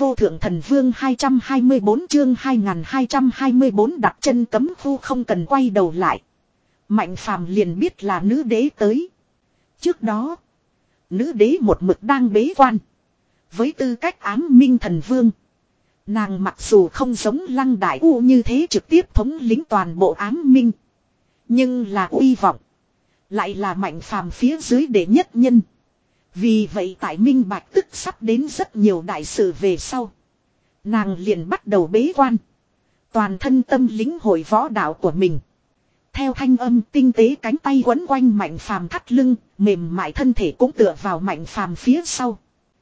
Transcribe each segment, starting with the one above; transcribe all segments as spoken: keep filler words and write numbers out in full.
vô thượng thần vương hai trăm hai mươi bốn chương hai nghìn hai trăm hai mươi bốn đặt chân cấm khu không cần quay đầu lại. Mạnh phàm liền biết là nữ đế tới. Trước đó, nữ đế một mực đang bế quan. Với tư cách ám minh thần vương, nàng mặc dù không giống Lăng Đại U như thế trực tiếp thống lĩnh toàn bộ ám minh, nhưng là uy vọng lại là Mạnh phàm phía dưới đệ nhất nhân. Vì vậy tại minh bạch tức sắp đến rất nhiều đại sự về sau, nàng liền bắt đầu bế quan, toàn thân tâm lĩnh hội võ đạo của mình. Theo thanh âm tinh tế cánh tay quấn quanh Mạnh phàm thắt lưng, mềm mại thân thể cũng tựa vào Mạnh phàm phía sau.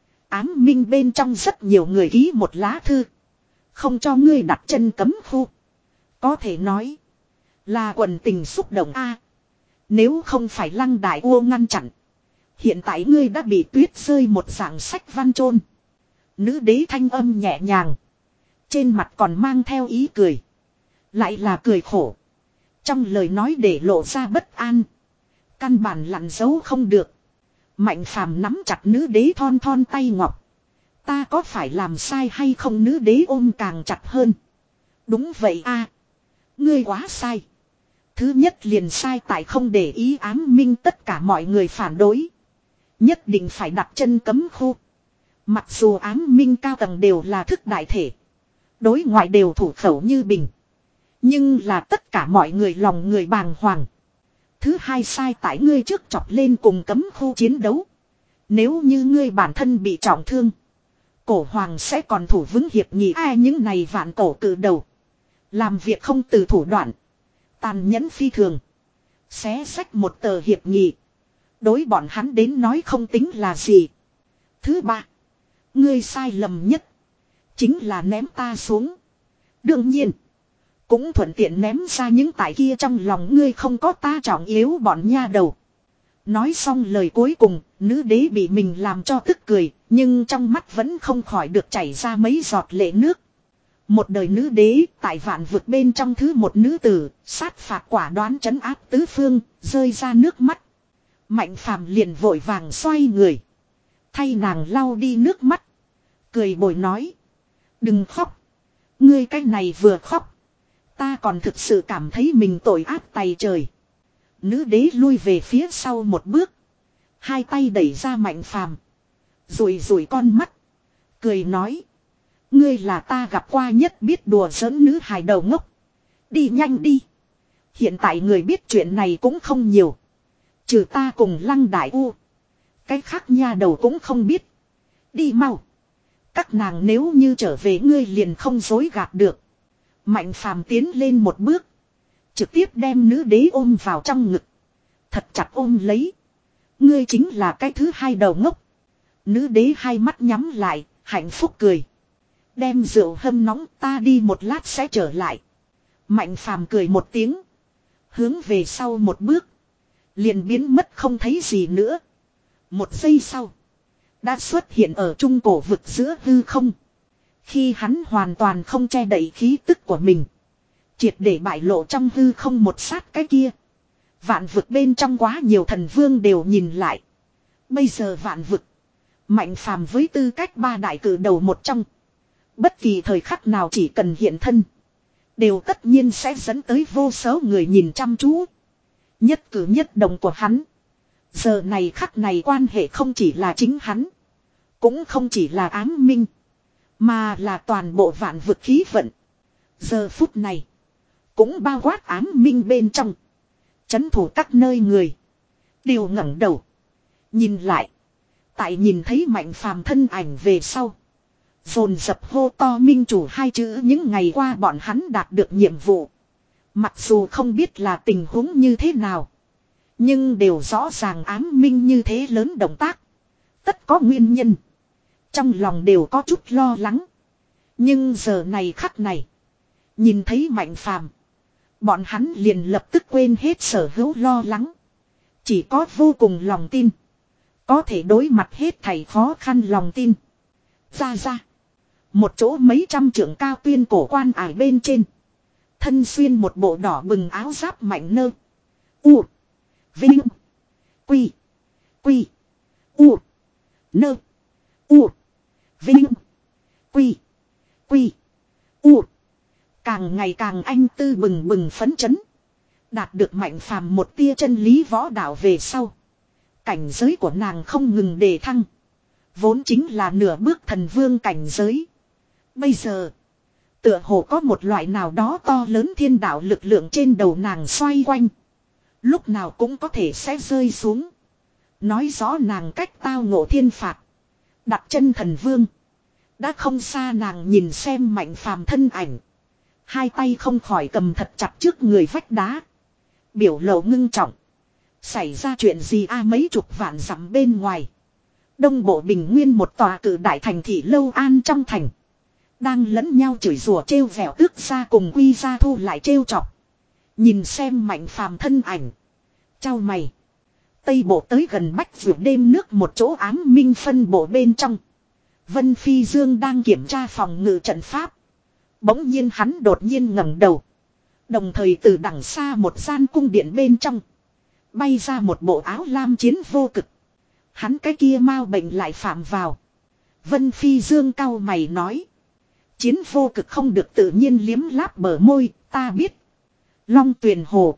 Ám minh bên trong rất nhiều người ký một lá thư, không cho ngươi đặt chân cấm khu. Có thể nói là quần tình xúc động a. Nếu không phải Lăng Đại U ngăn chặn, hiện tại ngươi đã bị tuyết rơi một dạng sách văn chôn. Nữ đế thanh âm nhẹ nhàng, trên mặt còn mang theo ý cười, lại là cười khổ. Trong lời nói để lộ ra bất an, căn bản lặn giấu không được. Mạnh phàm nắm chặt nữ đế thon thon tay ngọc. Ta có phải làm sai hay không? Nữ đế ôm càng chặt hơn. Đúng vậy a, ngươi quá sai. Thứ nhất liền sai tại không để ý ám minh tất cả mọi người phản đối, nhất định phải đặt chân cấm khu. Mặc dù ám minh cao tầng đều là thức đại thể, đối ngoại đều thủ khẩu như bình, nhưng là tất cả mọi người lòng người bàng hoàng. Thứ hai sai tại ngươi trước chọc lên cùng cấm khu chiến đấu. Nếu như ngươi bản thân bị trọng thương, cổ hoàng sẽ còn thủ vững hiệp nghị. Ai những này vạn cổ cự đầu, làm việc không từ thủ đoạn, tàn nhẫn phi thường, xé xách một tờ hiệp nghị, đối bọn hắn đến nói không tính là gì. Thứ ba, ngươi sai lầm nhất chính là ném ta xuống. Đương nhiên, cũng thuận tiện ném ra những tại kia trong lòng ngươi không có ta trọng yếu bọn nha đầu. Nói xong lời cuối cùng, nữ đế bị mình làm cho tức cười, nhưng trong mắt vẫn không khỏi được chảy ra mấy giọt lệ nước. Một đời nữ đế, tại vạn vực bên trong thứ một nữ tử, sát phạt quả đoán trấn áp tứ phương, rơi ra nước mắt. Mạnh phàm liền vội vàng xoay người, thay nàng lau đi nước mắt, cười bồi nói: đừng khóc, ngươi cái này vừa khóc, ta còn thực sự cảm thấy mình tội ác tày trời. Nữ đế lui về phía sau một bước, hai tay đẩy ra Mạnh phàm, rủi rủi con mắt, cười nói: ngươi là ta gặp qua nhất biết đùa giỡn nữ hài đầu ngốc. Đi nhanh đi, hiện tại người biết chuyện này cũng không nhiều, trừ ta cùng Lăng Đại U, cái khác nha đầu cũng không biết. Đi mau, các nàng nếu như trở về ngươi liền không dối gạt được. Mạnh phàm tiến lên một bước, trực tiếp đem nữ đế ôm vào trong ngực, thật chặt ôm lấy. Ngươi chính là cái thứ hai đầu ngốc. Nữ đế hai mắt nhắm lại, hạnh phúc cười. Đem rượu hâm nóng, ta đi một lát sẽ trở lại. Mạnh phàm cười một tiếng, hướng về sau một bước, liền biến mất không thấy gì nữa. Một giây sau, đã xuất hiện ở trung cổ vực giữa hư không. Khi hắn hoàn toàn không che đậy khí tức của mình, triệt để bại lộ trong hư không một sát cái kia, vạn vực bên trong quá nhiều thần vương đều nhìn lại. Bây giờ vạn vực, Mạnh phàm với tư cách ba đại cử đầu một trong, bất kỳ thời khắc nào chỉ cần hiện thân, đều tất nhiên sẽ dẫn tới vô số người nhìn chăm chú. Nhất cử nhất động của hắn, giờ này khắc này quan hệ không chỉ là chính hắn, cũng không chỉ là ám minh, mà là toàn bộ vạn vực khí vận. Giờ phút này, cũng bao quát ám minh bên trong, trấn thủ các nơi người đều ngẩng đầu nhìn lại. Tại nhìn thấy Mạnh phàm thân ảnh về sau, dồn dập hô to minh chủ hai chữ. Những ngày qua bọn hắn đạt được nhiệm vụ, mặc dù không biết là tình huống như thế nào, nhưng đều rõ ràng ám minh như thế lớn động tác, tất có nguyên nhân. Trong lòng đều có chút lo lắng. Nhưng giờ này khắc này, nhìn thấy Mạnh phàm, bọn hắn liền lập tức quên hết sở hữu lo lắng, chỉ có vô cùng lòng tin, có thể đối mặt hết thảy khó khăn lòng tin. Ra ra, một chỗ mấy trăm trượng cao tuyên cổ quan ải bên trên, thân xuyên một bộ đỏ bừng áo giáp Mạnh nơ. U. Vinh. Quy. Quy. U. Nơ. U. Vinh. Quy. Quy. Quy. U. Càng ngày càng anh tư bừng bừng phấn chấn. Đạt được Mạnh Phàm một tia chân lý võ đạo về sau. Cảnh giới của nàng không ngừng đề thăng. Vốn chính là nửa bước thần vương cảnh giới. Bây giờ. Tựa hồ có một loại nào đó to lớn thiên đạo lực lượng trên đầu nàng xoay quanh. Lúc nào cũng có thể sẽ rơi xuống. Nói rõ nàng cách tao ngộ thiên phạt. Đặt chân thần vương. Đã không xa nàng nhìn xem Mạnh Phàm thân ảnh. Hai tay không khỏi cầm thật chặt trước người vách đá. Biểu lộ ngưng trọng. Xảy ra chuyện gì a mấy chục vạn dặm bên ngoài. Đông bộ Bình Nguyên một tòa cử đại thành thị Lâu An trong thành. Đang lẫn nhau chửi rủa trêu vẻo tước ra cùng Quy Gia Thu lại trêu chọc. Nhìn xem Mạnh Phàm thân ảnh. Chau mày. Tây bộ tới gần Bách Vượt đêm nước một chỗ ám minh phân bộ bên trong. Vân Phi Dương đang kiểm tra phòng ngự trận pháp. Bỗng nhiên hắn đột nhiên ngẩng đầu. Đồng thời từ đằng xa một gian cung điện bên trong. Bay ra một bộ áo lam chiến vô cực. Hắn cái kia mau bệnh lại phạm vào. Vân Phi Dương cau mày nói. Chiến vô cực không được tự nhiên liếm láp bờ môi, ta biết. Long Tuyền Hồ.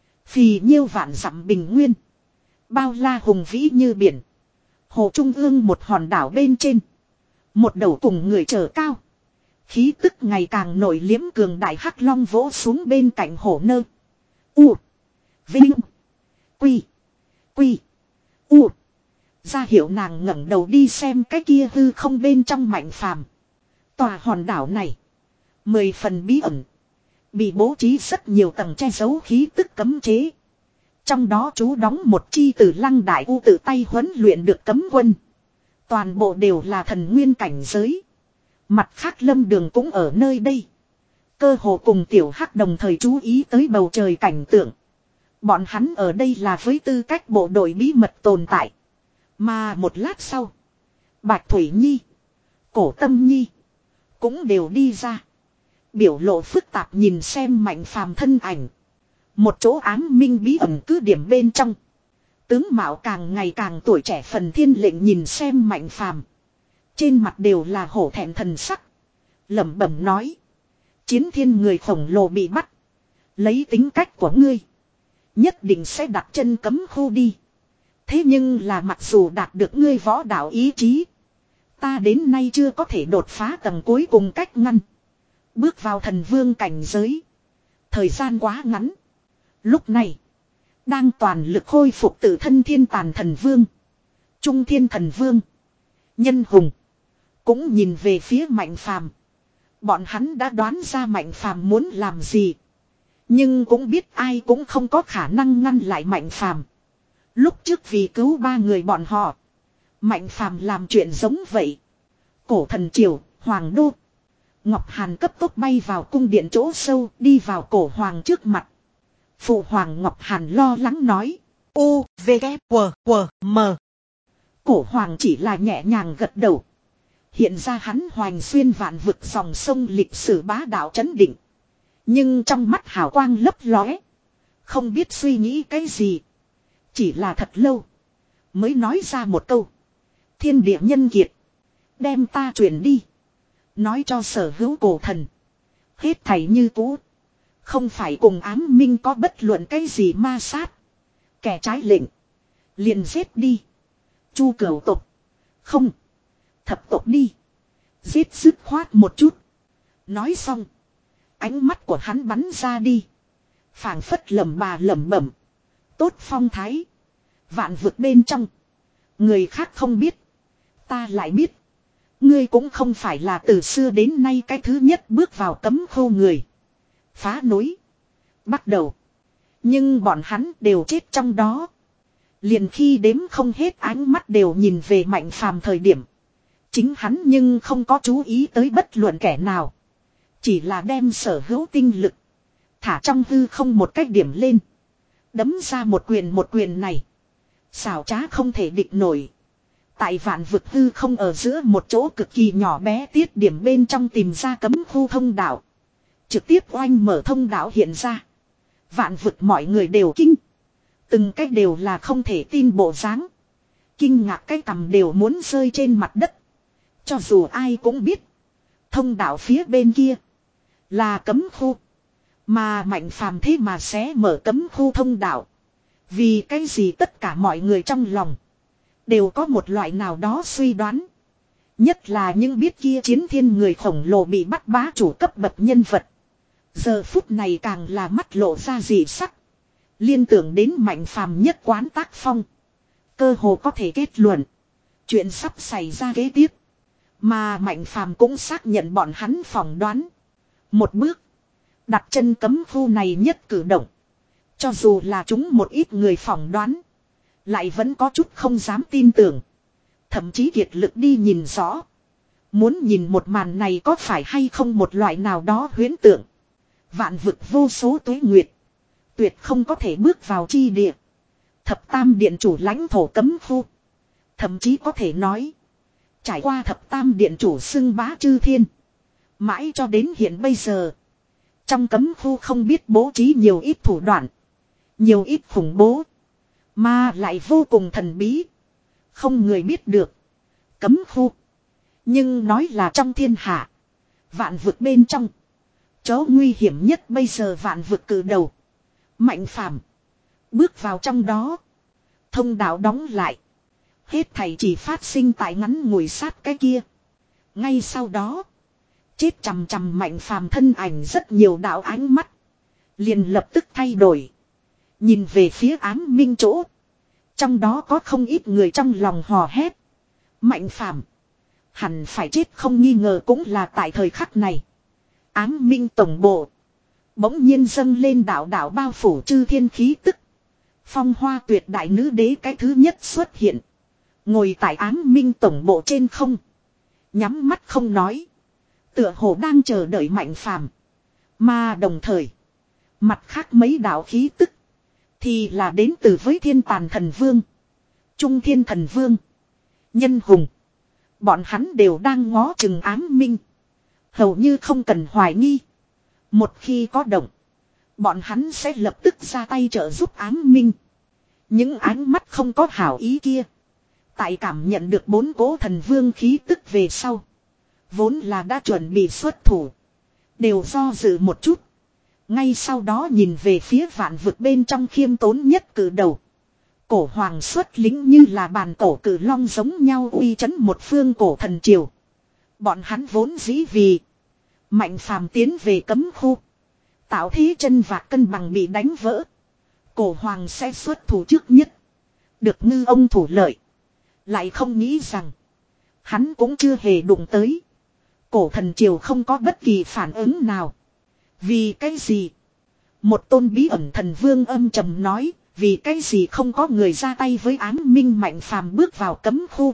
Phì nhiêu vạn dặm bình nguyên. Bao la hùng vĩ như biển. Hồ Trung ương một hòn đảo bên trên. Một đầu cùng người trở cao. Khí tức ngày càng nổi liếm cường đại hắc long vỗ xuống bên cạnh hồ nơ. U. Vinh. Quy. Quy. U. Ra hiệu nàng ngẩng đầu đi xem cái kia hư không bên trong Mạnh Phàm. Tòa hòn đảo này. Mười phần bí ẩn. Bị bố trí rất nhiều tầng che giấu khí tức cấm chế. Trong đó chú đóng một chi tử Lăng Đại U tự tay huấn luyện được cấm quân. Toàn bộ đều là thần nguyên cảnh giới. Mặt khác Lâm Đường cũng ở nơi đây. Cơ hồ cùng Tiểu Hắc đồng thời chú ý tới bầu trời cảnh tượng. Bọn hắn ở đây là với tư cách bộ đội bí mật tồn tại. Mà một lát sau. Bạch Thủy Nhi. Cổ Tâm Nhi. Cũng đều đi ra. Biểu lộ phức tạp nhìn xem Mạnh Phàm thân ảnh. Một chỗ ám minh bí ẩn cứ điểm bên trong. Tướng mạo càng ngày càng tuổi trẻ Phần Thiên Lệnh nhìn xem Mạnh Phàm. Trên mặt đều là hổ thẹn thần sắc. Lẩm bẩm nói. Chiến thiên người khổng lồ bị bắt. Lấy tính cách của ngươi. Nhất định sẽ đặt chân cấm khu đi. Thế nhưng là mặc dù đạt được ngươi võ đạo ý chí. Ta đến nay chưa có thể đột phá tầng cuối cùng cách ngăn. Bước vào thần vương cảnh giới. Thời gian quá ngắn. Lúc này. Đang toàn lực khôi phục tự thân thiên tàn thần vương. Trung thiên thần vương. Nhân hùng. Cũng nhìn về phía Mạnh Phàm. Bọn hắn đã đoán ra Mạnh Phàm muốn làm gì. Nhưng cũng biết ai cũng không có khả năng ngăn lại Mạnh Phàm. Lúc trước vì cứu ba người bọn họ. Mạnh Phàm làm chuyện giống vậy. Cổ thần triều, Hoàng đô. Ngọc Hàn cấp tốc bay vào cung điện chỗ sâu, đi vào cổ hoàng trước mặt. Phụ hoàng Ngọc Hàn lo lắng nói. U, V, K, W, W, M. Cổ hoàng chỉ là nhẹ nhàng gật đầu. Hiện ra hắn hoành xuyên vạn vực dòng sông lịch sử bá đạo chấn định. Nhưng trong mắt hào quang lấp lóe. Không biết suy nghĩ cái gì. Chỉ là thật lâu. Mới nói ra một câu. Thiên địa nhân kiệt. Đem ta chuyển đi. Nói cho sở hữu cổ thần. Hết thảy như cũ. Không phải cùng ám minh có bất luận cái gì ma sát. Kẻ trái lệnh. Liền giết đi. Chu cửu tục. Không. Thập tục đi. Giết dứt khoát một chút. Nói xong. Ánh mắt của hắn bắn ra đi. Phảng phất lẩm bà lẩm bẩm. Tốt phong thái. Vạn vực bên trong. Người khác không biết. Ta lại biết. Ngươi cũng không phải là từ xưa đến nay cái thứ nhất bước vào cấm khu người. Phá núi. Bắt đầu. Nhưng bọn hắn đều chết trong đó. Liền khi đếm không hết ánh mắt đều nhìn về Mạnh Phàm thời điểm. Chính hắn nhưng không có chú ý tới bất luận kẻ nào. Chỉ là đem sở hữu tinh lực. Thả trong hư không một cách điểm lên. Đấm ra một quyền một quyền này. Xảo trá không thể địch nổi. Tại vạn vực hư không ở giữa một chỗ cực kỳ nhỏ bé tiết điểm bên trong tìm ra cấm khu thông đạo. Trực tiếp oanh mở thông đạo hiện ra. Vạn vực mọi người đều kinh. Từng cách đều là không thể tin bộ dáng. Kinh ngạc cái cằm đều muốn rơi trên mặt đất. Cho dù ai cũng biết. thông đạo phía bên kia. Là cấm khu. Mà Mạnh Phàm thế mà sẽ mở cấm khu thông đạo. Vì cái gì tất cả mọi người trong lòng. Đều có một loại nào đó suy đoán. Nhất là những biết kia chiến thiên người khổng lồ bị bắt bá chủ cấp bậc nhân vật. Giờ phút này càng là mắt lộ ra dị sắc. Liên tưởng đến Mạnh Phàm nhất quán tác phong. Cơ hồ có thể kết luận. Chuyện sắp xảy ra kế tiếp. Mà Mạnh Phàm cũng xác nhận bọn hắn phỏng đoán. Một bước. Đặt chân cấm khu này nhất cử động. Cho dù là chúng một ít người phỏng đoán. Lại vẫn có chút không dám tin tưởng. Thậm chí kiệt lực đi nhìn rõ. Muốn nhìn một màn này có phải hay không một loại nào đó huyễn tượng. Vạn vực vô số tuế nguyệt. Tuyệt không có thể bước vào chi địa. Thập tam điện chủ lãnh thổ cấm khu. Thậm chí có thể nói. Trải qua thập tam điện chủ xưng bá chư thiên. Mãi cho đến hiện bây giờ. Trong cấm khu không biết bố trí nhiều ít thủ đoạn. Nhiều ít khủng bố. Mà lại vô cùng thần bí. Không người biết được. Cấm khu. Nhưng nói là trong thiên hạ. Vạn vực bên trong. Chỗ nguy hiểm nhất bây giờ vạn vực cử đầu. Mạnh Phàm bước vào trong đó. Thông đạo đóng lại. Hết thảy chỉ phát sinh tại ngắn ngủi sát cái kia. Ngay sau đó. Chết chằm chằm Mạnh Phàm thân ảnh rất nhiều đạo ánh mắt. Liền lập tức thay đổi. Nhìn về phía ám minh chỗ. Trong đó có không ít người trong lòng hò hét. Mạnh Phàm hẳn phải chết không nghi ngờ cũng là tại thời khắc này. Ám minh tổng bộ. Bỗng nhiên dâng lên đạo đạo bao phủ chư thiên khí tức. Phong hoa tuyệt đại nữ đế cái thứ nhất xuất hiện. Ngồi tại ám minh tổng bộ trên không. Nhắm mắt không nói. Tựa hồ đang chờ đợi Mạnh Phàm. Mà đồng thời. Mặt khác mấy đạo khí tức. Thì là đến từ với thiên tàn thần vương. Trung thiên thần vương. Nhân hùng. Bọn hắn đều đang ngó chừng ám minh. Hầu như không cần hoài nghi. Một khi có động. Bọn hắn sẽ lập tức ra tay trợ giúp ám minh. Những ánh mắt không có hảo ý kia. Tại cảm nhận được bốn cố thần vương khí tức về sau. Vốn là đã chuẩn bị xuất thủ. Đều do dự một chút. Ngay sau đó nhìn về phía vạn vực bên trong khiêm tốn nhất cử đầu. Cổ hoàng xuất lính như là bàn cổ cử long giống nhau uy chấn một phương cổ thần triều. Bọn hắn vốn dĩ vì. Mạnh Phàm tiến về cấm khu. Tạo thế chân vạc cân bằng bị đánh vỡ. Cổ hoàng sẽ xuất thủ trước nhất. Được ngư ông thủ lợi. Lại không nghĩ rằng. Hắn cũng chưa hề đụng tới. Cổ thần triều không có bất kỳ phản ứng nào. Vì cái gì? Một tôn bí ẩn thần vương âm trầm nói. Vì cái gì không có người ra tay với ám minh Mạnh Phàm bước vào cấm khu.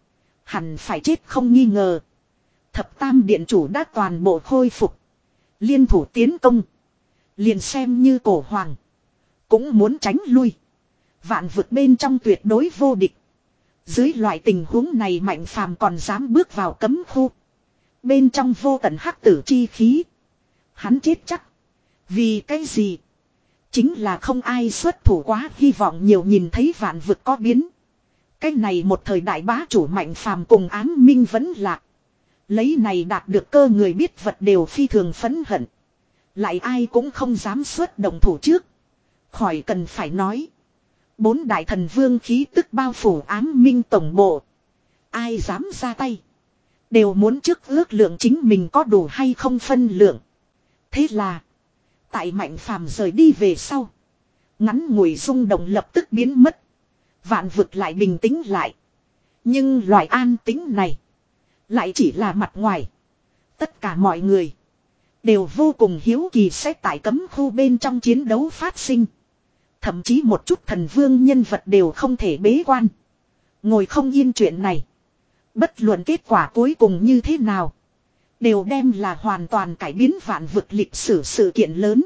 Hẳn phải chết không nghi ngờ. Thập tam điện chủ đã toàn bộ khôi phục. Liên thủ tiến công. Liền xem như cổ hoàng. Cũng muốn tránh lui. Vạn vực bên trong tuyệt đối vô địch. Dưới loại tình huống này Mạnh Phàm còn dám bước vào cấm khu. Bên trong vô tận hắc tử chi khí. Hắn chết chắc. Vì cái gì? Chính là không ai xuất thủ quá hy vọng nhiều nhìn thấy vạn vực có biến. Cái này một thời đại bá chủ Mạnh Phàm cùng ám minh vẫn lạc. Lấy này đạt được cơ người biết vật đều phi thường phẫn hận. Lại ai cũng không dám xuất động thủ trước. Khỏi cần phải nói. Bốn đại thần vương khí tức bao phủ ám minh tổng bộ. Ai dám ra tay. Đều muốn trước ước lượng chính mình có đủ hay không phân lượng. Thế là. Tại Mạnh Phàm rời đi về sau. Ngắn ngủi rung động lập tức biến mất. Vạn vực lại bình tĩnh lại. Nhưng loại an tĩnh này. Lại chỉ là mặt ngoài. Tất cả mọi người. Đều vô cùng hiếu kỳ sẽ tại cấm khu bên trong chiến đấu phát sinh. Thậm chí một chút thần vương nhân vật đều không thể bế quan. Ngồi không yên chuyện này. Bất luận kết quả cuối cùng như thế nào. Đều đem là hoàn toàn cải biến vạn vực lịch sử sự kiện lớn.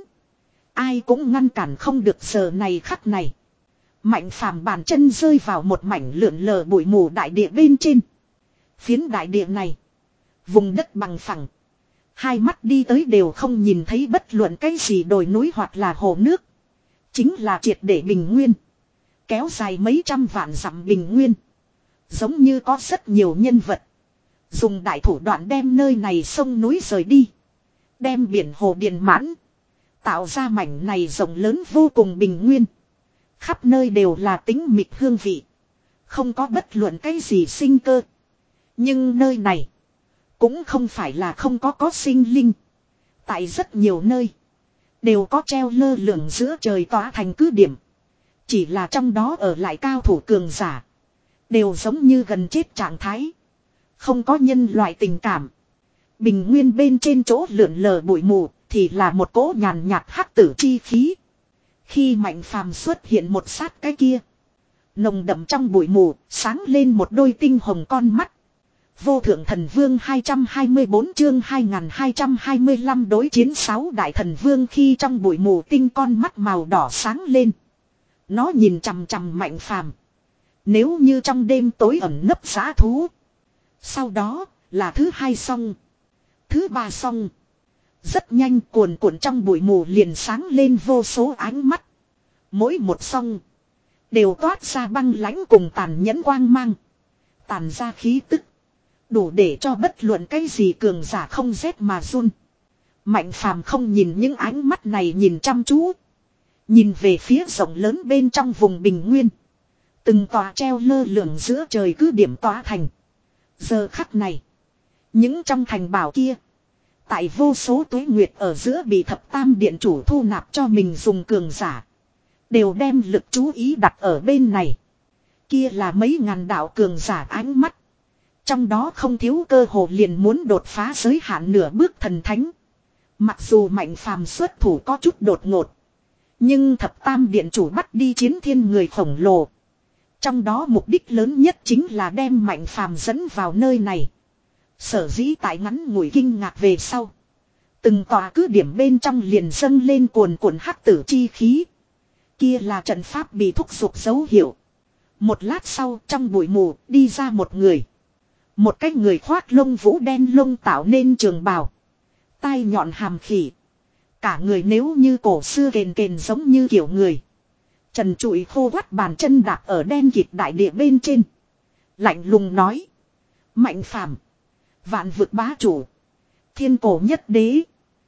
Ai cũng ngăn cản không được giờ này khắc này. Mạnh Phàm bàn chân rơi vào một mảnh lượn lờ bụi mù đại địa bên trên. Phiến đại địa này. Vùng đất bằng phẳng. Hai mắt đi tới đều không nhìn thấy bất luận cái gì đồi núi hoặc là hồ nước. Chính là triệt để bình nguyên. Kéo dài mấy trăm vạn dặm bình nguyên. Giống như có rất nhiều nhân vật. Dùng đại thủ đoạn đem nơi này sông núi rời đi. Đem biển hồ điền mãn. Tạo ra mảnh này rộng lớn vô cùng bình nguyên. Khắp nơi đều là tĩnh mịch hương vị. Không có bất luận cái gì sinh cơ. Nhưng nơi này cũng không phải là không có có sinh linh. Tại rất nhiều nơi đều có treo lơ lửng giữa trời tỏa thành cứ điểm. Chỉ là trong đó ở lại cao thủ cường giả. Đều giống như gần chết trạng thái. Không có nhân loại tình cảm. Bình nguyên bên trên chỗ lượn lờ bụi mù thì là một cỗ nhàn nhạt hắc tử chi khí. Khi Mạnh Phàm xuất hiện một sát cái kia. Nồng đậm trong bụi mù sáng lên một đôi tinh hồng con mắt. Vô thượng thần vương hai trăm hai mươi bốn chương hai nghìn hai trăm hai mươi lăm đối chiến sáu đại thần vương khi trong bụi mù tinh con mắt màu đỏ sáng lên. Nó nhìn chằm chằm Mạnh Phàm. Nếu như trong đêm tối ẩn nấp dã thú. Sau đó là thứ hai song. Thứ ba song. Rất nhanh cuồn cuộn trong bụi mù liền sáng lên vô số ánh mắt. Mỗi một song đều toát ra băng lãnh cùng tàn nhẫn quang mang. Tàn ra khí tức. Đủ để cho bất luận cái gì cường giả không rét mà run. Mạnh Phàm không nhìn những ánh mắt này nhìn chăm chú. Nhìn về phía rộng lớn bên trong vùng bình nguyên. Từng tòa treo lơ lửng giữa trời cứ điểm tỏa thành. Giờ khắc này. Những trong thành bảo kia. Tại vô số tuế nguyệt ở giữa bị thập tam điện chủ thu nạp cho mình dùng cường giả. Đều đem lực chú ý đặt ở bên này. Kia là mấy ngàn đạo cường giả ánh mắt. Trong đó không thiếu cơ hồ liền muốn đột phá giới hạn nửa bước thần thánh. Mặc dù Mạnh Phàm xuất thủ có chút đột ngột. Nhưng thập tam điện chủ bắt đi chiến thiên người khổng lồ. Trong đó mục đích lớn nhất chính là đem Mạnh Phàm dẫn vào nơi này. Sở dĩ tại ngắn ngủi kinh ngạc về sau. Từng tòa cứ điểm bên trong liền dâng lên cuồn cuộn hắc tử chi khí. Kia là trận pháp bị thúc giục dấu hiệu. Một lát sau trong bụi mù đi ra một người. Một cái người khoác lông vũ đen lông tạo nên trường bào. Tai nhọn hàm khỉ. Cả người nếu như cổ xưa kền kền giống như kiểu người. Trần trụi khô quắt bàn chân đạp ở đen kịt đại địa bên trên. Lạnh lùng nói. Mạnh Phàm, vạn vực bá chủ. Thiên cổ nhất đế.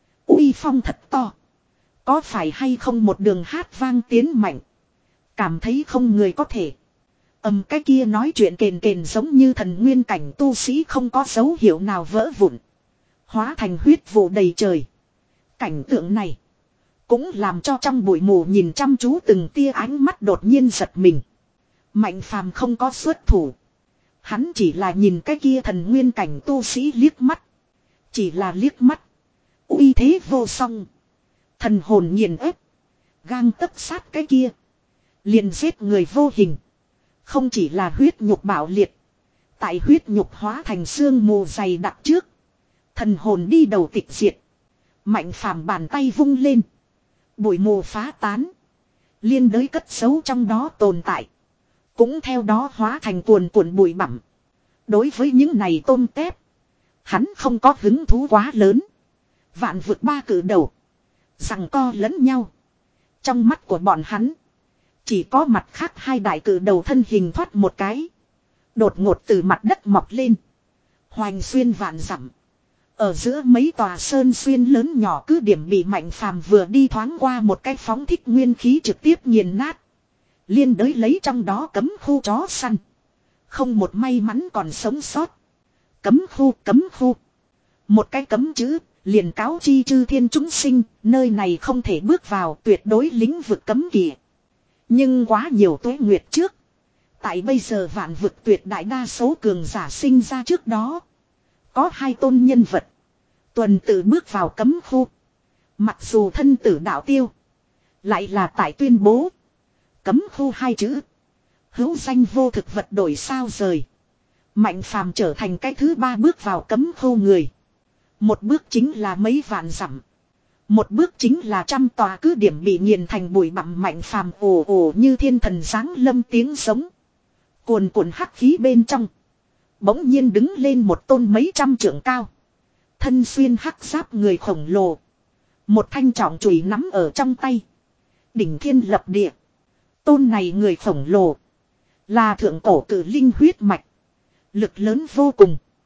Uy phong thật to. Có phải hay không một đường hát vang tiến mạnh. Cảm thấy không người có thể. Ầm cái kia nói chuyện kền kền giống như thần nguyên cảnh tu sĩ không có dấu hiệu nào vỡ vụn. Hóa thành huyết vụ đầy trời. Cảnh tượng này. Cũng làm cho trong bụi mù nhìn chăm chú từng tia ánh mắt đột nhiên giật mình. Mạnh Phàm không có xuất thủ. Hắn chỉ là nhìn cái kia thần nguyên cảnh tu sĩ liếc mắt. Chỉ là liếc mắt. Uy thế vô song. Thần hồn nghiền ép. Gang tấc sát cái kia. Liền giết người vô hình. Không chỉ là huyết nhục bạo liệt. Tại huyết nhục hóa thành xương mù dày đặc trước. Thần hồn đi đầu tịch diệt. Mạnh Phàm bàn tay vung lên. Bụi mù phá tán. Liên đới cất giấu trong đó tồn tại. Cũng theo đó hóa thành cuồn cuộn bụi bặm. Đối với những này tôm tép. Hắn không có hứng thú quá lớn. Vạn vực ba cử đầu. Rằng co lẫn nhau. Trong mắt của bọn hắn. Chỉ có mặt khác hai đại cử đầu thân hình thoát một cái. Đột ngột từ mặt đất mọc lên. Hoành xuyên vạn dặm. Ở giữa mấy tòa sơn xuyên lớn nhỏ cứ điểm bị Mạnh Phàm vừa đi thoáng qua một cái phóng thích nguyên khí trực tiếp nghiền nát. Liên đới lấy trong đó cấm khu chó săn. Không một may mắn còn sống sót. Cấm khu, cấm khu. Một cái cấm chữ, liền cáo chi chư thiên chúng sinh, nơi này không thể bước vào tuyệt đối lĩnh vực cấm kỵ. Nhưng quá nhiều tuế nguyệt trước. Tại bây giờ vạn vực tuyệt đại đa số cường giả sinh ra trước đó. Có hai tôn nhân vật. Tuần tự bước vào cấm khu. Mặc dù thân tử đạo tiêu. Lại là tại tuyên bố. Cấm khu hai chữ. Hữu danh vô thực vật đổi sao rời. Mạnh Phàm trở thành cái thứ ba bước vào cấm khu người. Một bước chính là mấy vạn dặm. Một bước chính là trăm tòa cứ điểm bị nghiền thành bụi bặm. Mạnh Phàm ồ ồ như thiên thần giáng lâm tiếng sống. Cuồn cuộn hắc khí bên trong. Bỗng nhiên đứng lên một tôn mấy trăm trượng cao. Thân xuyên hắc giáp người khổng lồ. Một thanh trọng chùy nắm ở trong tay. Đỉnh thiên lập địa. Tôn này người khổng lồ. Là thượng cổ cử linh huyết mạch. Lực lớn vô cùng.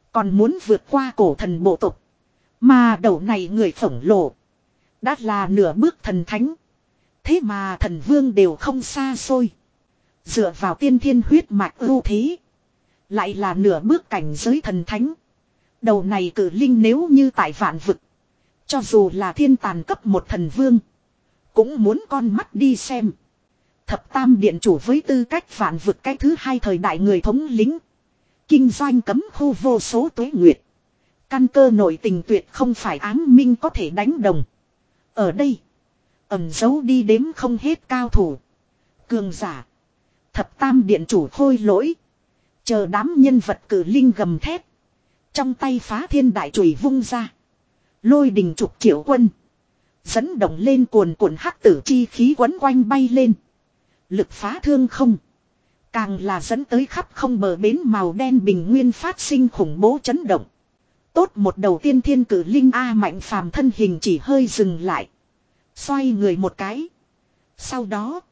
Còn muốn vượt qua cổ thần bộ tộc. Mà đầu này người khổng lồ. Đã là nửa bước thần thánh. Thế mà thần vương đều không xa xôi. Dựa vào tiên thiên huyết mạch ưu thế. Lại là nửa bước cảnh giới thần thánh. Đầu này cử linh nếu như tại vạn vực. Cho dù là thiên tàn cấp một thần vương. Cũng muốn con mắt đi xem. Thập tam điện chủ với tư cách vạn vực cái thứ hai thời đại người thống lĩnh. Kinh doanh cấm khu vô số tuế nguyệt. Căn cơ nội tình tuyệt không phải ám minh có thể đánh đồng. Ở đây. Ẩn giấu đi đếm không hết cao thủ. Cường giả. Thập tam điện chủ khôi lỗi. Chờ đám nhân vật cử linh gầm thét. Trong tay phá thiên đại chùy vung ra. Lôi đình chục triệu quân. Dẫn động lên cuồn cuộn hắc tử chi khí quấn quanh bay lên. Lực phá thương không. Càng là dẫn tới khắp không bờ bến màu đen bình nguyên phát sinh khủng bố chấn động. Tốt một đầu tiên thiên cử linh A Mạnh Phàm thân hình chỉ hơi dừng lại. Xoay người một cái. Sau đó.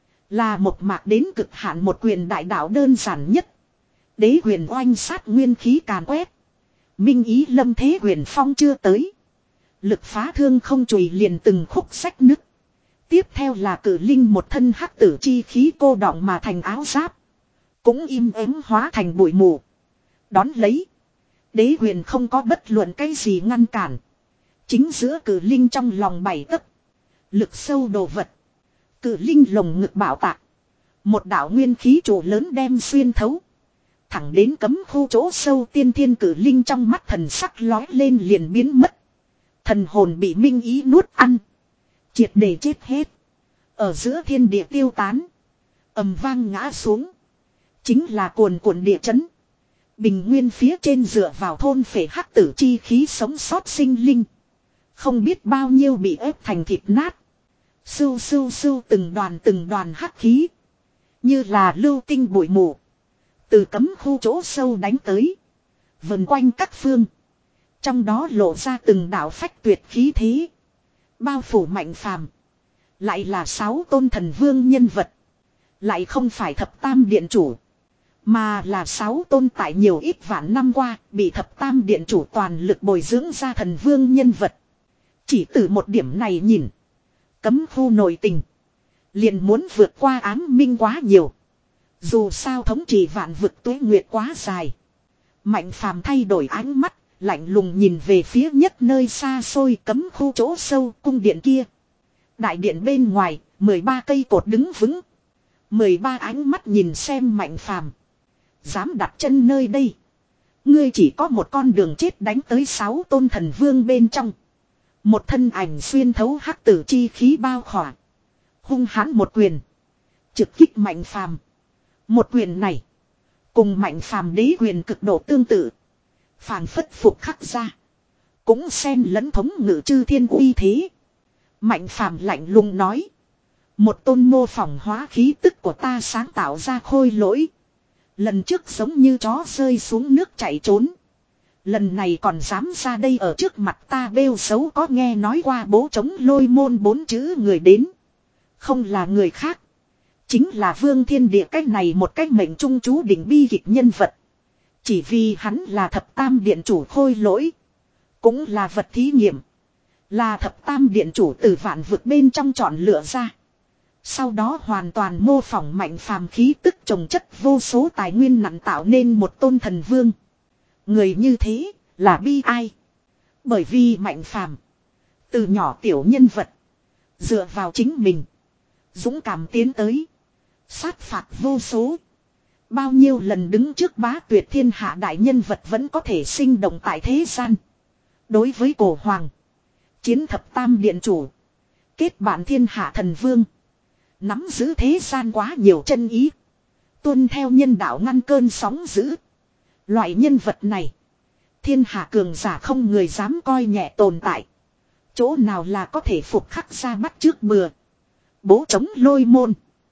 Là một mạc đến cực hạn một quyền đại đạo đơn giản nhất. Đế quyền oanh sát nguyên khí càn quét. Minh ý lâm thế quyền phong chưa tới. Lực phá thương không chùy liền từng khúc sách nứt. Tiếp theo là cử linh một thân hắc tử chi khí cô đọng mà thành áo giáp. Cũng im ắng hóa thành bụi mù. Đón lấy. Đế quyền không có bất luận cái gì ngăn cản. Chính giữa cử linh trong lòng bảy tấc. Lực sâu đồ vật. Cử linh lồng ngực bảo tạc. Một đạo nguyên khí trụ lớn đem xuyên thấu. Thẳng đến cấm khu chỗ sâu tiên thiên cử linh trong mắt thần sắc lói lên liền biến mất. Thần hồn bị minh ý nuốt ăn. Triệt để chết hết. Ở giữa thiên địa tiêu tán. Ầm vang ngã xuống. Chính là cuồn cuộn địa chấn. Bình nguyên phía trên dựa vào thôn phệ hắc tử chi khí sống sót sinh linh. Không biết bao nhiêu bị ép thành thịt nát. Sưu sưu sưu từng đoàn từng đoàn hắc khí. Như là lưu tinh bụi mù. Từ cấm khu chỗ sâu đánh tới. Vần quanh các phương. Trong đó lộ ra từng đạo phách tuyệt khí thế. Bao phủ Mạnh Phàm. Lại là sáu tôn thần vương nhân vật. Lại không phải thập tam điện chủ. Mà là sáu tôn tại nhiều ít vạn năm qua. Bị thập tam điện chủ toàn lực bồi dưỡng ra thần vương nhân vật. Chỉ từ một điểm này nhìn. Cấm khu nội tình. Liền muốn vượt qua ám minh quá nhiều. Dù sao thống trị vạn vực tuế nguyệt quá dài. Mạnh Phàm thay đổi ánh mắt. Lạnh lùng nhìn về phía nhất nơi xa xôi cấm khu chỗ sâu cung điện kia. Đại điện bên ngoài, mười ba cây cột đứng vững. mười ba ánh mắt nhìn xem Mạnh Phàm. Dám đặt chân nơi đây. Ngươi chỉ có một con đường chết đánh tới sáu tôn thần vương bên trong. Một thân ảnh xuyên thấu hắc tử chi khí bao khỏa. Hung hãn một quyền. Trực kích Mạnh Phàm. Một quyền này. Cùng Mạnh Phàm đế quyền cực độ tương tự. Phản phất phục khắc ra. Cũng xen lẫn thống ngự chư thiên uy thế. Mạnh Phàm lạnh lùng nói. Một tôn mô phỏng hóa khí tức của ta sáng tạo ra khôi lỗi. Lần trước giống như chó rơi xuống nước chạy trốn. Lần này còn dám ra đây ở trước mặt ta bêu xấu có nghe nói qua bố chống lôi môn bốn chữ người đến. Không là người khác. Chính là Vương Thiên Địa cách này một cách mệnh trung chú định bi kịch nhân vật. Chỉ vì hắn là thập tam điện chủ khôi lỗi. Cũng là vật thí nghiệm. Là thập tam điện chủ từ vạn vực bên trong chọn lựa ra. Sau đó hoàn toàn mô phỏng Mạnh Phàm khí tức trồng chất vô số tài nguyên nặng tạo nên một tôn thần vương. Người như thế là bi ai. Bởi vì Mạnh Phàm từ nhỏ tiểu nhân vật. Dựa vào chính mình. Dũng cảm tiến tới. Sát phạt vô số. Bao nhiêu lần đứng trước bá tuyệt thiên hạ đại nhân vật vẫn có thể sinh động tại thế gian. Đối với cổ hoàng. Chiến thập tam điện chủ. Kết bạn thiên hạ thần vương. Nắm giữ thế gian quá nhiều chân ý. Tuân theo nhân đạo ngăn cơn sóng dữ. Loại nhân vật này. Thiên hạ cường giả không người dám coi nhẹ tồn tại. Chỗ nào là có thể phục khắc ra bắt trước bừa. Bố chống lôi môn.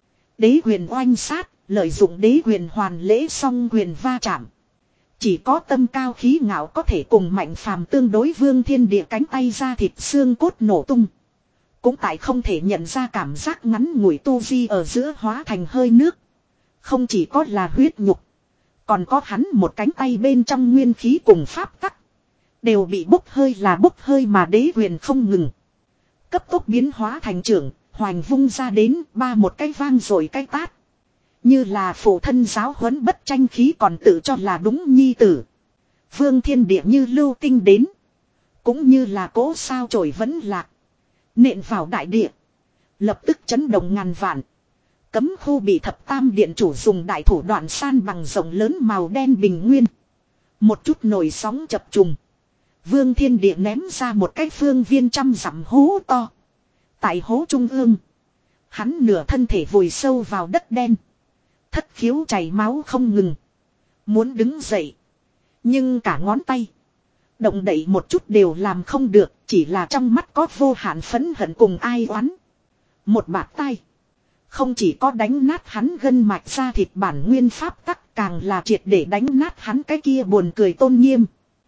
Đế quyền oanh sát. Lợi dụng đế quyền hoàn lễ song quyền va chạm. Chỉ có tâm cao khí ngạo có thể cùng Mạnh Phàm tương đối. Vương Thiên Địa cánh tay ra thịt xương cốt nổ tung. Cũng tại không thể nhận ra cảm giác ngắn ngủi tu vi ở giữa hóa thành hơi nước. Không chỉ có là huyết nhục. Còn có hắn một cánh tay bên trong nguyên khí cùng pháp tắc. Đều bị bốc hơi là bốc hơi mà đế huyền không ngừng. Cấp tốc biến hóa thành trưởng, hoành vung ra đến ba một cái vang rồi cái tát. Như là phụ thân giáo huấn bất tranh khí còn tự cho là đúng nhi tử. Vương thiên địa như lưu tinh đến. Cũng như là cố sao chổi vẫn lạc. Nện vào đại địa. Lập tức chấn động ngàn vạn. Cấm khu bị thập tam điện chủ dùng đại thủ đoạn san bằng rộng lớn màu đen bình nguyên. Một chút nổi sóng chập trùng. Vương thiên địa ném ra một cái phương viên trăm dặm hố to. Tại hố trung ương. Hắn nửa thân thể vùi sâu vào đất đen. Thất khiếu chảy máu không ngừng. Muốn đứng dậy. Nhưng cả ngón tay. Động đậy một chút đều làm không được. Chỉ là trong mắt có vô hạn phẫn hận cùng ai oán. Một bạt tay. Không chỉ có đánh nát hắn gân mạch ra thịt bản nguyên pháp tắc, càng là triệt để đánh nát hắn cái kia buồn cười tôn nghiêm.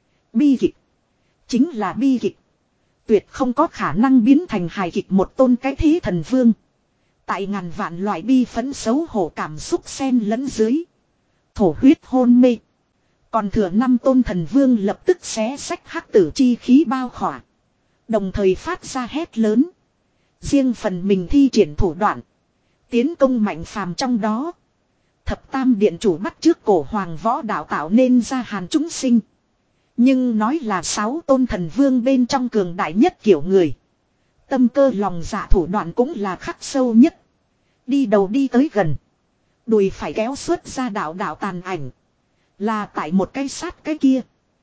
Bi kịch. Chính là bi kịch. Tuyệt không có khả năng biến thành hài kịch một tôn cái thế thần vương. Tại ngàn vạn loại bi phấn xấu hổ cảm xúc xen lẫn dưới. Thổ huyết hôn mê. Còn thừa năm tôn thần vương lập tức xé xách hắc tử chi khí bao khỏa. Đồng thời phát ra hét lớn. Riêng phần mình thi triển thủ đoạn. Tiến công mạnh phàm trong đó. Thập tam điện chủ bắt trước cổ hoàng võ đạo tạo nên ra hàn chúng sinh. Nhưng nói là sáu tôn thần vương bên trong cường đại nhất kiểu người. Tâm cơ lòng dạ thủ đoạn cũng là khắc sâu nhất. Đi đầu đi tới gần. Đùi phải kéo xuất ra đạo đạo tàn ảnh. Là tại một cái sát cái kia.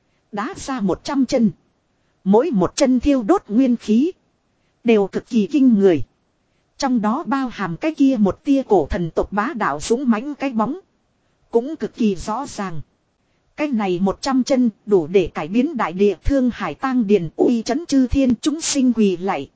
Đá ra một trăm chân. Mỗi một chân thiêu đốt nguyên khí. Đều cực kỳ kinh người. Trong đó bao hàm cái kia một tia cổ thần tộc bá đạo dũng mãnh cái bóng. Cũng cực kỳ rõ ràng. Cái này một trăm chân đủ để cải biến đại địa thương hải tang điền uy chấn chư thiên chúng sinh quỳ lạy.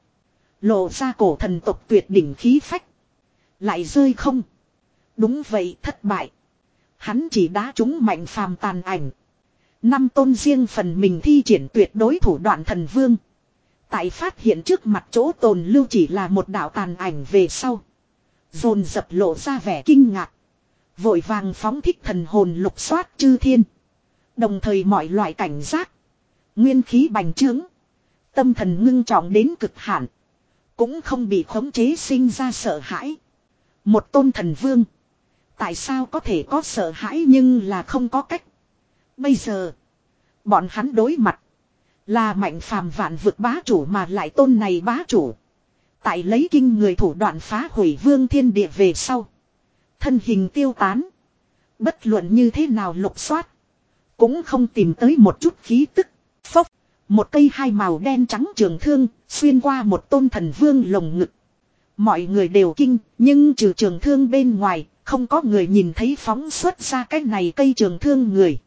Lộ ra cổ thần tộc tuyệt đỉnh khí phách. Lại rơi không. Đúng vậy thất bại. Hắn chỉ đá trúng mạnh phàm tàn ảnh. Năm tôn riêng phần mình thi triển tuyệt đối thủ đoạn thần vương. Tại phát hiện trước mặt chỗ tồn lưu chỉ là một đạo tàn ảnh về sau. Dồn dập lộ ra vẻ kinh ngạc. Vội vàng phóng thích thần hồn lục soát chư thiên. Đồng thời mọi loại cảnh giác. Nguyên khí bành trướng. Tâm thần ngưng trọng đến cực hạn. Cũng không bị khống chế sinh ra sợ hãi. Một tôn thần vương. Tại sao có thể có sợ hãi nhưng là không có cách. Bây giờ. Bọn hắn đối mặt. Là mạnh phàm vạn vực bá chủ mà lại tôn này bá chủ. Tại lấy kinh người thủ đoạn phá hủy vương thiên địa về sau. Thân hình tiêu tán. Bất luận như thế nào lục soát. Cũng không tìm tới một chút khí tức. Phốc. Một cây hai màu đen trắng trường thương. Xuyên qua một tôn thần vương lồng ngực. Mọi người đều kinh. Nhưng trừ trường thương bên ngoài. Không có người nhìn thấy phóng xuất ra cái này cây trường thương người.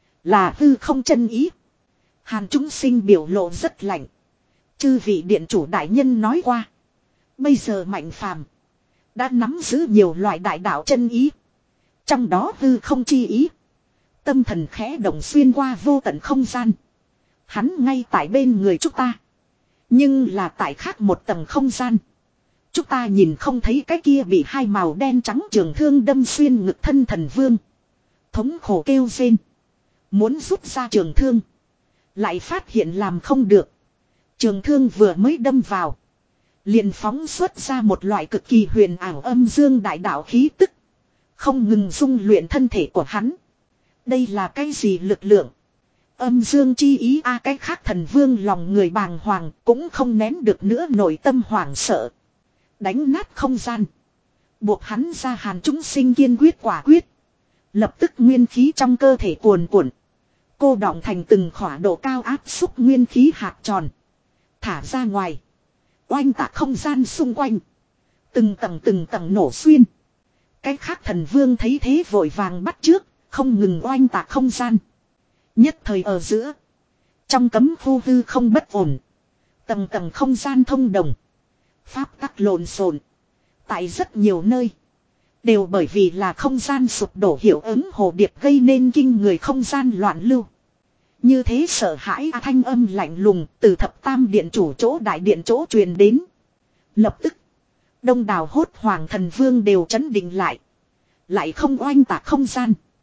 Là hư không chân ý. Hàn chúng sinh biểu lộ rất lạnh. Chư vị điện chủ đại nhân nói qua. Bây giờ mạnh phàm. Đã nắm giữ nhiều loại đại đạo chân ý. Trong đó hư không chi ý. Tâm thần khẽ động xuyên qua vô tận không gian. Hắn ngay tại bên người chúng ta. Nhưng là tại khác một tầng không gian. Chúng ta nhìn không thấy cái kia bị hai màu đen trắng trường thương đâm xuyên ngực thân thần vương. Thống khổ kêu rên. Muốn rút ra trường thương. Lại phát hiện làm không được. Trường thương vừa mới đâm vào. Liền phóng xuất ra một loại cực kỳ huyền ảo âm dương đại đạo khí tức. Không ngừng dung luyện thân thể của hắn. Đây là cái gì lực lượng? Âm dương chi ý a à, cái khác thần vương lòng người bàng hoàng cũng không nén được nữa nội tâm hoảng sợ. Đánh nát không gian. Buộc hắn ra hàn chúng sinh kiên quyết quả quyết. Lập tức nguyên khí trong cơ thể cuồn cuộn. Cô đọng thành từng khỏa độ cao áp xúc nguyên khí hạt tròn. Thả ra ngoài. Oanh tạc không gian xung quanh. Từng tầng từng tầng nổ xuyên. Cái khác thần vương thấy thế vội vàng bắt trước. Không ngừng oanh tạc không gian. Nhất thời ở giữa. Trong cấm khu hư không bất ổn. Tầng tầng không gian thông đồng. Pháp tắc lộn xộn. Tại rất nhiều nơi. Đều bởi vì là không gian sụp đổ hiệu ứng hồ điệp gây nên kinh người không gian loạn lưu. Như thế sợ hãi a thanh âm lạnh lùng từ thập tam điện chủ chỗ đại điện chỗ truyền đến. Lập tức. Đông đảo hốt hoàng thần vương đều chấn định lại. Lại không oanh tạc không gian.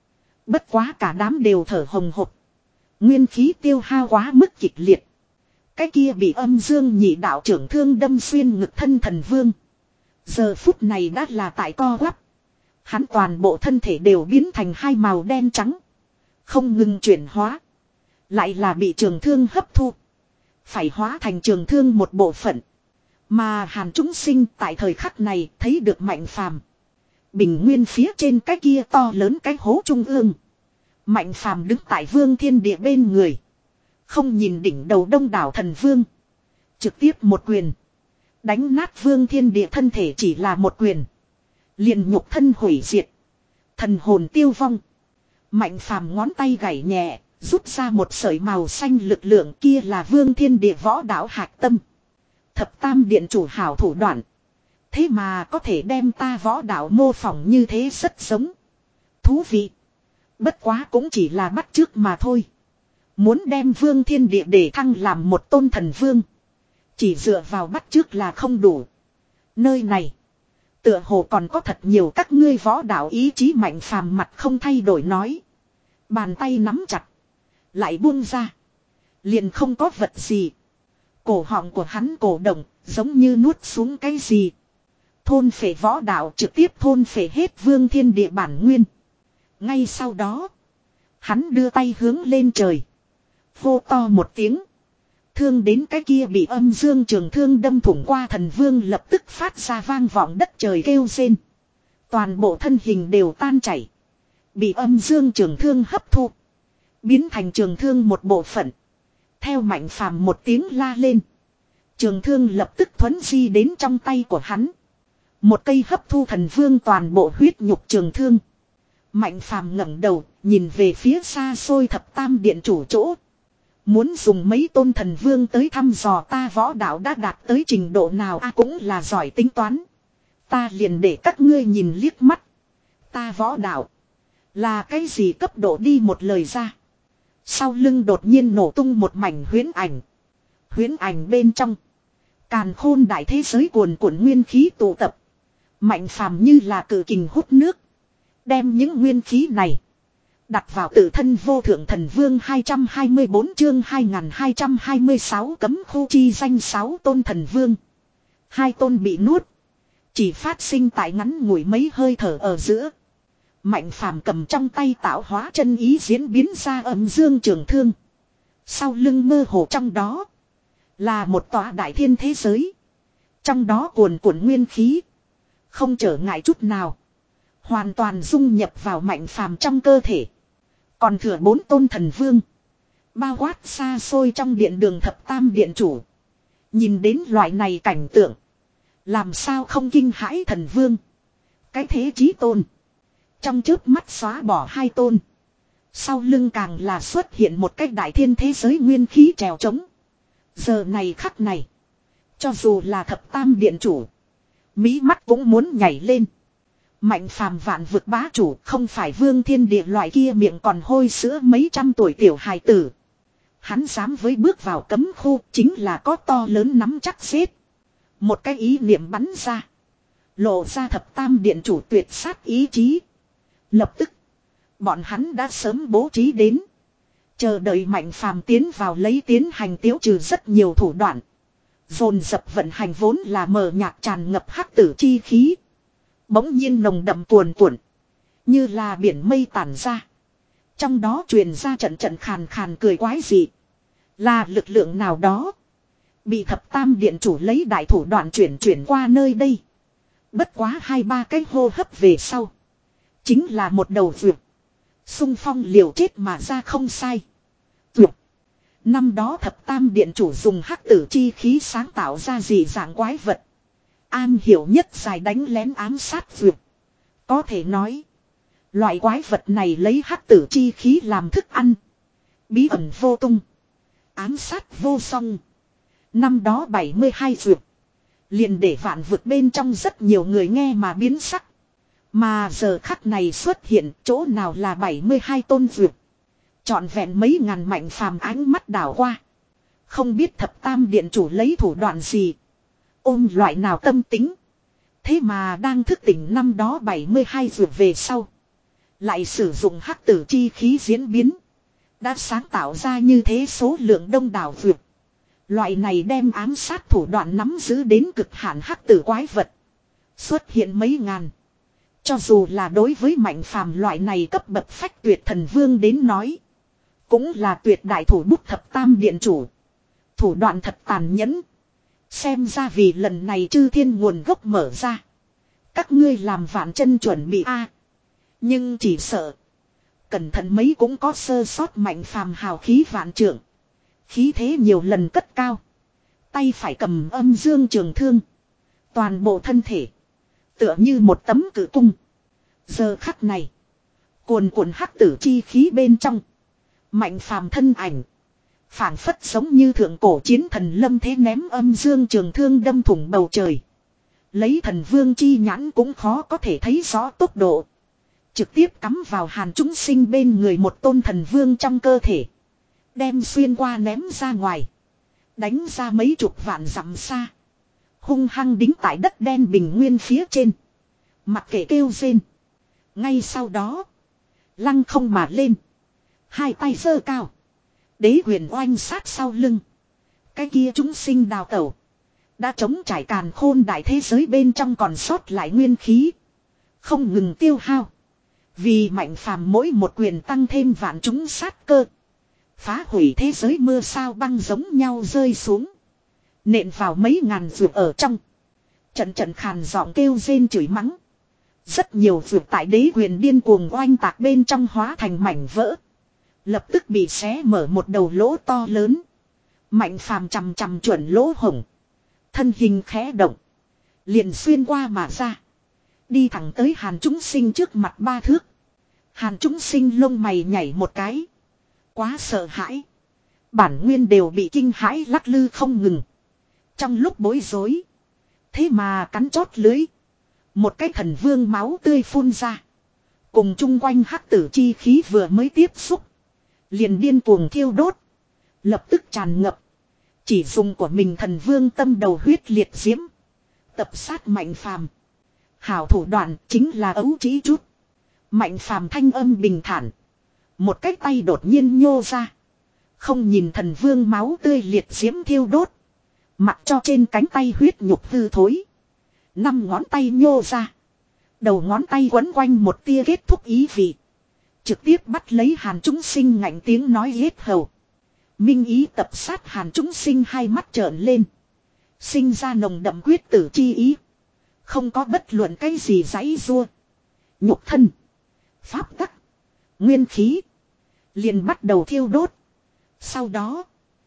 Bất quá cả đám đều thở hồng hộc. Nguyên khí tiêu hao quá mức kịch liệt. Cái kia bị âm dương nhị đạo trưởng thương đâm xuyên ngực thân thần vương. Giờ phút này đã là tại co quắp. Hắn toàn bộ thân thể đều biến thành hai màu đen trắng. Không ngừng chuyển hóa. Lại là bị trường thương hấp thu. Phải hóa thành trường thương một bộ phận. Mà Hàn chúng sinh tại thời khắc này thấy được Mạnh Phàm. Bình nguyên phía trên cái kia to lớn cái hố trung ương. Mạnh Phàm đứng tại Vương Thiên Địa bên người. Không nhìn đỉnh đầu đông đảo thần vương. Trực tiếp một quyền. Đánh nát Vương Thiên Địa thân thể chỉ là một quyền. Liền nhục thân hủy diệt. Thần hồn tiêu vong. Mạnh Phàm ngón tay gảy nhẹ. Rút ra một sợi màu xanh lực lượng, kia là Vương Thiên Địa võ đạo hạch tâm. Thập tam điện chủ hảo thủ đoạn. Thế mà có thể đem ta võ đạo mô phỏng như thế rất giống. Thú vị. Bất quá cũng chỉ là bắt chước mà thôi. Muốn đem Vương Thiên Địa để thăng làm một tôn thần vương. Chỉ dựa vào bắt chước là không đủ. Nơi này. Tựa hồ còn có thật nhiều các ngươi võ đạo ý chí. Mạnh Phàm mặt không thay đổi nói. Bàn tay nắm chặt. Lại buông ra. Liền không có vật gì. Cổ họng của hắn cổ động. Giống như nuốt xuống cái gì. Thôn phệ võ đạo trực tiếp thôn phệ hết Vương Thiên Địa bản nguyên. Ngay sau đó. Hắn đưa tay hướng lên trời. Hô to một tiếng. Thương đến cái kia bị âm dương trường thương đâm thủng qua thần vương lập tức phát ra vang vọng đất trời kêu rên. Toàn bộ thân hình đều tan chảy. Bị âm dương trường thương hấp thu. Biến thành trường thương một bộ phận. Theo Mạnh Phàm một tiếng la lên. Trường thương lập tức thuấn di đến trong tay của hắn. Một cây hấp thu thần vương toàn bộ huyết nhục trường thương. Mạnh Phàm ngẩng đầu, nhìn về phía xa xôi thập tam điện chủ chỗ. Muốn dùng mấy tôn thần vương tới thăm dò ta võ đạo đã đạt tới trình độ nào a à, cũng là giỏi tính toán. Ta liền để các ngươi nhìn liếc mắt. Ta võ đạo. Là cái gì cấp độ đi một lời ra. Sau lưng đột nhiên nổ tung một mảnh huyễn ảnh. Huyễn ảnh bên trong. Càn khôn đại thế giới cuồn cuộn nguyên khí tụ tập. Mạnh Phàm như là cự kình hút nước. Đem những nguyên khí này. Đặt vào tự thân vô thượng thần vương hai trăm hai mươi bốn chương hai nghìn hai trăm hai mươi sáu cấm khu chi danh sáu tôn thần vương. Hai tôn bị nuốt. Chỉ phát sinh tại ngắn ngủi mấy hơi thở ở giữa. Mạnh Phàm cầm trong tay tạo hóa chân ý diễn biến ra âm dương trường thương. Sau lưng mơ hồ trong đó. Là một tòa đại thiên thế giới. Trong đó cuồn cuộn nguyên khí. Không trở ngại chút nào. Hoàn toàn dung nhập vào Mạnh Phàm trong cơ thể. Còn thừa bốn tôn thần vương. Bao quát xa xôi trong điện đường thập tam điện chủ. Nhìn đến loại này cảnh tượng. Làm sao không kinh hãi thần vương. Cái thế chí tôn. Trong chớp mắt xóa bỏ hai tôn. Sau lưng càng là xuất hiện một cái đại thiên thế giới nguyên khí trèo trống. Giờ này khắc này. Cho dù là thập tam điện chủ. Mí mắt cũng muốn nhảy lên. Mạnh Phàm vạn vực bá chủ không phải Vương Thiên Địa loại kia miệng còn hôi sữa mấy trăm tuổi tiểu hài tử. Hắn dám với bước vào cấm khu chính là có to lớn nắm chắc xếp. Một cái ý niệm bắn ra. Lộ ra thập tam điện chủ tuyệt sát ý chí. Lập tức. Bọn hắn đã sớm bố trí đến. Chờ đợi Mạnh Phàm tiến vào lấy tiến hành tiêu trừ rất nhiều thủ đoạn. Dồn dập vận hành vốn là mờ nhạt tràn ngập hắc tử chi khí. Bỗng nhiên nồng đậm cuồn cuộn. Như là biển mây tản ra. Trong đó truyền ra trận trận khàn khàn cười quái dị. Là lực lượng nào đó. Bị thập tam điện chủ lấy đại thủ đoạn chuyển chuyển qua nơi đây. Bất quá hai ba cái hô hấp về sau. Chính là một đầu vượt. Xung phong liều chết mà ra không sai. Vượt. Năm đó thập tam điện chủ dùng hắc tử chi khí sáng tạo ra dị dạng quái vật. An hiểu nhất dài đánh lén ám sát vượt. Có thể nói. Loại quái vật này lấy hắc tử chi khí làm thức ăn. Bí ẩn vô tung. Ám sát vô song. Năm đó bảy mươi hai vượt. Liền để vạn vực bên trong rất nhiều người nghe mà biến sắc. Mà giờ khắc này xuất hiện chỗ nào là bảy mươi hai tôn vượt. Trọn vẹn mấy ngàn Mạnh Phàm ánh mắt đảo qua. Không biết thập tam điện chủ lấy thủ đoạn gì. Ôm loại nào tâm tính. Thế mà đang thức tỉnh năm đó bảy mươi hai vượt về sau. Lại sử dụng hắc tử chi khí diễn biến. Đã sáng tạo ra như thế số lượng đông đảo vượt. Loại này đem ám sát thủ đoạn nắm giữ đến cực hạn hắc tử quái vật. Xuất hiện mấy ngàn. Cho dù là đối với Mạnh Phàm loại này cấp bậc phách tuyệt thần vương đến nói. Cũng là tuyệt đại thủ bút thập tam điện chủ. Thủ đoạn thật tàn nhẫn. Xem ra vì lần này chư thiên nguồn gốc mở ra. Các ngươi làm vạn chân chuẩn bị a. Nhưng chỉ sợ. Cẩn thận mấy cũng có sơ sót. Mạnh Phàm hào khí vạn trượng. Khí thế nhiều lần cất cao. Tay phải cầm âm dương trường thương. Toàn bộ thân thể. Tựa như một tấm cử cung. Giờ khắc này. Cuồn cuộn hắc tử chi khí bên trong. Mạnh Phàm thân ảnh. Phảng phất giống như thượng cổ chiến thần lâm thế ném âm dương trường thương đâm thủng bầu trời. Lấy thần vương chi nhãn cũng khó có thể thấy rõ tốc độ. Trực tiếp cắm vào Hàn chúng sinh bên người một tôn thần vương trong cơ thể. Đem xuyên qua ném ra ngoài. Đánh ra mấy chục vạn dặm xa. Hung hăng đính tại đất đen bình nguyên phía trên. Mặc kệ kêu rên. Ngay sau đó. Lăng không mà lên. Hai tay giơ cao. Đế huyền oanh sát sau lưng. Cái kia chúng sinh đào tẩu. Đã chống trải càn khôn đại thế giới bên trong còn sót lại nguyên khí. Không ngừng tiêu hao. Vì Mạnh Phàm mỗi một quyền tăng thêm vạn chúng sát cơ. Phá hủy thế giới mưa sao băng giống nhau rơi xuống. Nện vào mấy ngàn vượt ở trong. Trận trận khàn giọng kêu rên chửi mắng. Rất nhiều vượt tại đế huyền điên cuồng oanh tạc bên trong hóa thành mảnh vỡ. Lập tức bị xé mở một đầu lỗ to lớn. Mạnh Phàm chằm chằm chuẩn lỗ hổng. Thân hình khẽ động. Liền xuyên qua mà ra. Đi thẳng tới Hàn chúng sinh trước mặt ba thước. Hàn chúng sinh lông mày nhảy một cái. Quá sợ hãi. Bản nguyên đều bị kinh hãi lắc lư không ngừng. Trong lúc bối rối. Thế mà cắn chót lưới. Một cái thần vương máu tươi phun ra. Cùng chung quanh hắc tử chi khí vừa mới tiếp xúc. Liền điên cuồng thiêu đốt. Lập tức tràn ngập. Chỉ dùng của mình thần vương tâm đầu huyết liệt diễm. Tập sát Mạnh Phàm. Hảo thủ đoạn chính là ấu trí chút. Mạnh Phàm thanh âm bình thản. Một cái tay đột nhiên nhô ra. Không nhìn thần vương máu tươi liệt diễm thiêu đốt. Mặc cho trên cánh tay huyết nhục hư thối. Năm ngón tay nhô ra. Đầu ngón tay quấn quanh một tia kết thúc ý vị. Trực tiếp bắt lấy Hàn chúng sinh ngạnh tiếng nói hết hầu. Minh ý tập sát Hàn chúng sinh hai mắt trợn lên. Sinh ra nồng đậm quyết tử chi ý. Không có bất luận cái gì giãy rua. Nhục thân. Pháp tắc. Nguyên khí. Liền bắt đầu thiêu đốt. Sau đó.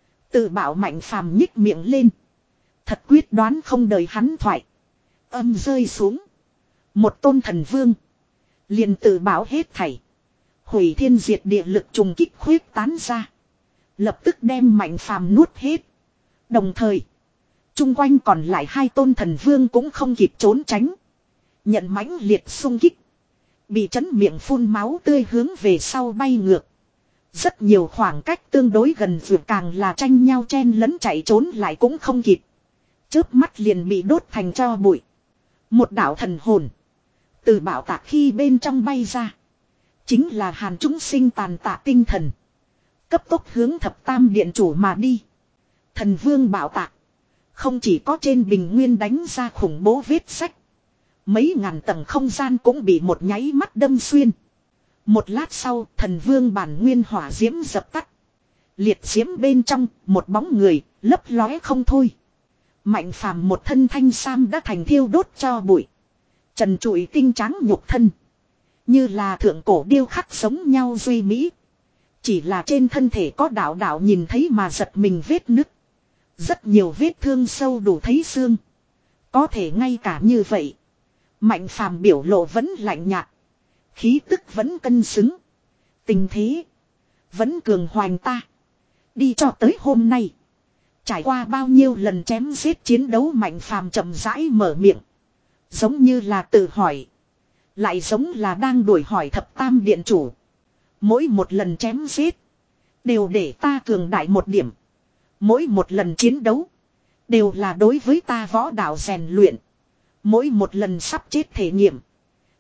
Tự bảo Mạnh Phàm nhích miệng lên. Thật quyết đoán không đợi hắn thoại. Âm rơi xuống. Một tôn thần vương. Liền tự bảo hết thảy. Hủy thiên diệt địa lực trùng kích khuyết tán ra. Lập tức đem Mạnh Phàm nuốt hết. Đồng thời. Trung quanh còn lại hai tôn thần vương cũng không kịp trốn tránh. Nhận mãnh liệt xung kích. Bị chấn miệng phun máu tươi hướng về sau bay ngược. Rất nhiều khoảng cách tương đối gần vượt càng là tranh nhau chen lấn chạy trốn lại cũng không kịp. Chớp mắt liền bị đốt thành tro bụi. Một đạo thần hồn. Từ bảo tạc khi bên trong bay ra. Chính là Hàn chúng sinh tàn tạ tinh thần. Cấp tốc hướng thập tam điện chủ mà đi. Thần vương bảo tạc. Không chỉ có trên bình nguyên đánh ra khủng bố vết sách. Mấy ngàn tầng không gian cũng bị một nháy mắt đâm xuyên. Một lát sau thần vương bản nguyên hỏa diễm dập tắt. Liệt diễm bên trong một bóng người lấp lóe không thôi. Mạnh Phàm một thân thanh sam đã thành thiêu đốt cho bụi. Trần trụi tinh trắng nhục thân. Như là thượng cổ điêu khắc giống nhau duy mỹ. Chỉ là trên thân thể có đạo đạo nhìn thấy mà giật mình vết nứt. Rất nhiều vết thương sâu đủ thấy xương. Có thể ngay cả như vậy. Mạnh Phàm biểu lộ vẫn lạnh nhạt. Khí tức vẫn cân xứng. Tình thế. Vẫn cường hoành ta. Đi cho tới hôm nay. Trải qua bao nhiêu lần chém giết chiến đấu Mạnh Phàm chậm rãi mở miệng. Giống như là tự hỏi. Lại giống là đang đuổi hỏi thập tam điện chủ. Mỗi một lần chém giết. Đều để ta cường đại một điểm. Mỗi một lần chiến đấu. Đều là đối với ta võ đạo rèn luyện. Mỗi một lần sắp chết thể nghiệm.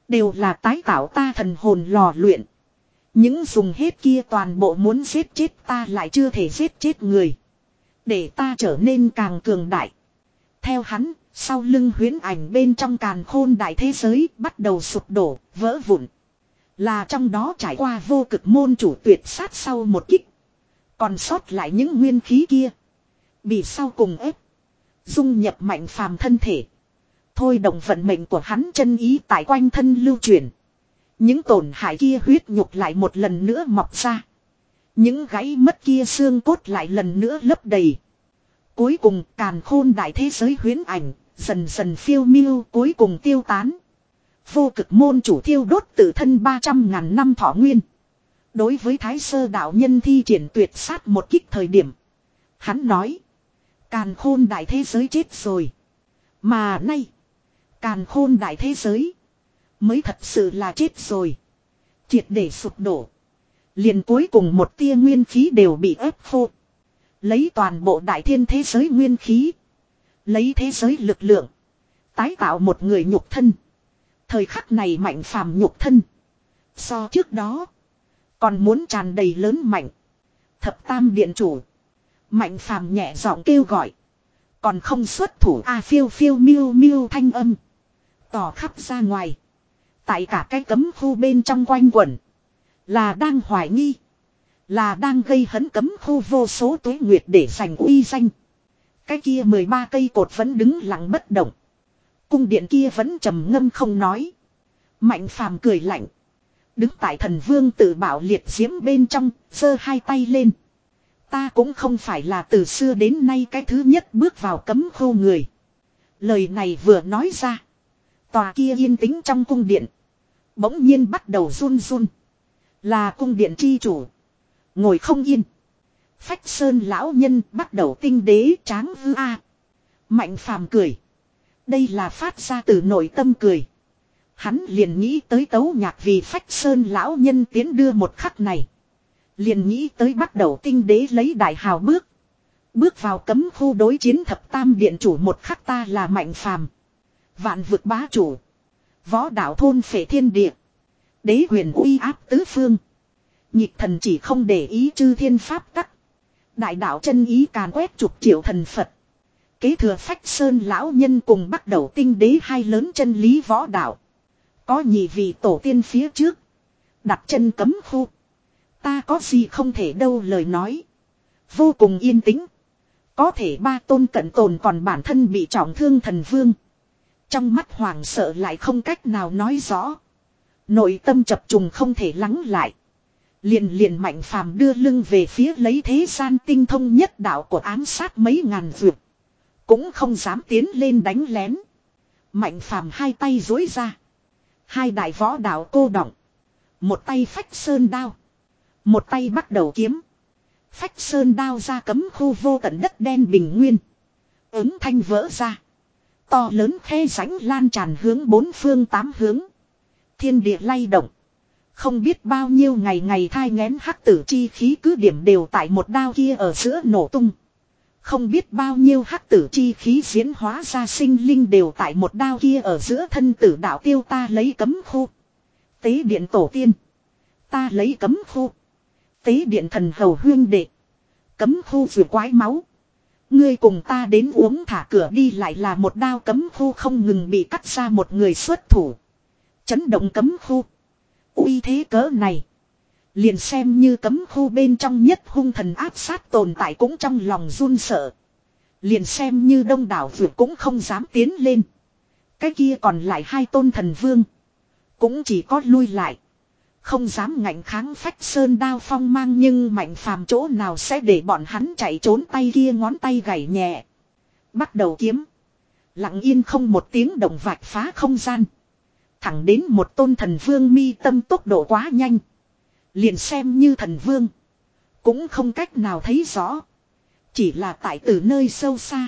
Đều là tái tạo ta thần hồn lò luyện. Những dùng hết kia toàn bộ muốn giết chết ta lại chưa thể giết chết người. Để ta trở nên càng cường đại. Theo hắn, sau lưng huyễn ảnh bên trong càn khôn đại thế giới bắt đầu sụp đổ, vỡ vụn. Là trong đó trải qua vô cực môn chủ tuyệt sát sau một kích. Còn sót lại những nguyên khí kia. Bị sau cùng ép. Dung nhập mạnh phàm thân thể. Thôi động vận mệnh của hắn chân ý tại quanh thân lưu chuyển. Những tổn hại kia huyết nhục lại một lần nữa mọc ra. Những gãy mất kia xương cốt lại lần nữa lấp đầy. Cuối cùng càn khôn đại thế giới huyễn ảnh, dần dần phiêu miêu cuối cùng tiêu tán. Vô cực môn chủ thiêu đốt tự thân ba trăm ngàn năm thọ nguyên. Đối với Thái Sơ đạo nhân thi triển tuyệt sát một kích thời điểm. Hắn nói. Càn khôn đại thế giới chết rồi. Mà nay. Càn khôn đại thế giới. Mới thật sự là chết rồi. Triệt để sụp đổ. Liền cuối cùng một tia nguyên khí đều bị ép khô. Lấy toàn bộ đại thiên thế giới nguyên khí. Lấy thế giới lực lượng. Tái tạo một người nhục thân. Thời khắc này mạnh phàm nhục thân. So trước đó. Còn muốn tràn đầy lớn mạnh. Thập tam điện chủ. Mạnh phàm nhẹ giọng kêu gọi. Còn không xuất thủ a phiêu phiêu miêu miêu thanh âm. Tỏ khắp ra ngoài. Tại cả cái cấm khu bên trong quanh quẩn. Là đang hoài nghi. Là đang gây hấn cấm khu vô số tuế nguyệt để giành uy danh. Cái kia mười ba cây cột vẫn đứng lặng bất động. Cung điện kia vẫn trầm ngâm không nói. Mạnh phàm cười lạnh. Đứng tại thần vương tự bảo liệt diễm bên trong, giơ hai tay lên. Ta cũng không phải là từ xưa đến nay cái thứ nhất bước vào cấm khu người. Lời này vừa nói ra. Tòa kia yên tĩnh trong cung điện. Bỗng nhiên bắt đầu run run. Là cung điện chi chủ. Ngồi không yên. Phách sơn lão nhân bắt đầu tinh đế tráng hư a. Mạnh phàm cười. Đây là phát ra từ nội tâm cười. Hắn liền nghĩ tới tấu nhạc vì phách sơn lão nhân tiến đưa một khắc này. Liền nghĩ tới bắt đầu tinh đế lấy đại hào bước. Bước vào cấm khu đối chiến thập tam điện chủ một khắc ta là mạnh phàm. Vạn vực bá chủ. Võ đạo thôn phệ thiên địa. Đế huyền uy áp tứ phương. Nhịp thần chỉ không để ý chư thiên pháp tắc. Đại đạo chân ý càn quét chục triệu thần Phật. Kế thừa phách sơn lão nhân cùng bắt đầu tinh đế hai lớn chân lý võ đạo. Có nhị vị tổ tiên phía trước. Đặt chân cấm khu. Ta có gì không thể đâu lời nói. Vô cùng yên tĩnh. Có thể ba tôn cận tồn còn bản thân bị trọng thương thần vương. Trong mắt hoàng sợ lại không cách nào nói rõ. Nội tâm chập trùng không thể lắng lại. Liền liền mạnh phàm đưa lưng về phía lấy thế gian tinh thông nhất đạo của ám sát mấy ngàn vượt. Cũng không dám tiến lên đánh lén. Mạnh phàm hai tay dối ra. Hai đại võ đạo cô đọng. Một tay phách sơn đao. Một tay bắt đầu kiếm. Phách sơn đao ra cấm khu vô tận đất đen bình nguyên. Ứng thanh vỡ ra. To lớn khe rãnh lan tràn hướng bốn phương tám hướng. Thiên địa lay động. Không biết bao nhiêu ngày ngày thai nghén hắc tử chi khí cứ điểm đều tại một đao kia ở giữa nổ tung. Không biết bao nhiêu hắc tử chi khí diễn hóa ra sinh linh đều tại một đao kia ở giữa thân tử đạo tiêu ta lấy cấm khu. Tế điện tổ tiên. Ta lấy cấm khu. Tế điện thần hầu huyên đệ. Cấm khu vừa quái máu. Ngươi cùng ta đến uống thả cửa đi lại là một đao cấm khu không ngừng bị cắt ra một người xuất thủ. Chấn động cấm khu. Uy thế cỡ này. Liền xem như cấm khu bên trong nhất hung thần áp sát tồn tại cũng trong lòng run sợ. Liền xem như đông đảo vượt cũng không dám tiến lên. Cái kia còn lại hai tôn thần vương. Cũng chỉ có lui lại. Không dám ngạnh kháng phách sơn đao phong mang nhưng mạnh phàm chỗ nào sẽ để bọn hắn chạy trốn tay kia ngón tay gảy nhẹ. Bắt đầu kiếm. Lặng yên không một tiếng động vạch phá không gian. Thẳng đến một tôn thần vương mi tâm tốc độ quá nhanh. Liền xem như thần vương. Cũng không cách nào thấy rõ. Chỉ là tại từ nơi sâu xa.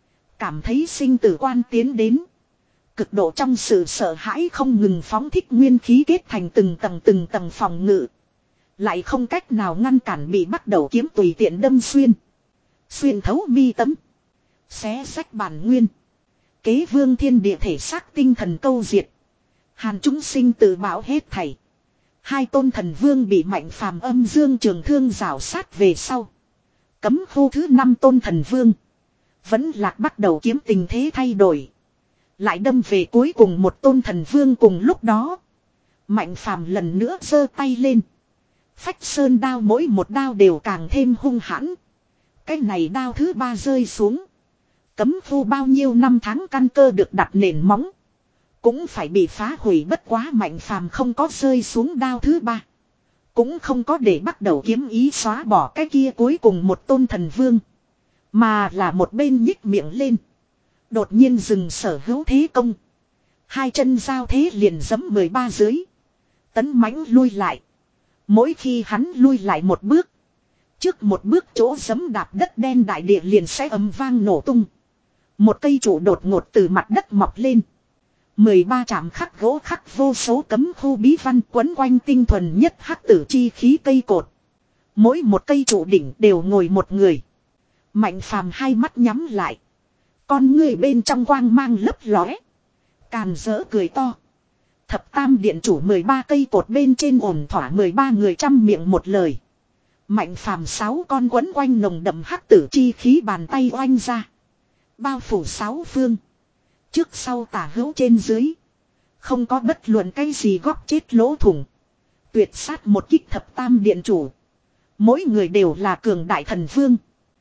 Cảm thấy sinh tử quan tiến đến. Cực độ trong sự sợ hãi không ngừng phóng thích nguyên khí kết thành từng tầng từng tầng phòng ngự. Lại không cách nào ngăn cản bị bắt đầu kiếm tùy tiện đâm xuyên. Xuyên thấu mi tấm. Xé sách bản nguyên. Kế vương thiên địa thể xác tinh thần câu diệt. Hàn chúng sinh tự bảo hết thảy. Hai tôn thần vương bị Mạnh Phàm âm dương trường thương rào sát về sau. Cấm khu thứ năm tôn thần vương. Vẫn lạc bắt đầu kiếm tình thế thay đổi. Lại đâm về cuối cùng một tôn thần vương cùng lúc đó. Mạnh Phàm lần nữa giơ tay lên. Phách sơn đao mỗi một đao đều càng thêm hung hãn. Cái này đao thứ ba rơi xuống. Cấm khu bao nhiêu năm tháng căn cơ được đặt nền móng. Cũng phải bị phá hủy, bất quá Mạnh Phàm không có rơi xuống đao thứ ba. Cũng không có để bắt đầu kiếm ý xóa bỏ cái kia cuối cùng một tôn thần vương. Mà là một bên nhích miệng lên. Đột nhiên dừng sở hữu thế công. Hai chân giao thế liền giẫm mười ba dưới. Tấn mãnh lui lại. Mỗi khi hắn lui lại một bước. Trước một bước chỗ giẫm đạp đất đen đại địa liền sẽ ầm vang nổ tung. Một cây trụ đột ngột từ mặt đất mọc lên. mười ba trạm khắc gỗ khắc vô số cấm khu bí văn quấn quanh tinh thuần nhất hắc tử chi khí cây cột. Mỗi một cây trụ đỉnh đều ngồi một người. Mạnh Phàm hai mắt nhắm lại. Con người bên trong quang mang lấp lóe. Càn rỡ cười to. Thập tam điện chủ mười ba cây cột bên trên ổn thỏa mười ba người trăm miệng một lời. Mạnh Phàm sáu con quấn quanh nồng đậm hắc tử chi khí bàn tay oanh ra. Bao phủ sáu phương. Trước sau tả hữu trên dưới. Không có bất luận cái gì góc chết lỗ thủng. Tuyệt sát một kích thập tam điện chủ. Mỗi người đều là cường đại thần vương.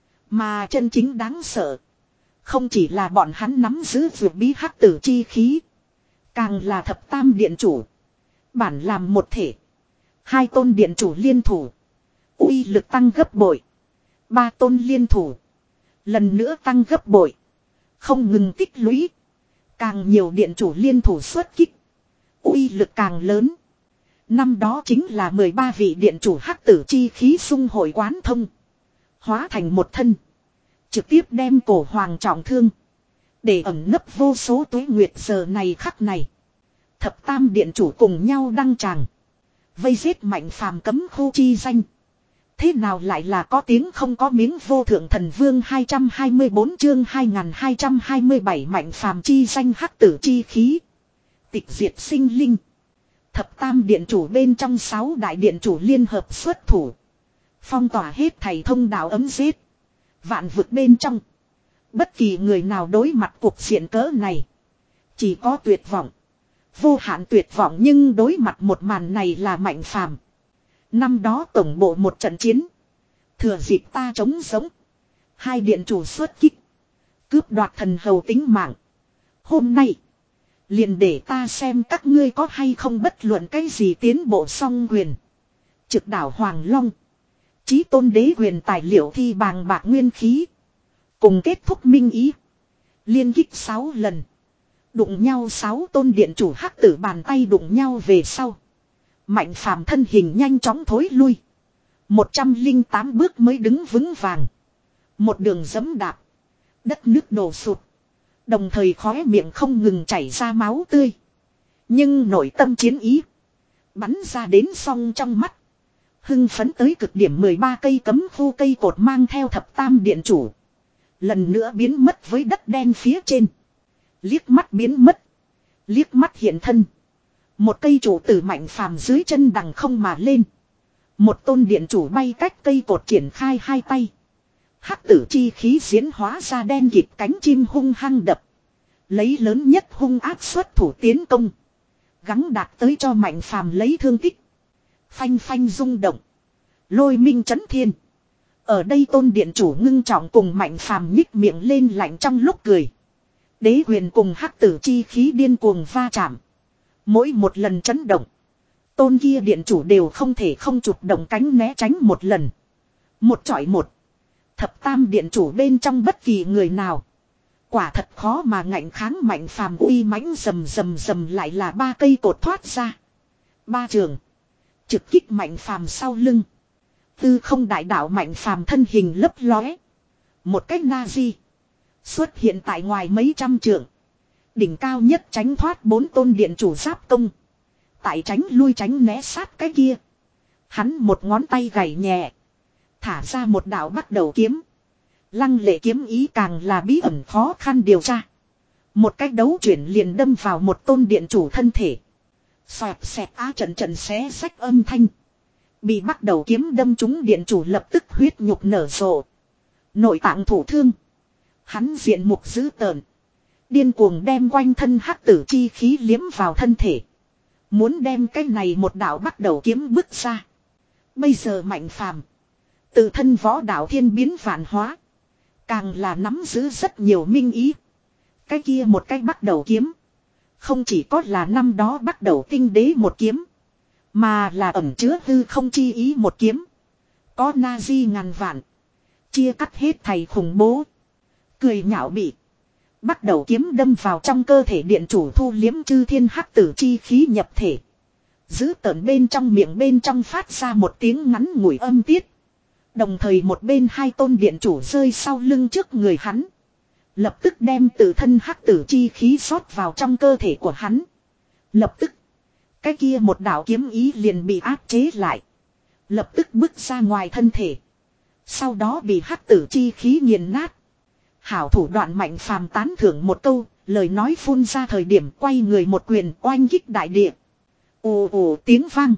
Mà chân chính đáng sợ. Không chỉ là bọn hắn nắm giữ vượt bí hắc tử chi khí. Càng là thập tam điện chủ. Bản làm một thể. Hai tôn điện chủ liên thủ. Uy lực tăng gấp bội. Ba tôn liên thủ. Lần nữa tăng gấp bội. Không ngừng tích lũy. Càng nhiều điện chủ liên thủ xuất kích. Uy lực càng lớn. Năm đó chính là mười ba vị điện chủ hắc tử chi khí xung hội quán thông. Hóa thành một thân. Trực tiếp đem cổ hoàng trọng thương. Để ẩn nấp vô số tuế nguyệt giờ này khắc này. Thập tam điện chủ cùng nhau đăng tràng. Vây giết Mạnh Phàm cấm khu chi danh. Thế nào lại là có tiếng không có miếng vô thượng thần vương hai trăm hai mươi bốn chương hai nghìn hai trăm hai mươi bảy Mạnh Phàm chi danh hắc tử chi khí. Tịch diệt sinh linh. Thập tam điện chủ bên trong sáu đại điện chủ liên hợp xuất thủ. Phong tỏa hết thầy thông đạo ấm giết. Vạn vực bên trong. Bất kỳ người nào đối mặt cuộc diện cỡ này. Chỉ có tuyệt vọng. Vô hạn tuyệt vọng nhưng đối mặt một màn này là Mạnh Phàm. Năm đó tổng bộ một trận chiến. Thừa dịp ta chống giống. Hai điện chủ xuất kích. Cướp đoạt thần hầu tính mạng. Hôm nay. Liền để ta xem các ngươi có hay không bất luận cái gì tiến bộ song quyền. Trực đảo Hoàng Long. Chí tôn đế quyền tài liệu thi bàng bạc nguyên khí. Cùng kết thúc minh ý. Liên kích sáu lần. Đụng nhau sáu tôn điện chủ hắc tử bàn tay đụng nhau về sau. Mạnh Phàm thân hình nhanh chóng thối lui. Một trăm linh tám bước mới đứng vững vàng. Một đường giẫm đạp. Đất nước đổ sụt. Đồng thời khóe miệng không ngừng chảy ra máu tươi. Nhưng nội tâm chiến ý. Bắn ra đến song trong mắt. Hưng phấn tới cực điểm mười ba cây cấm khu cây cột mang theo thập tam điện chủ. Lần nữa biến mất với đất đen phía trên. Liếc mắt biến mất. Liếc mắt hiện thân. Một cây trụ từ Mạnh Phàm dưới chân đằng không mà lên. Một tôn điện chủ bay cách cây cột triển khai hai tay. Hắc tử chi khí diễn hóa ra đen kịt cánh chim hung hăng đập. Lấy lớn nhất hung áp xuất thủ tiến công. Gắng đạt tới cho Mạnh Phàm lấy thương tích. Phanh phanh rung động. Lôi minh chấn thiên. Ở đây tôn điện chủ ngưng trọng cùng Mạnh Phàm nhích miệng lên lạnh trong lúc cười. Đế quyền cùng hắc tử chi khí điên cuồng va chạm. Mỗi một lần chấn động. Tôn kia điện chủ đều không thể không chụp động cánh né tránh một lần. Một chọi một. Thập tam điện chủ bên trong bất kỳ người nào. Quả thật khó mà ngạnh kháng Mạnh Phàm uy mãnh rầm rầm rầm lại là ba cây cột thoát ra. Ba trường. Trực kích Mạnh Phàm sau lưng. Tư không đại đạo Mạnh Phàm thân hình lấp lóe. Một cách na di. Xuất hiện tại ngoài mấy trăm trượng. Đỉnh cao nhất tránh thoát bốn tôn điện chủ giáp công. Tại tránh lui tránh né sát cái kia. Hắn một ngón tay gảy nhẹ. Thả ra một đạo bắt đầu kiếm. Lăng lệ kiếm ý càng là bí ẩn khó khăn điều tra. Một cách đấu chuyển liền đâm vào một tôn điện chủ thân thể. Xoẹt xẹt á trận trận xé sách âm thanh. Bị bắt đầu kiếm đâm trúng điện chủ lập tức huyết nhục nở rộ. Nội tạng thủ thương. Hắn diện mục dữ tợn. Điên cuồng đem quanh thân hắc tử chi khí liếm vào thân thể. Muốn đem cái này một đạo bắt đầu kiếm bứt ra. Bây giờ Mạnh Phàm tự thân võ đạo thiên biến vạn hóa. Càng là nắm giữ rất nhiều minh ý. Cái kia một cái bắt đầu kiếm. Không chỉ có là năm đó bắt đầu tinh đế một kiếm. Mà là ẩn chứa hư không chi ý một kiếm. Có na di ngàn vạn. Chia cắt hết thầy khủng bố. Cười nhạo bị. Bắt đầu kiếm đâm vào trong cơ thể điện chủ thu liếm chư thiên hắc tử chi khí nhập thể. Giữ tợn bên trong miệng bên trong phát ra một tiếng ngắn ngủi âm tiết. Đồng thời một bên hai tôn điện chủ rơi sau lưng trước người hắn. Lập tức đem tự thân hắc tử chi khí rót vào trong cơ thể của hắn. Lập tức. Cái kia một đạo kiếm ý liền bị áp chế lại. Lập tức bước ra ngoài thân thể. Sau đó bị hắc tử chi khí nghiền nát. Hảo thủ đoạn Mạnh Phàm tán thưởng một câu. Lời nói phun ra thời điểm quay người một quyền oanh kích đại địa. Ồ ồ tiếng vang.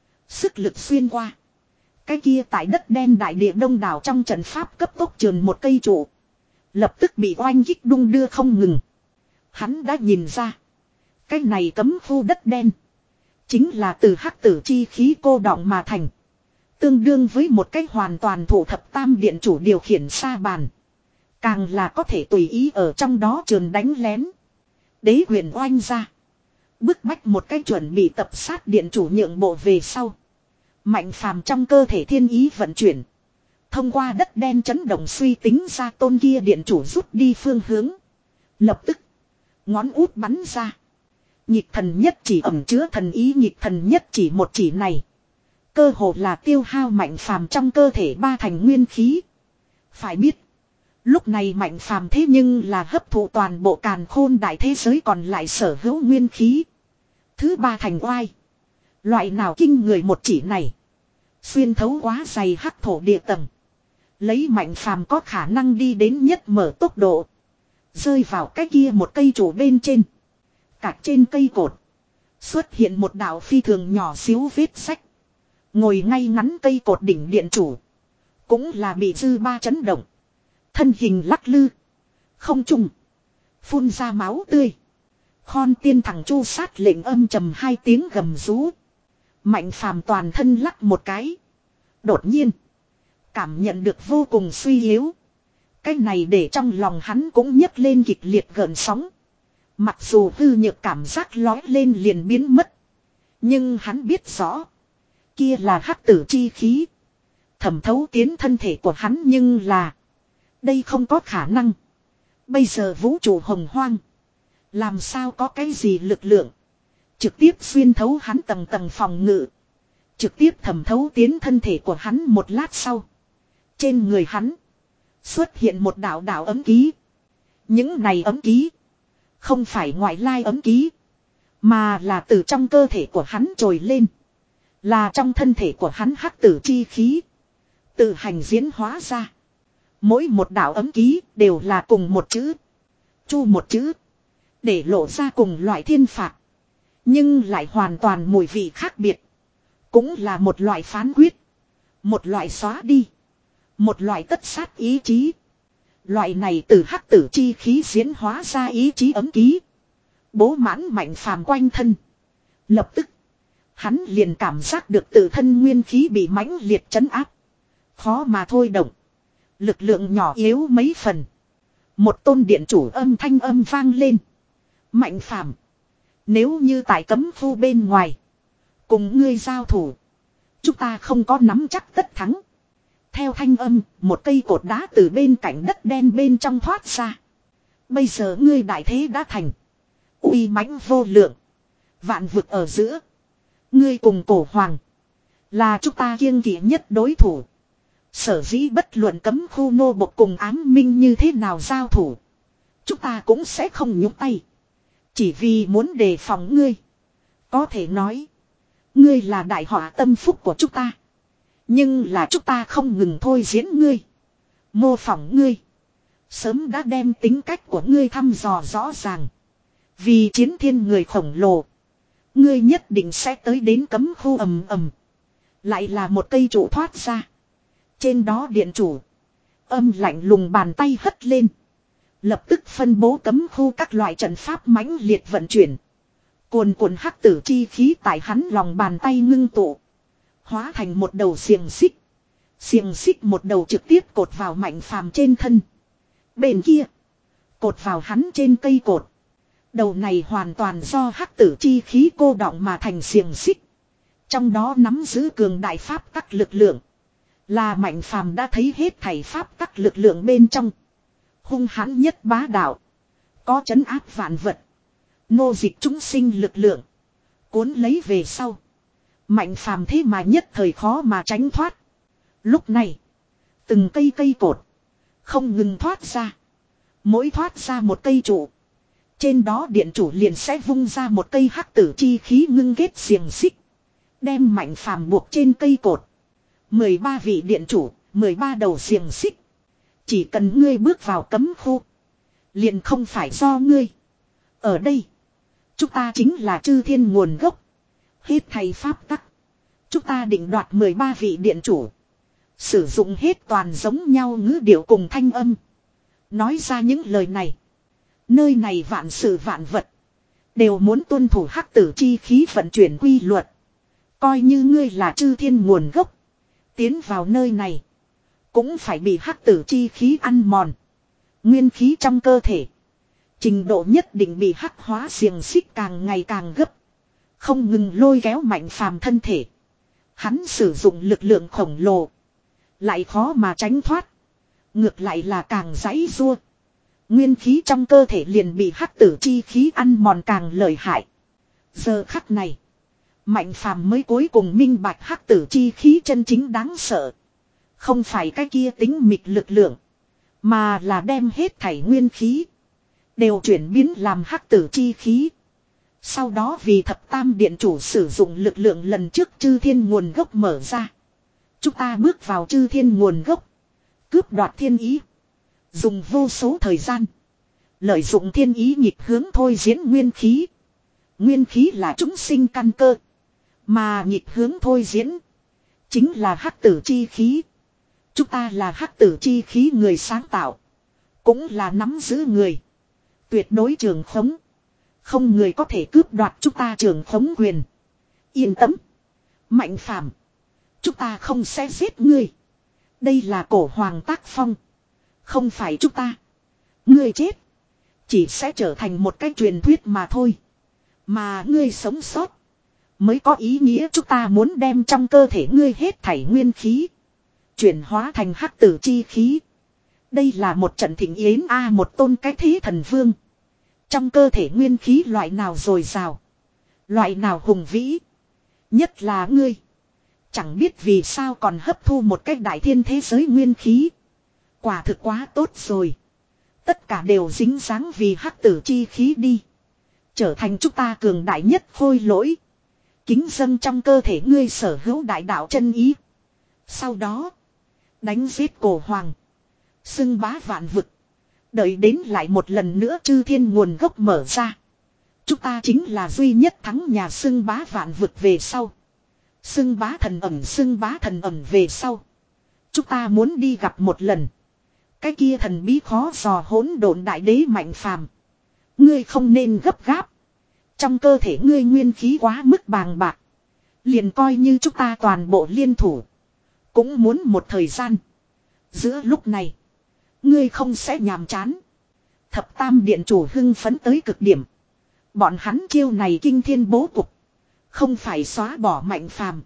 Sức lực xuyên qua. Cái kia tại đất đen đại địa đông đảo trong trận pháp cấp tốc trườn một cây trụ. Lập tức bị oanh kích đung đưa không ngừng. Hắn đã nhìn ra. Cái này cấm khu đất đen. Chính là từ hắc tử chi khí cô đọng mà thành. Tương đương với một cái hoàn toàn thủ thập tam điện chủ điều khiển sa bàn. Càng là có thể tùy ý ở trong đó trườn đánh lén. Đế huyền oanh ra. Bức bách một cái chuẩn bị tập sát điện chủ nhượng bộ về sau. Mạnh Phàm trong cơ thể thiên ý vận chuyển. Thông qua đất đen chấn động suy tính ra tôn kia điện chủ rút đi phương hướng. Lập tức. Ngón út bắn ra. Nhịp thần nhất chỉ ẩm chứa thần ý nhịp thần nhất chỉ một chỉ này. Cơ hồ là tiêu hao Mạnh Phàm trong cơ thể ba thành nguyên khí. Phải biết. Lúc này Mạnh Phàm thế nhưng là hấp thụ toàn bộ càn khôn đại thế giới còn lại sở hữu nguyên khí. Thứ ba thành oai. Loại nào kinh người một chỉ này. Xuyên thấu quá dày hắc thổ địa tầng. Lấy Mạnh Phàm có khả năng đi đến nhất mở tốc độ. Rơi vào cái kia một cây trụ bên trên. Cạc trên cây cột. Xuất hiện một đạo phi thường nhỏ xíu vết sách. Ngồi ngay ngắn cây cột đỉnh điện chủ. Cũng là bị dư ba chấn động. Thân hình lắc lư. Không trùng. Phun ra máu tươi. Khon tiên thằng chu sát lệnh âm trầm hai tiếng gầm rú. Mạnh Phàm toàn thân lắc một cái. Đột nhiên. Cảm nhận được vô cùng suy yếu. Cái này để trong lòng hắn cũng nhấc lên kịch liệt gợn sóng. Mặc dù hư nhược cảm giác lói lên liền biến mất. Nhưng hắn biết rõ. Kia là hắc tử chi khí. Thẩm thấu tiến thân thể của hắn nhưng là. Đây không có khả năng. Bây giờ vũ trụ hồng hoang. Làm sao có cái gì lực lượng. Trực tiếp xuyên thấu hắn tầng tầng phòng ngự. Trực tiếp thẩm thấu tiến thân thể của hắn một lát sau. Trên người hắn. Xuất hiện một đạo đạo ấm ký. Những này ấm ký. Không phải ngoại lai ấm ký. Mà là từ trong cơ thể của hắn trồi lên. Là trong thân thể của hắn hắc tử chi khí. Tự hành diễn hóa ra. Mỗi một đạo ấm ký đều là cùng một chữ. Chu một chữ. Để lộ ra cùng loại thiên phạt. Nhưng lại hoàn toàn mùi vị khác biệt. Cũng là một loại phán quyết. Một loại xóa đi. Một loại tất sát ý chí. Loại này từ hắc tử chi khí diễn hóa ra ý chí ấm ký. Bố mãn Mạnh Phàm quanh thân. Lập tức. Hắn liền cảm giác được tự thân nguyên khí bị mãnh liệt trấn áp. Khó mà thôi động. Lực lượng nhỏ yếu mấy phần. Một tôn điện chủ âm thanh âm vang lên. Mạnh Phàm, nếu như tại cấm khu bên ngoài. Cùng ngươi giao thủ. Chúng ta không có nắm chắc tất thắng. Theo thanh âm, một cây cột đá từ bên cạnh đất đen bên trong thoát ra. Bây giờ ngươi đại thế đã thành. Uy mãnh vô lượng. Vạn vực ở giữa. Ngươi cùng cổ hoàng. Là chúng ta kiêng kỵ nhất đối thủ. Sở dĩ bất luận cấm khu nô bộc cùng ám minh như thế nào giao thủ. Chúng ta cũng sẽ không nhúc tay. Chỉ vì muốn đề phòng ngươi. Có thể nói. Ngươi là đại họa tâm phúc của chúng ta. Nhưng là chúng ta không ngừng thôi diễn ngươi. Mô phỏng ngươi. Sớm đã đem tính cách của ngươi thăm dò rõ ràng. Vì chiến thiên người khổng lồ. Ngươi nhất định sẽ tới đến cấm khu ầm ầm. Lại là một cây trụ thoát ra. Trên đó điện chủ. Âm lạnh lùng bàn tay hất lên. Lập tức phân bố cấm khu các loại trận pháp mãnh liệt vận chuyển. Cuồn cuộn hắc tử chi khí tại hắn lòng bàn tay ngưng tụ. Hóa thành một đầu xiềng xích. Xiềng xích một đầu trực tiếp cột vào Mạnh Phàm trên thân. Bên kia. Cột vào hắn trên cây cột. Đầu này hoàn toàn do hắc tử chi khí cô đọng mà thành xiềng xích. Trong đó nắm giữ cường đại pháp tắc lực lượng. Là Mạnh Phàm đã thấy hết thảy pháp tắc lực lượng bên trong. Hung hãn nhất bá đạo. Có trấn áp vạn vật. Nô dịch chúng sinh lực lượng. Cuốn lấy về sau. Mạnh Phàm thế mà nhất thời khó mà tránh thoát. Lúc này. Từng cây cây cột. Không ngừng thoát ra. Mỗi thoát ra một cây trụ. Trên đó điện chủ liền sẽ vung ra một cây hắc tử chi khí ngưng kết xiềng xích. Đem Mạnh Phàm buộc trên cây cột. mười ba vị điện chủ, mười ba đầu xiềng xích. Chỉ cần ngươi bước vào cấm khu. Liền không phải do ngươi. Ở đây. Chúng ta chính là chư thiên nguồn gốc. Hết thầy pháp tắc. Chúng ta định đoạt mười ba vị điện chủ. Sử dụng hết toàn giống nhau ngữ điệu cùng thanh âm. Nói ra những lời này. Nơi này vạn sự vạn vật. Đều muốn tuân thủ hắc tử chi khí vận chuyển quy luật. Coi như ngươi là chư thiên nguồn gốc. Tiến vào nơi này. Cũng phải bị hắc tử chi khí ăn mòn. Nguyên khí trong cơ thể. Trình độ nhất định bị hắc hóa xiềng xích càng ngày càng gấp. Không ngừng lôi kéo Mạnh Phàm thân thể. Hắn sử dụng lực lượng khổng lồ. Lại khó mà tránh thoát. Ngược lại là càng giãy giụa. Nguyên khí trong cơ thể liền bị hắc tử chi khí ăn mòn càng lợi hại. Giờ khắc này. Mạnh Phàm mới cuối cùng minh bạch hắc tử chi khí chân chính đáng sợ. Không phải cái kia tính mịch lực lượng. Mà là đem hết thảy nguyên khí. Đều chuyển biến làm hắc tử chi khí. Sau đó vì thập tam điện chủ sử dụng lực lượng lần trước chư thiên nguồn gốc mở ra. Chúng ta bước vào chư thiên nguồn gốc. Cướp đoạt thiên ý. Dùng vô số thời gian. Lợi dụng thiên ý nhịp hướng thôi diễn nguyên khí. Nguyên khí là chúng sinh căn cơ. Mà nhịp hướng thôi diễn. Chính là hắc tử chi khí. Chúng ta là hắc tử chi khí người sáng tạo. Cũng là nắm giữ người. Tuyệt đối trường khống. Không người có thể cướp đoạt chúng ta trường khống quyền. Yên tâm. Mạnh Phàm. Chúng ta không sẽ giết ngươi. Đây là cổ hoàng tác phong. Không phải chúng ta. Ngươi chết. Chỉ sẽ trở thành một cái truyền thuyết mà thôi. Mà ngươi sống sót. Mới có ý nghĩa chúng ta muốn đem trong cơ thể ngươi hết thảy nguyên khí. Chuyển hóa thành hắc tử chi khí. Đây là một trận thịnh yến a một tôn cái thế thần vương. Trong cơ thể nguyên khí loại nào dồi dào. Loại nào hùng vĩ. Nhất là ngươi. Chẳng biết vì sao còn hấp thu một cách đại thiên thế giới nguyên khí. Quả thực quá tốt rồi. Tất cả đều dính dáng vì hắc tử chi khí đi. Trở thành chúng ta cường đại nhất khôi lỗi. Kính dâng trong cơ thể ngươi sở hữu đại đạo chân ý. Sau đó. Đánh giết cổ hoàng. Xưng bá vạn vực. Đợi đến lại một lần nữa chư thiên nguồn gốc mở ra. Chúng ta chính là duy nhất thắng nhà xưng bá vạn vực về sau. Xưng bá thần ẩm xưng bá thần ẩm về sau. Chúng ta muốn đi gặp một lần. Cái kia thần bí khó dò hỗn độn đại đế Mạnh Phàm. Ngươi không nên gấp gáp. Trong cơ thể ngươi nguyên khí quá mức bàng bạc. Liền coi như chúng ta toàn bộ liên thủ. Cũng muốn một thời gian. Giữa lúc này. Ngươi không sẽ nhàm chán. Thập tam điện chủ hưng phấn tới cực điểm. Bọn hắn chiêu này kinh thiên bố cục. Không phải xóa bỏ Mạnh Phàm.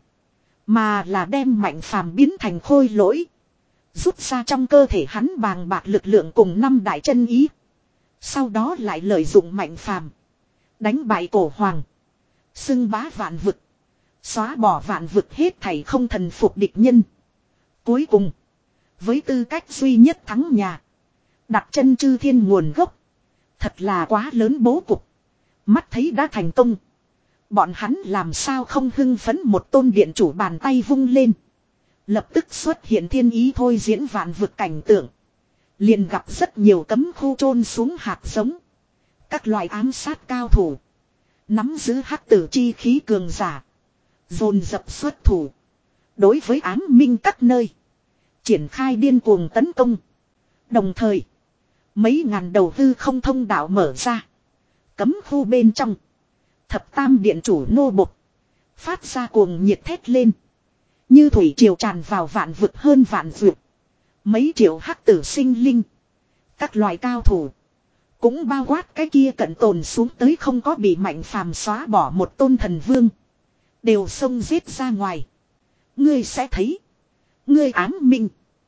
Mà là đem Mạnh Phàm biến thành khôi lỗi. Rút ra trong cơ thể hắn bàng bạc lực lượng cùng năm đại chân ý. Sau đó lại lợi dụng Mạnh Phàm. Đánh bại cổ hoàng. Xưng bá vạn vực. Xóa bỏ vạn vực hết thảy không thần phục địch nhân. Cuối cùng. Với tư cách duy nhất thắng nhà. Đặt chân chư thiên nguồn gốc. Thật là quá lớn bố cục. Mắt thấy đã thành công. Bọn hắn làm sao không hưng phấn một tôn điện chủ bàn tay vung lên. Lập tức xuất hiện thiên ý thôi diễn vạn vực cảnh tượng. Liền gặp rất nhiều cấm khu chôn xuống hạt giống. Các loại ám sát cao thủ. Nắm giữ hắc tử chi khí cường giả. Dồn dập xuất thủ. Đối với ám minh các nơi. Triển khai điên cuồng tấn công. Đồng thời. Mấy ngàn đầu hư không thông đạo mở ra. Cấm khu bên trong. Thập tam điện chủ nô bộc. Phát ra cuồng nhiệt thét lên. Như thủy triều tràn vào vạn vực hơn vạn vực. Mấy triệu hắc tử sinh linh. Các loại cao thủ. Cũng bao quát cái kia cận tồn xuống tới không có bị Mạnh Phàm xóa bỏ một tôn thần vương. Đều xông giết ra ngoài. Ngươi sẽ thấy. Ngươi ám minh.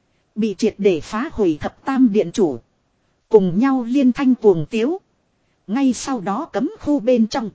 Bị triệt để phá hủy thập tam điện chủ. Cùng nhau liên thanh cuồng tiếu. Ngay sau đó cấm khu bên trong.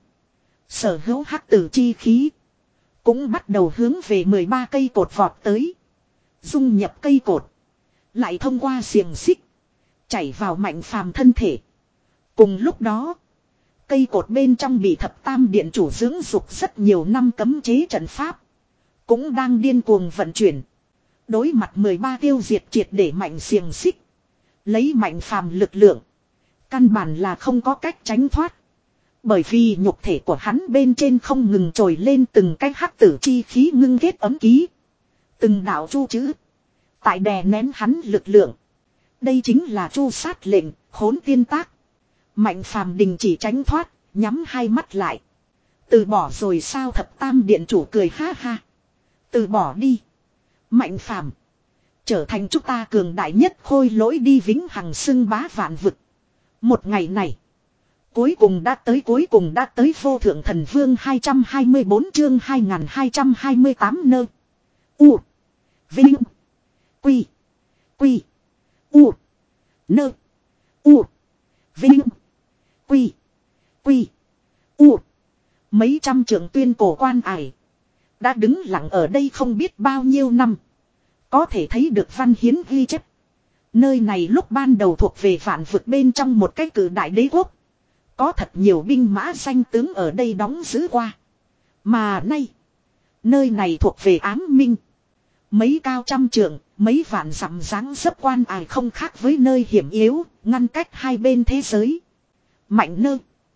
Sở hữu hắc tử chi khí. Cũng bắt đầu hướng về mười ba cây cột vọt tới. Dung nhập cây cột. Lại thông qua xiềng xích. Chảy vào Mạnh Phàm thân thể. Cùng lúc đó. Cây cột bên trong bị thập tam điện chủ dưỡng dục rất nhiều năm cấm chế trận pháp. Cũng đang điên cuồng vận chuyển. Đối mặt mười ba tiêu diệt triệt để mạnh xiềng xích. Lấy Mạnh Phàm lực lượng. Căn bản là không có cách tránh thoát. Bởi vì nhục thể của hắn bên trên không ngừng trồi lên từng cái hắc tử chi khí ngưng kết ấm ký. Từng đạo chu chữ. Tại đè nén hắn lực lượng. Đây chính là chu sát lệnh, khốn tiên tác. Mạnh Phàm đình chỉ tránh thoát, nhắm hai mắt lại. Từ bỏ rồi sao thập tam điện chủ cười ha ha. Từ bỏ đi. Mạnh Phàm trở thành chúng ta cường đại nhất khôi lỗi đi vĩnh hằng xưng bá vạn vực. Một ngày này. Cuối cùng đã tới cuối cùng đã tới vô thượng thần vương hai trăm hai mươi bốn chương hai nghìn hai trăm hai mươi tám nơ. U. Vinh. Quy. Quy. U. Nơ. U. Vinh. Quy. Quy. U. Mấy trăm trưởng tuyên cổ quan ải. Đã đứng lặng ở đây không biết bao nhiêu năm. Có thể thấy được văn hiến ghi chép. Nơi này lúc ban đầu thuộc về vạn vực bên trong một cái cử đại đế quốc. Có thật nhiều binh mã danh tướng ở đây đóng giữ qua. Mà nay. Nơi này thuộc về ám minh. Mấy cao trăm trượng, mấy vạn dặm dáng dấp quan ải không khác với nơi hiểm yếu, ngăn cách hai bên thế giới. Mạnh nơ.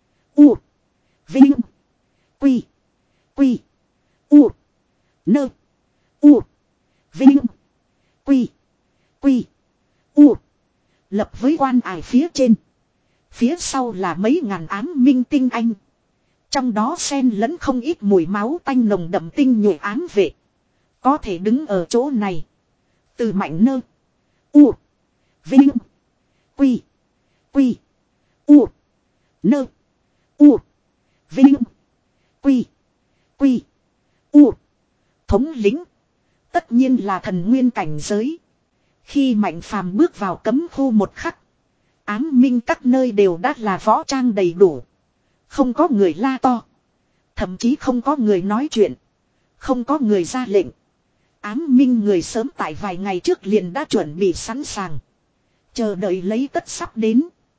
U. Vinh. Quy. Quy. U. Nơ. U. Vinh. Quy. Quy. U. Lập với quan ải phía trên. Phía sau là mấy ngàn ám minh tinh anh. Trong đó xen lẫn không ít mùi máu tanh nồng đậm tinh nhuệ ám vệ. Có thể đứng ở chỗ này. Từ mạnh nơ. U. Vinh. Quy. Quy. U. Nơ. U. Vinh. Quy. Quy. U. Thống lĩnh. Tất nhiên là thần nguyên cảnh giới. Khi Mạnh Phàm bước vào cấm khu một khắc. Ám minh các nơi đều đã là võ trang đầy đủ. Không có người la to. Thậm chí không có người nói chuyện. Không có người ra lệnh. Ám minh người sớm tại vài ngày trước liền đã chuẩn bị sẵn sàng. Chờ đợi lấy tất sắp đến.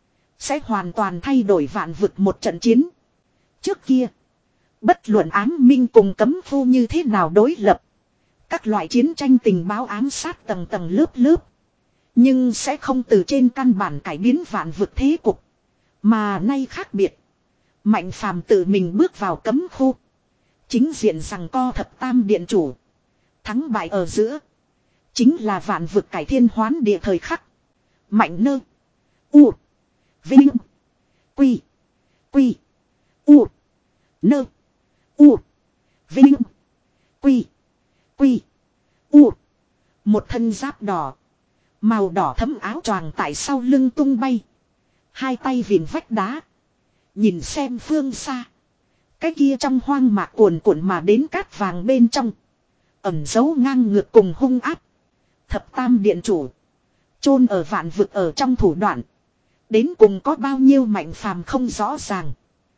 Sẽ hoàn toàn thay đổi vạn vực một trận chiến. Trước kia. Bất luận ám minh cùng cấm khu như thế nào đối lập. Các loại chiến tranh tình báo ám sát tầng tầng lớp lớp. Nhưng sẽ không từ trên căn bản cải biến vạn vực thế cục. Mà nay khác biệt. Mạnh Phàm tự mình bước vào cấm khu. Chính diện rằng co thập tam điện chủ. Thắng bại ở giữa. Chính là vạn vực cải thiên hoán địa thời khắc. Mạnh nơ. U. Vinh. Quy. Quy. U. Nơ. U. Vinh. Quy. Quy. U. Một thân giáp đỏ. Màu đỏ thấm áo choàng tại sau lưng tung bay. Hai tay vịn vách đá. Nhìn xem phương xa. Cái kia trong hoang mạc cuồn cuộn mà đến cát vàng bên trong. Ẩn giấu ngang ngược cùng hung áp. Thập tam điện chủ. Chôn ở vạn vực ở trong thủ đoạn. Đến cùng có bao nhiêu Mạnh Phàm không rõ ràng.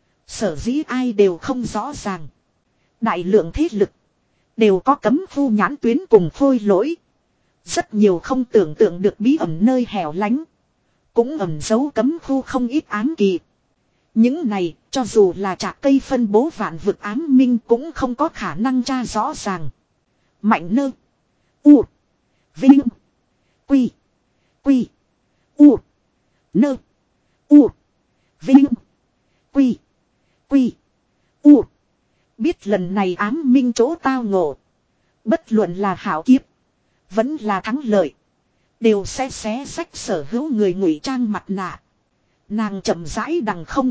Sở dĩ ai đều không rõ ràng. Đại lượng thế lực. Đều có cấm khu nhãn tuyến cùng phôi lỗi. Rất nhiều không tưởng tượng được bí ẩn nơi hẻo lánh. Cũng ẩn giấu cấm khu không ít ám kỳ. Những này, cho dù là trạc cây phân bố vạn vực ám minh cũng không có khả năng tra rõ ràng. Mạnh nơ. U. Vinh. Quy. Quy. U. Nơ. U. Vinh. Quy. Quy. U. Biết lần này ám minh chỗ tao ngộ. Bất luận là hảo kiếp. Vẫn là thắng lợi. Đều sẽ xé rách sở hữu người ngụy trang mặt nạ. Nàng chậm rãi đằng không.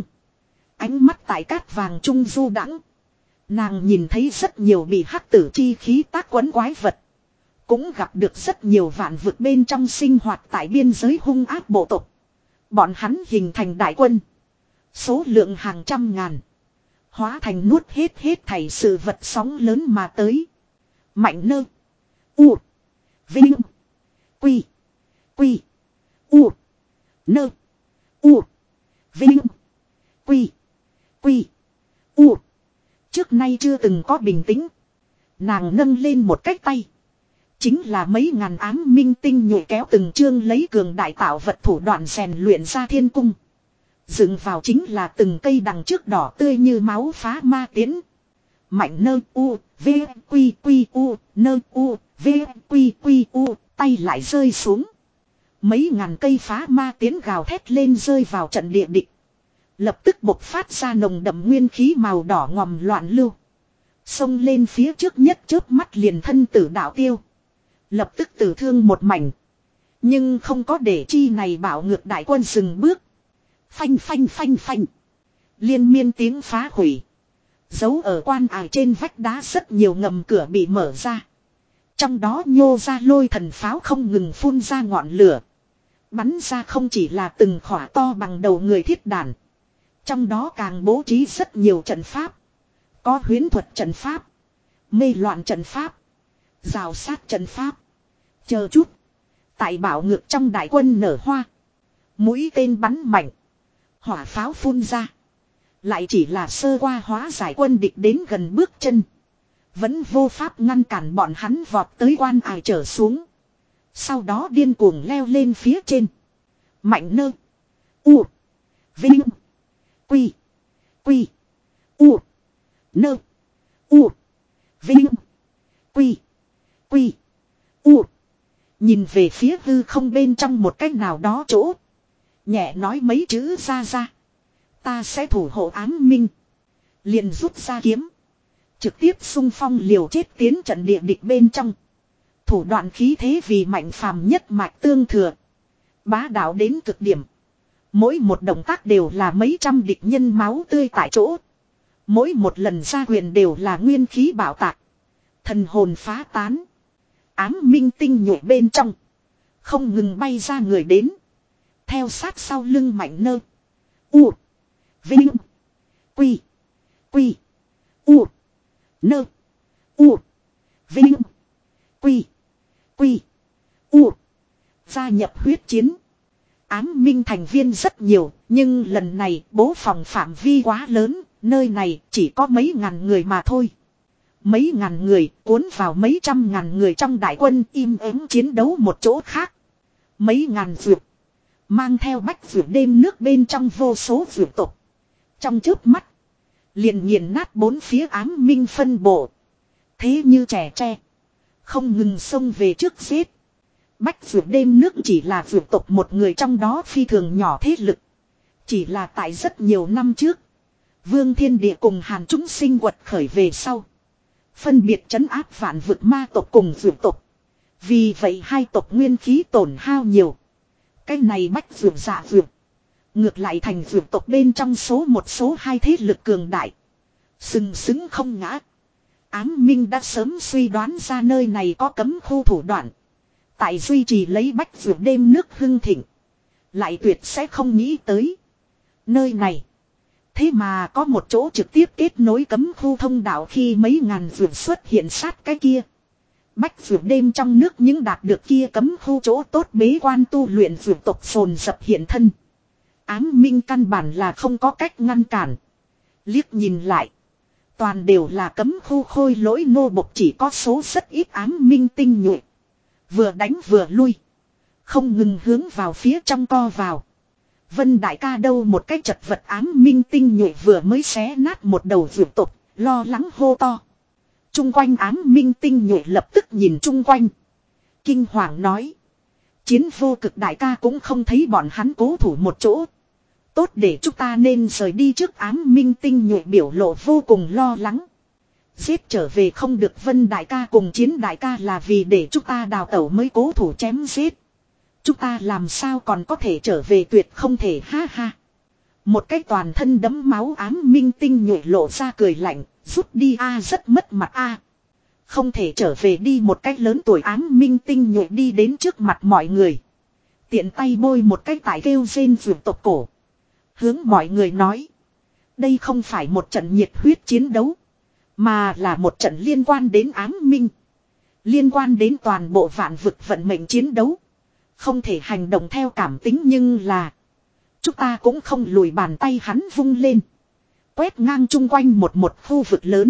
Ánh mắt tại cát vàng trung du đãng. Nàng nhìn thấy rất nhiều bị hắc tử chi khí tác quấn quái vật. Cũng gặp được rất nhiều vạn vực bên trong sinh hoạt tại biên giới hung ác bộ tộc. Bọn hắn hình thành đại quân. Số lượng hàng trăm ngàn. Hóa thành nuốt hết hết thảy sự vật sóng lớn mà tới. Mạnh nơ. U. Vinh. Quy. Quy. U. Nơ. U. Vinh. Quy. Quy. U. Trước nay chưa từng có bình tĩnh. Nàng nâng lên một cái tay. Chính là mấy ngàn ám minh tinh nhuệ kéo từng chương lấy cường đại tạo vật thủ đoạn rèn luyện ra thiên cung. Dựng vào chính là từng cây đằng trước đỏ tươi như máu phá ma tiến. Mạnh nơ u, v, quy quy u, nơ u, v, quy quy u, tay lại rơi xuống. Mấy ngàn cây phá ma tiến gào thét lên rơi vào trận địa địch. Lập tức bộc phát ra nồng đậm nguyên khí màu đỏ ngòm loạn lưu. Xông lên phía trước nhất chớp mắt liền thân tử đạo tiêu. Lập tức tử thương một mảnh. Nhưng không có để chi này bảo ngược đại quân dừng bước. Phanh phanh phanh phanh. Liên miên tiếng phá hủy. Giấu ở quan ải trên vách đá rất nhiều ngầm cửa bị mở ra. Trong đó nhô ra lôi thần pháo không ngừng phun ra ngọn lửa. Bắn ra không chỉ là từng khỏa to bằng đầu người thiết đàn. Trong đó càng bố trí rất nhiều trận pháp. Có huyễn thuật trận pháp. Mê loạn trận pháp. Rào sát trận pháp. Chờ chút. Tại bảo ngược trong đại quân nở hoa. Mũi tên bắn mạnh. Hỏa pháo phun ra. Lại chỉ là sơ qua hóa giải quân địch đến gần bước chân. Vẫn vô pháp ngăn cản bọn hắn vọt tới quan ải trở xuống. Sau đó điên cuồng leo lên phía trên. Mạnh nơ. U. Vinh. Quy. Quy. U. Nơ. U. Vinh. Quy. Quy. U. Nhìn về phía hư không bên trong một cách nào đó chỗ. Nhẹ nói mấy chữ ra ra. Ta sẽ thủ hộ ám minh. Liền rút ra kiếm. Trực tiếp xung phong liều chết tiến trận địa địch bên trong. Thủ đoạn khí thế vì mạnh phàm nhất mạch tương thừa. Bá đạo đến cực điểm. Mỗi một động tác đều là mấy trăm địch nhân máu tươi tại chỗ. Mỗi một lần ra quyền đều là nguyên khí bảo tạc. Thần hồn phá tán. Ám minh tinh nhuệ bên trong. Không ngừng bay ra người đến. Theo sát sau lưng mạnh nơ. U. Vinh. Quy. Quy. U. Nơ. U. Vinh. Quy. Quy. U. Gia nhập huyết chiến. Ám minh thành viên rất nhiều. Nhưng lần này bố phòng phạm vi quá lớn. Nơi này chỉ có mấy ngàn người mà thôi. Mấy ngàn người cuốn vào mấy trăm ngàn người trong đại quân im ắng chiến đấu một chỗ khác. Mấy ngàn vượt. Mang theo bách vượt đêm nước bên trong vô số vượt tục. Trong chớp mắt. Liền nghiền nát bốn phía ám minh phân bộ. Thế như trẻ tre. Không ngừng xông về trước giết. Bách vượt đêm nước chỉ là vượt tục một người trong đó phi thường nhỏ thế lực. Chỉ là tại rất nhiều năm trước. Vương Thiên Địa cùng Hàn chúng sinh quật khởi về sau. Phân biệt trấn áp vạn vực ma tộc cùng vượt tộc. Vì vậy hai tộc nguyên khí tổn hao nhiều. Cái này bách vượt dạ vượt. Ngược lại thành vượt tộc bên trong số một số hai thế lực cường đại. Sừng sững không ngã. Ám minh đã sớm suy đoán ra nơi này có cấm khu thủ đoạn. Tại duy trì lấy bách vượt đêm nước hưng thịnh. Lại tuyệt sẽ không nghĩ tới. Nơi này. Thế mà có một chỗ trực tiếp kết nối cấm khu thông đạo khi mấy ngàn vượt xuất hiện sát cái kia. Bách vượt đêm trong nước những đạt được kia cấm khu chỗ tốt bế quan tu luyện vượt tộc phồn dập hiện thân. Ám minh căn bản là không có cách ngăn cản. Liếc nhìn lại. Toàn đều là cấm khu khôi lỗi nô bộc chỉ có số rất ít ám minh tinh nhuệ. Vừa đánh vừa lui. Không ngừng hướng vào phía trong co vào. Vân đại ca đâu một cái chật vật ám minh tinh nhuệ vừa mới xé nát một đầu vượt tục, lo lắng hô to. Trung quanh ám minh tinh nhuệ lập tức nhìn chung quanh. Kinh hoàng nói. Chiến vô cực đại ca cũng không thấy bọn hắn cố thủ một chỗ. Tốt để chúng ta nên rời đi trước ám minh tinh nhuệ biểu lộ vô cùng lo lắng. Giết trở về không được Vân đại ca cùng Chiến đại ca là vì để chúng ta đào tẩu mới cố thủ chém giết. Chúng ta làm sao còn có thể trở về tuyệt không thể ha ha. Một cái toàn thân đẫm máu ám minh tinh nhuệ lộ ra cười lạnh, rút đi a rất mất mặt a. Không thể trở về đi một cách lớn tuổi ám minh tinh nhuệ đi đến trước mặt mọi người. Tiện tay bôi một cái tải kêu rên vượt tộc cổ. Hướng mọi người nói. Đây không phải một trận nhiệt huyết chiến đấu. Mà là một trận liên quan đến ám minh. Liên quan đến toàn bộ vạn vực vận mệnh chiến đấu. Không thể hành động theo cảm tính nhưng là. Chúng ta cũng không lùi bàn tay hắn vung lên. Quét ngang chung quanh một một khu vực lớn.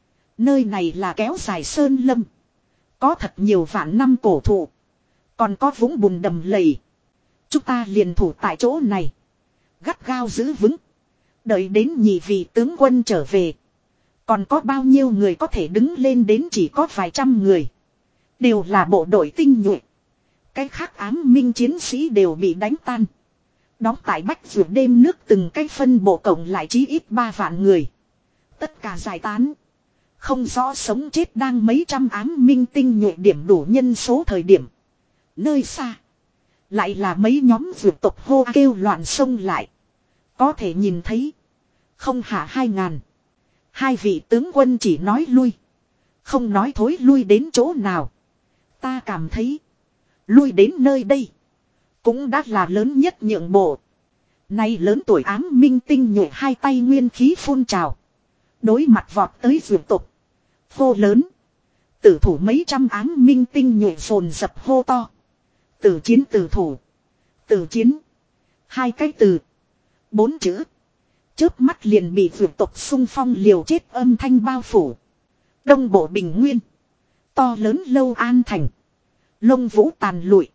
Nơi này là kéo dài sơn lâm. Có thật nhiều vạn năm cổ thụ. Còn có vũng bùn đầm lầy. Chúng ta liền thủ tại chỗ này. Gắt gao giữ vững. Đợi đến nhị vị tướng quân trở về. Còn có bao nhiêu người có thể đứng lên đến chỉ có vài trăm người. Đều là bộ đội tinh nhuệ. Cái khác ám minh chiến sĩ đều bị đánh tan. Đóng tại Bách Dược đêm nước từng cái phân bộ cộng lại chí ít ba vạn người. Tất cả giải tán. Không rõ sống chết đang mấy trăm ám minh tinh nhuệ điểm đủ nhân số thời điểm. Nơi xa. Lại là mấy nhóm vượt tộc hô kêu loạn xông lại. Có thể nhìn thấy. Không hạ hai ngàn. Hai vị tướng quân chỉ nói lui. Không nói thối lui đến chỗ nào. Ta cảm thấy. Lui đến nơi đây. Cũng đã là lớn nhất nhượng bộ. Nay lớn tuổi ám minh tinh nhuệ hai tay nguyên khí phun trào. Đối mặt vọt tới vượt tục. Hô lớn. Tử thủ mấy trăm ám minh tinh nhuệ phồn dập hô to. Tử chiến tử thủ. Tử chiến. Hai cái từ. Bốn chữ. Chớp mắt liền bị vượt tục xung phong liều chết âm thanh bao phủ. Đông bộ bình nguyên. To lớn lâu an thành. Lông vũ tàn lụi.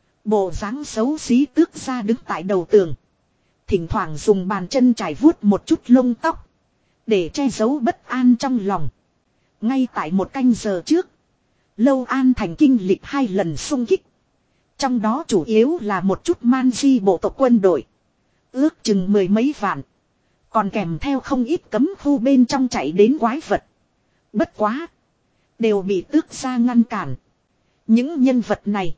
Bộ dáng xấu xí tước ra đứng tại đầu tường. Thỉnh thoảng dùng bàn chân trải vuốt một chút lông tóc. Để che giấu bất an trong lòng. Ngay tại một canh giờ trước. Lâu an thành kinh lịch hai lần xung kích. Trong đó chủ yếu là một chút man di bộ tộc quân đội. Ước chừng mười mấy vạn. Còn kèm theo không ít cấm khu bên trong chạy đến quái vật. Bất quá. Đều bị tước ra ngăn cản. Những nhân vật này.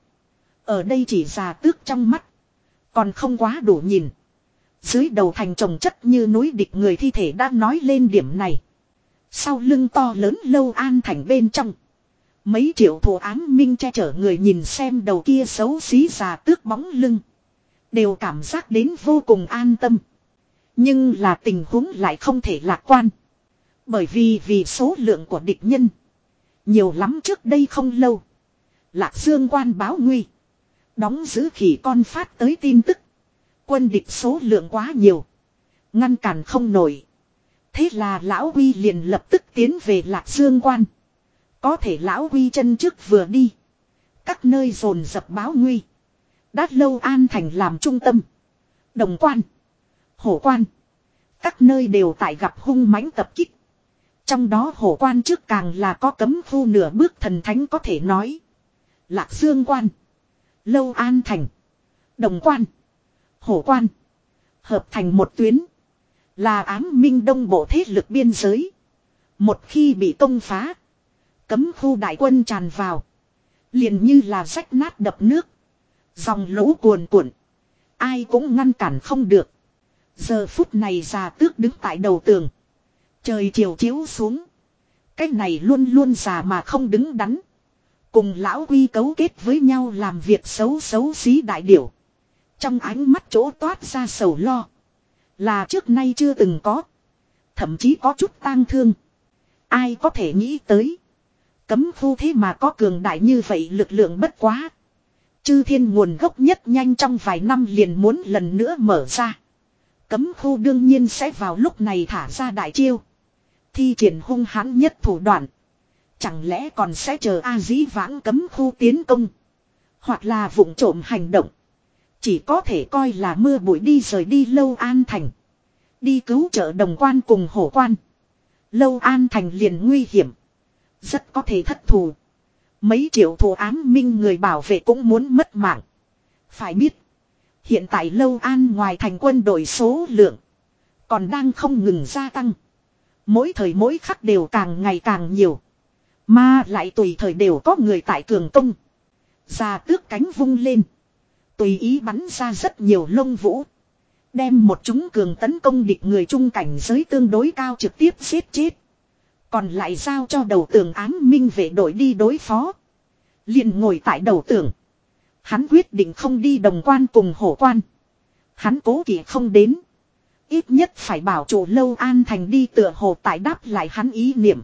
Ở đây chỉ già tước trong mắt. Còn không quá đủ nhìn. Dưới đầu thành trồng chất như núi địch người thi thể đã nói lên điểm này. Sau lưng to lớn lâu an thành bên trong. Mấy triệu thù ám minh che chở người nhìn xem đầu kia xấu xí già tước bóng lưng. Đều cảm giác đến vô cùng an tâm. Nhưng là tình huống lại không thể lạc quan. Bởi vì vì số lượng của địch nhân. Nhiều lắm trước đây không lâu. Lạc Dương quan báo nguy. Đóng giữ khỉ con phát tới tin tức. Quân địch số lượng quá nhiều. Ngăn cản không nổi. Thế là lão Huy liền lập tức tiến về Lạc Dương quan. Có thể lão Huy chân trước vừa đi. Các nơi dồn dập báo nguy. Đã lâu an thành làm trung tâm. Đồng quan. Hổ quan. Các nơi đều tại gặp hung mãnh tập kích. Trong đó hổ quan trước càng là có cấm khu nửa bước thần thánh có thể nói. Lạc Dương quan. Lâu an thành. Đồng quan. Hổ quan. Hợp thành một tuyến. Là ám minh đông bộ thế lực biên giới. Một khi bị công phá. Cấm khu đại quân tràn vào. Liền như là rách nát đập nước. Dòng lũ cuồn cuộn. Ai cũng ngăn cản không được. Giờ phút này già tước đứng tại đầu tường. Trời chiều chiếu xuống. Cái này luôn luôn già mà không đứng đắn. Cùng lão Huy cấu kết với nhau làm việc xấu xấu xí đại điểu. Trong ánh mắt chỗ toát ra sầu lo. Là trước nay chưa từng có. Thậm chí có chút tang thương. Ai có thể nghĩ tới. Cấm khu thế mà có cường đại như vậy lực lượng bất quá. Chư thiên nguồn gốc nhất nhanh trong vài năm liền muốn lần nữa mở ra. Cấm khu đương nhiên sẽ vào lúc này thả ra đại chiêu. Thi triển hung hãn nhất thủ đoạn. Chẳng lẽ còn sẽ chờ A Dĩ Vãng cấm khu tiến công. Hoặc là vụng trộm hành động. Chỉ có thể coi là mưa bụi đi rời đi Lâu An Thành. Đi cứu trợ đồng quan cùng hổ quan. Lâu An Thành liền nguy hiểm. Rất có thể thất thù. Mấy triệu thù ám minh người bảo vệ cũng muốn mất mạng. Phải biết. Hiện tại Lâu An ngoài thành quân đội số lượng còn đang không ngừng gia tăng. Mỗi thời mỗi khắc đều càng ngày càng nhiều. Mà lại tùy thời đều có người tại cường công. Ra tước cánh vung lên. Tùy ý bắn ra rất nhiều lông vũ. Đem một chúng cường tấn công địch người trung cảnh giới tương đối cao trực tiếp giết chết. Còn lại giao cho đầu tường ám minh vệ đội đi đối phó. Liền ngồi tại đầu tường. Hắn quyết định không đi đồng quan cùng hổ quan. Hắn cố kỵ không đến. Ít nhất phải bảo chủ Lâu An thành đi tựa hồ tại đáp lại hắn ý niệm.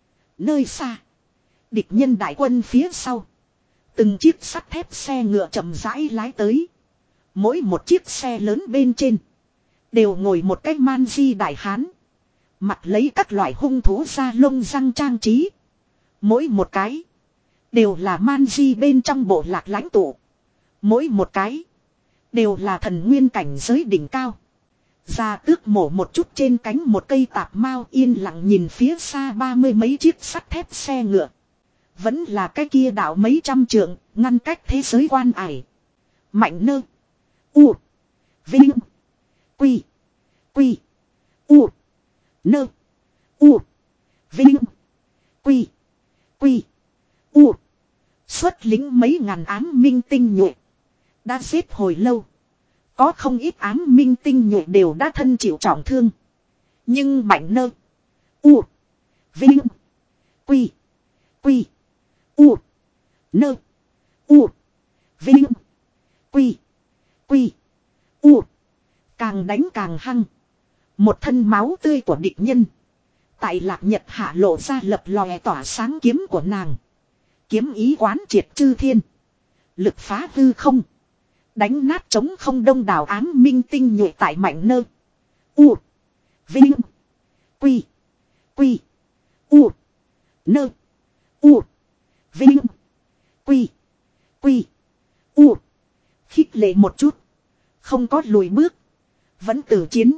Nơi xa. Địch nhân đại quân phía sau. Từng chiếc sắt thép xe ngựa chậm rãi lái tới. Mỗi một chiếc xe lớn bên trên. Đều ngồi một cái man di đại hán. Mặt lấy các loại hung thú da lông răng trang trí. Mỗi một cái. Đều là man di bên trong bộ lạc lãnh tụ. Mỗi một cái. Đều là thần nguyên cảnh giới đỉnh cao. Ra tước mổ một chút trên cánh một cây tạp mao yên lặng nhìn phía xa ba mươi mấy chiếc sắt thép xe ngựa. Vẫn là cái kia đạo mấy trăm trượng, ngăn cách thế giới quan ải. Mạnh nơ. U. Vinh. Quy. Quy. U. Nơ. U. Vinh. Quy. Quy. U. Xuất lính mấy ngàn ám minh tinh nhuệ. Đã giết hồi lâu. Có không ít ám minh tinh nhuệ đều đã thân chịu trọng thương. Nhưng mạnh nơ. U. Vinh. Quy. Quy. U. Nơ. U. Vinh. Quy. Quy. U. Càng đánh càng hăng. Một thân máu tươi của địch nhân. Tại Lạc Nhật hạ lộ ra lập lòe tỏa sáng kiếm của nàng. Kiếm ý quán triệt chư thiên. Lực phá hư không. Đánh nát trống không đông đảo ám minh tinh nhuệ tại mạnh nơ. U. Vinh. Quy. Quy. U. Nơ. U. Vinh. Quy. Quy. U. Khích lệ một chút. Không có lùi bước. Vẫn tử chiến.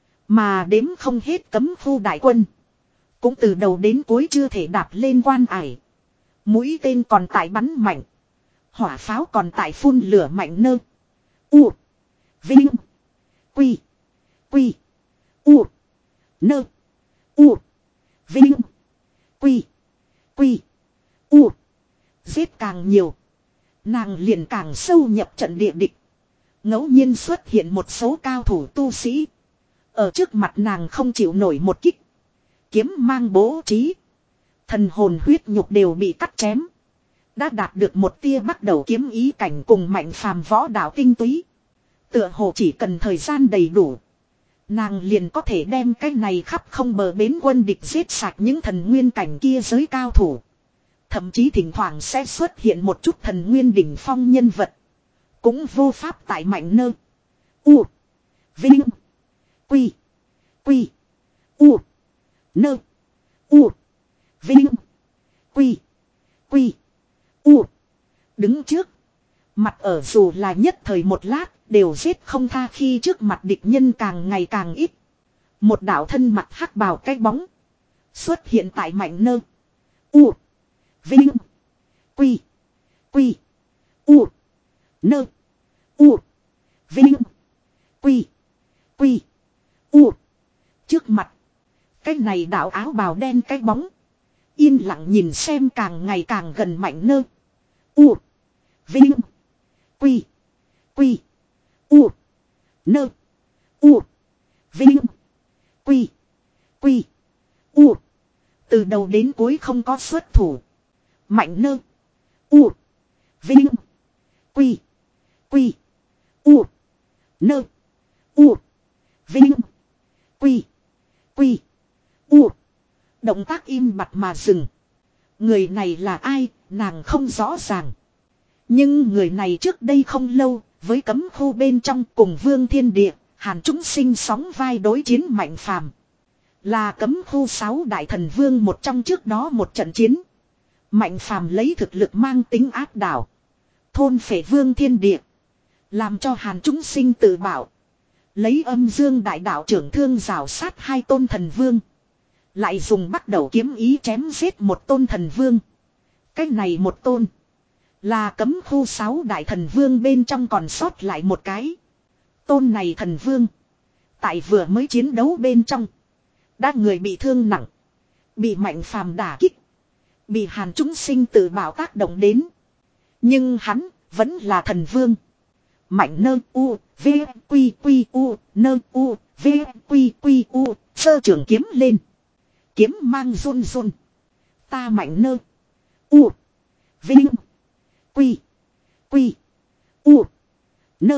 Mà đếm không hết cấm khu đại quân. Cũng từ đầu đến cuối chưa thể đạp lên quan ải. Mũi tên còn tại bắn mạnh. Hỏa pháo còn tại phun lửa mạnh nơ. U. Vinh. Quy. Quy. U. Nơ. U. Vinh. Quy. Quy. U. Giết càng nhiều. Nàng liền càng sâu nhập trận địa địch. Ngẫu nhiên xuất hiện một số cao thủ tu sĩ. Ở trước mặt nàng không chịu nổi một kích. Kiếm mang bố trí. Thần hồn huyết nhục đều bị cắt chém. Đã đạt được một tia bắt đầu kiếm ý cảnh cùng mạnh phàm võ đạo tinh túy. Tựa hồ chỉ cần thời gian đầy đủ. Nàng liền có thể đem cái này khắp không bờ bến quân địch giết sạch những thần nguyên cảnh kia giới cao thủ. Thậm chí thỉnh thoảng sẽ xuất hiện một chút thần nguyên đỉnh phong nhân vật. Cũng vô pháp tại mạnh nơ. U. Vinh. Quy. Quy. U. Nơ. U. Vinh. Quy. Quy. U. Đứng trước. Mặt ở dù là nhất thời một lát đều giết không tha khi trước mặt địch nhân càng ngày càng ít. Một đạo thân mặt hắc bào cái bóng. Xuất hiện tại mạnh nơ. U. Vinh. Quy. Quy. U. Nơ. U. Vinh. Quy. Quy. U. Trước mặt. Cái này đạo áo bào đen cái bóng. Yên lặng nhìn xem càng ngày càng gần mạnh nơ. U. Vinh. Quy. Quy. U. Nơ. U. Vinh. Quy. Quy. U. Từ đầu đến cuối không có xuất thủ. Mạnh nơ. U. Vinh. Quy. Quy. U. Nơ. U. Vinh. Quy. Quy. U. Động tác im bặt mà dừng. Người này là ai, nàng không rõ ràng. Nhưng người này trước đây không lâu, với cấm khu bên trong cùng Vương Thiên Địa, Hàn chúng sinh sóng vai đối chiến mạnh phàm. Là cấm khu sáu đại thần vương một trong trước đó một trận chiến. Mạnh phàm lấy thực lực mang tính áp đảo. Thôn phệ Vương Thiên Địa. Làm cho Hàn chúng sinh tự bảo. Lấy âm dương đại đạo trưởng thương rào sát hai tôn thần vương. Lại dùng bắt đầu kiếm ý chém giết một tôn thần vương. Cái này một tôn. Là cấm khu sáu đại thần vương bên trong còn sót lại một cái. Tôn này thần vương. Tại vừa mới chiến đấu bên trong. Đã người bị thương nặng. Bị mạnh phàm đả kích. Bị hàn chúng sinh tự bảo tác động đến. Nhưng hắn vẫn là thần vương. Mạnh nơ u, v, quy quy u, nơ u, v, quy quy u, sơ trường kiếm lên. Kiếm mang run run. Ta mạnh nơ. U. Vinh. Quy. Quy. U. Nơ.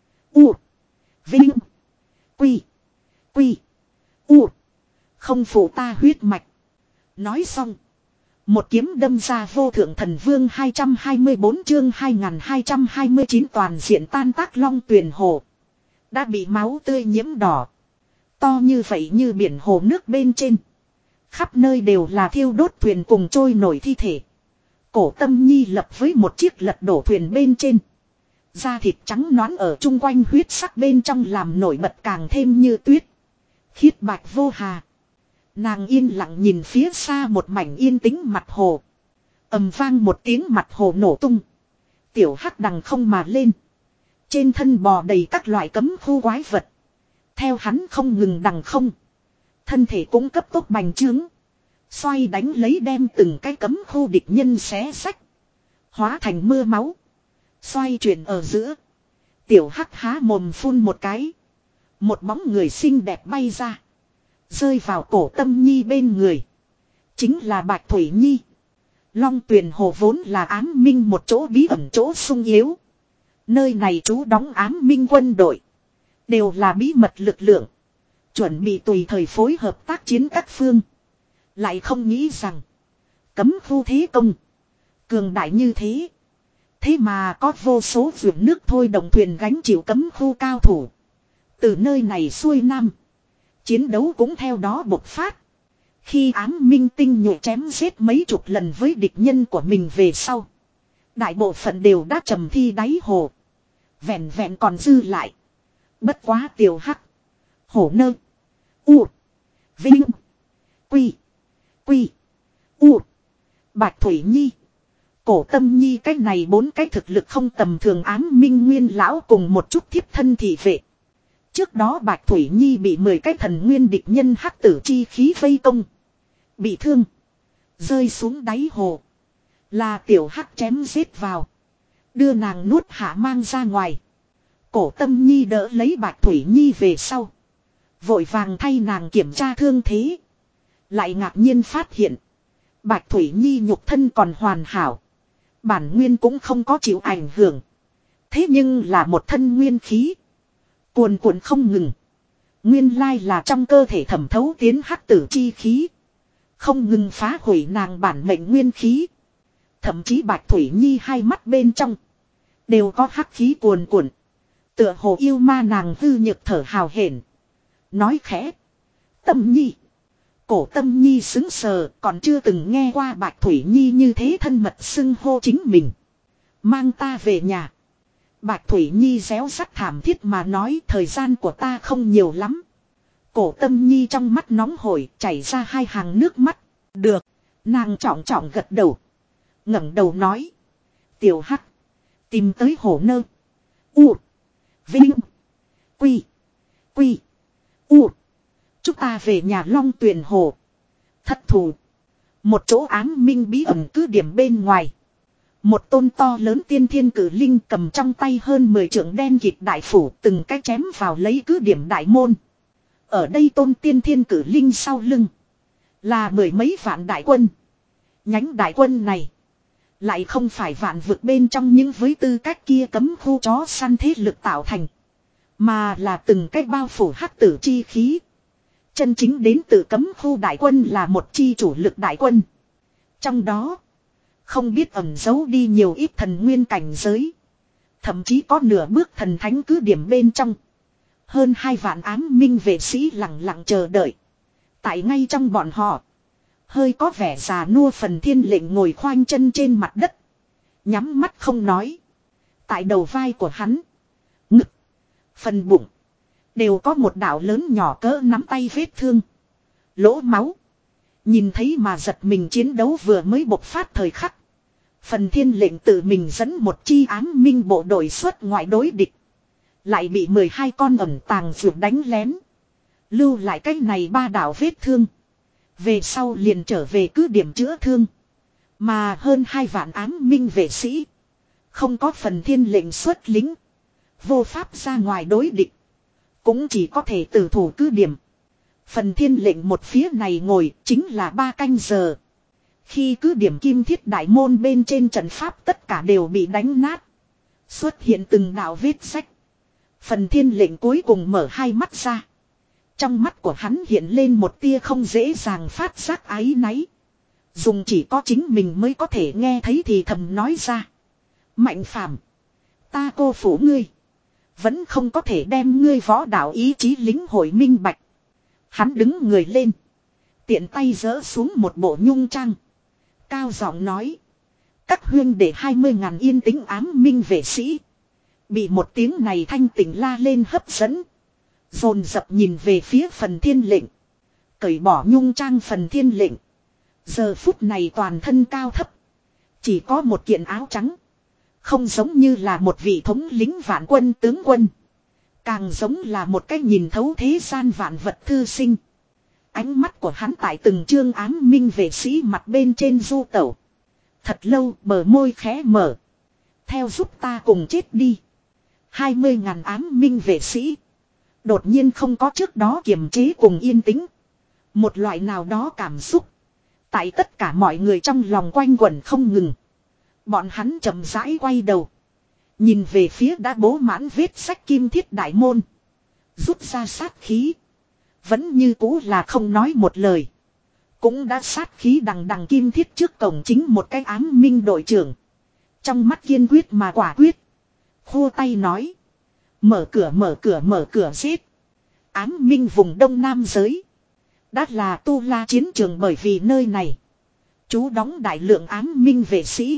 U. Vinh. Quy. Quy. U. Không phụ ta huyết mạch. Nói xong. Một kiếm đâm ra vô thượng thần vương hai trăm hai mươi bốn chương hai nghìn hai trăm hai mươi chín toàn diện tan tác long tuyền hồ. Đã bị máu tươi nhiễm đỏ. To như vậy như biển hồ nước bên trên. Khắp nơi đều là thiêu đốt thuyền cùng trôi nổi thi thể. Cổ Tâm Nhi lập với một chiếc lật đổ thuyền bên trên. Da thịt trắng nõn ở chung quanh huyết sắc bên trong làm nổi bật càng thêm như tuyết. Khiết bạch vô hà. Nàng yên lặng nhìn phía xa một mảnh yên tĩnh mặt hồ. Ầm vang một tiếng mặt hồ nổ tung. Tiểu hắc đằng không mà lên. Trên thân bò đầy các loại cấm khu quái vật. Theo hắn không ngừng đằng không. Thân thể cũng cấp tốc bành trướng. Xoay đánh lấy đem từng cái cấm khu địch nhân xé sách. Hóa thành mưa máu. Xoay chuyển ở giữa. Tiểu hắc há mồm phun một cái. Một bóng người xinh đẹp bay ra. Rơi vào cổ Tâm Nhi bên người. Chính là Bạch Thủy Nhi. Long Tuyền Hồ vốn là ám minh một chỗ bí ẩn chỗ sung yếu. Nơi này trú đóng ám minh quân đội. Đều là bí mật lực lượng. Chuẩn bị tùy thời phối hợp tác chiến các phương. Lại không nghĩ rằng. Cấm khu thế công. Cường đại như thế. Thế mà có vô số vượt nước thôi đồng thuyền gánh chịu cấm khu cao thủ. Từ nơi này xuôi nam. Chiến đấu cũng theo đó bộc phát. Khi ám minh tinh nhuệ chém giết mấy chục lần với địch nhân của mình về sau. Đại bộ phận đều đã trầm thi đáy hồ. Vẹn vẹn còn dư lại. Bất quá tiểu hắc. Hổ nơ. U. Vinh. Quy. Quy. U. Bạch Thủy Nhi. Cổ Tâm Nhi cách này bốn cái thực lực không tầm thường ám minh nguyên lão cùng một chút thiếp thân thị vệ. Trước đó Bạch Thủy Nhi bị mười cái thần nguyên địch nhân hắc tử chi khí vây công. Bị thương. Rơi xuống đáy hồ. Là tiểu hắc chém giết vào. Đưa nàng nuốt hạ mang ra ngoài. Cổ Tâm Nhi đỡ lấy Bạch Thủy Nhi về sau. Vội vàng thay nàng kiểm tra thương thế. Lại ngạc nhiên phát hiện. Bạch Thủy Nhi nhục thân còn hoàn hảo. Bản nguyên cũng không có chịu ảnh hưởng. Thế nhưng là một thân nguyên khí. Cuồn cuộn không ngừng. Nguyên lai là trong cơ thể thẩm thấu tiến hắc tử chi khí. Không ngừng phá hủy nàng bản mệnh nguyên khí. Thậm chí Bạch Thủy Nhi hai mắt bên trong. Đều có hắc khí cuồn cuộn. Tựa hồ yêu ma nàng hư nhược thở hào hển. Nói khẽ. Tâm Nhi. Cổ Tâm Nhi xứng sờ còn chưa từng nghe qua Bạch Thủy Nhi như thế thân mật xưng hô chính mình. Mang ta về nhà. Bạch Thủy Nhi réo rắt thảm thiết mà nói thời gian của ta không nhiều lắm. Cổ Tâm Nhi trong mắt nóng hổi chảy ra hai hàng nước mắt. Được. Nàng trọng trọng gật đầu. ngẩng đầu nói. Tiểu hắc. Tìm tới hổ nơ. U. Vinh. Quy. Quy. U. Chúng ta về nhà Long Tuyền Hồ. Thất thủ. Một chỗ ám minh bí ẩn cứ điểm bên ngoài. Một tôn to lớn tiên thiên cử linh cầm trong tay hơn mười trượng đen kịt đại phủ từng cái chém vào lấy cứ điểm đại môn. Ở đây tôn tiên thiên cử linh sau lưng. Là mười mấy vạn đại quân. Nhánh đại quân này. Lại không phải vạn vực bên trong những với tư cách kia cấm khu chó săn thế lực tạo thành. Mà là từng cái bao phủ hắc tử chi khí. Chân chính đến từ cấm khu đại quân là một chi chủ lực đại quân. Trong đó. Không biết ẩn giấu đi nhiều ít thần nguyên cảnh giới. Thậm chí có nửa bước thần thánh cứ điểm bên trong. Hơn hai vạn ám minh vệ sĩ lặng lặng chờ đợi. Tại ngay trong bọn họ. Hơi có vẻ già nua phần thiên lệnh ngồi khoanh chân trên mặt đất. Nhắm mắt không nói. Tại đầu vai của hắn. Ngực. Phần bụng. Đều có một đạo lớn nhỏ cỡ nắm tay vết thương. Lỗ máu. Nhìn thấy mà giật mình chiến đấu vừa mới bộc phát thời khắc. Phần thiên lệnh tự mình dẫn một chi ám minh bộ đội xuất ngoại đối địch. Lại bị mười hai con ẩn tàng vượt đánh lén. Lưu lại cái này ba đạo vết thương. Về sau liền trở về cứ điểm chữa thương. Mà hơn hai vạn ám minh vệ sĩ. Không có phần thiên lệnh xuất lính. Vô pháp ra ngoài đối địch. Cũng chỉ có thể tử thủ cứ điểm. Phần thiên lệnh một phía này ngồi chính là ba canh giờ. Khi cứ điểm kim thiết đại môn bên trên trận pháp tất cả đều bị đánh nát. Xuất hiện từng đạo vết sách. Phần thiên lệnh cuối cùng mở hai mắt ra. Trong mắt của hắn hiện lên một tia không dễ dàng phát giác áy náy. Dùng chỉ có chính mình mới có thể nghe thấy thì thầm nói ra. Mạnh Phàm, ta cô phủ ngươi. Vẫn không có thể đem ngươi võ đạo ý chí lính hội minh bạch. Hắn đứng người lên. Tiện tay giơ xuống một bộ nhung trang. Cao giọng nói. Các huyên để hai mươi ngàn yên tĩnh ám minh vệ sĩ. Bị một tiếng này thanh tỉnh la lên hấp dẫn. Dồn dập nhìn về phía phần thiên lệnh. Cởi bỏ nhung trang phần thiên lệnh. Giờ phút này toàn thân cao thấp. Chỉ có một kiện áo trắng. Không giống như là một vị thống lính vạn quân tướng quân. Càng giống là một cái nhìn thấu thế gian vạn vật thư sinh. Ánh mắt của hắn tại từng chương ám minh vệ sĩ mặt bên trên du tẩu. Thật lâu bờ môi khẽ mở. Theo giúp ta cùng chết đi. Hai mươi ngàn ám minh vệ sĩ. Đột nhiên không có trước đó kiềm chế cùng yên tĩnh. Một loại nào đó cảm xúc. Tại tất cả mọi người trong lòng quanh quẩn không ngừng. Bọn hắn chậm rãi quay đầu. Nhìn về phía đã bố mãn vết sách kim thiết đại môn. Rút ra sát khí. Vẫn như cũ là không nói một lời. Cũng đã sát khí đằng đằng kim thiết trước cổng chính một cái ám minh đội trưởng. Trong mắt kiên quyết mà quả quyết. Khô tay nói. Mở cửa mở cửa mở cửa giết. Ám minh vùng đông nam giới. Đã là tu la chiến trường bởi vì nơi này. Chú đóng đại lượng ám minh vệ sĩ.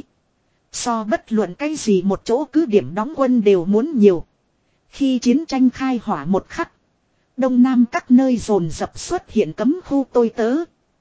So bất luận cái gì một chỗ cứ điểm đóng quân đều muốn nhiều. Khi chiến tranh khai hỏa một khắc. Đông nam các nơi dồn dập xuất hiện cấm khu tôi tớ.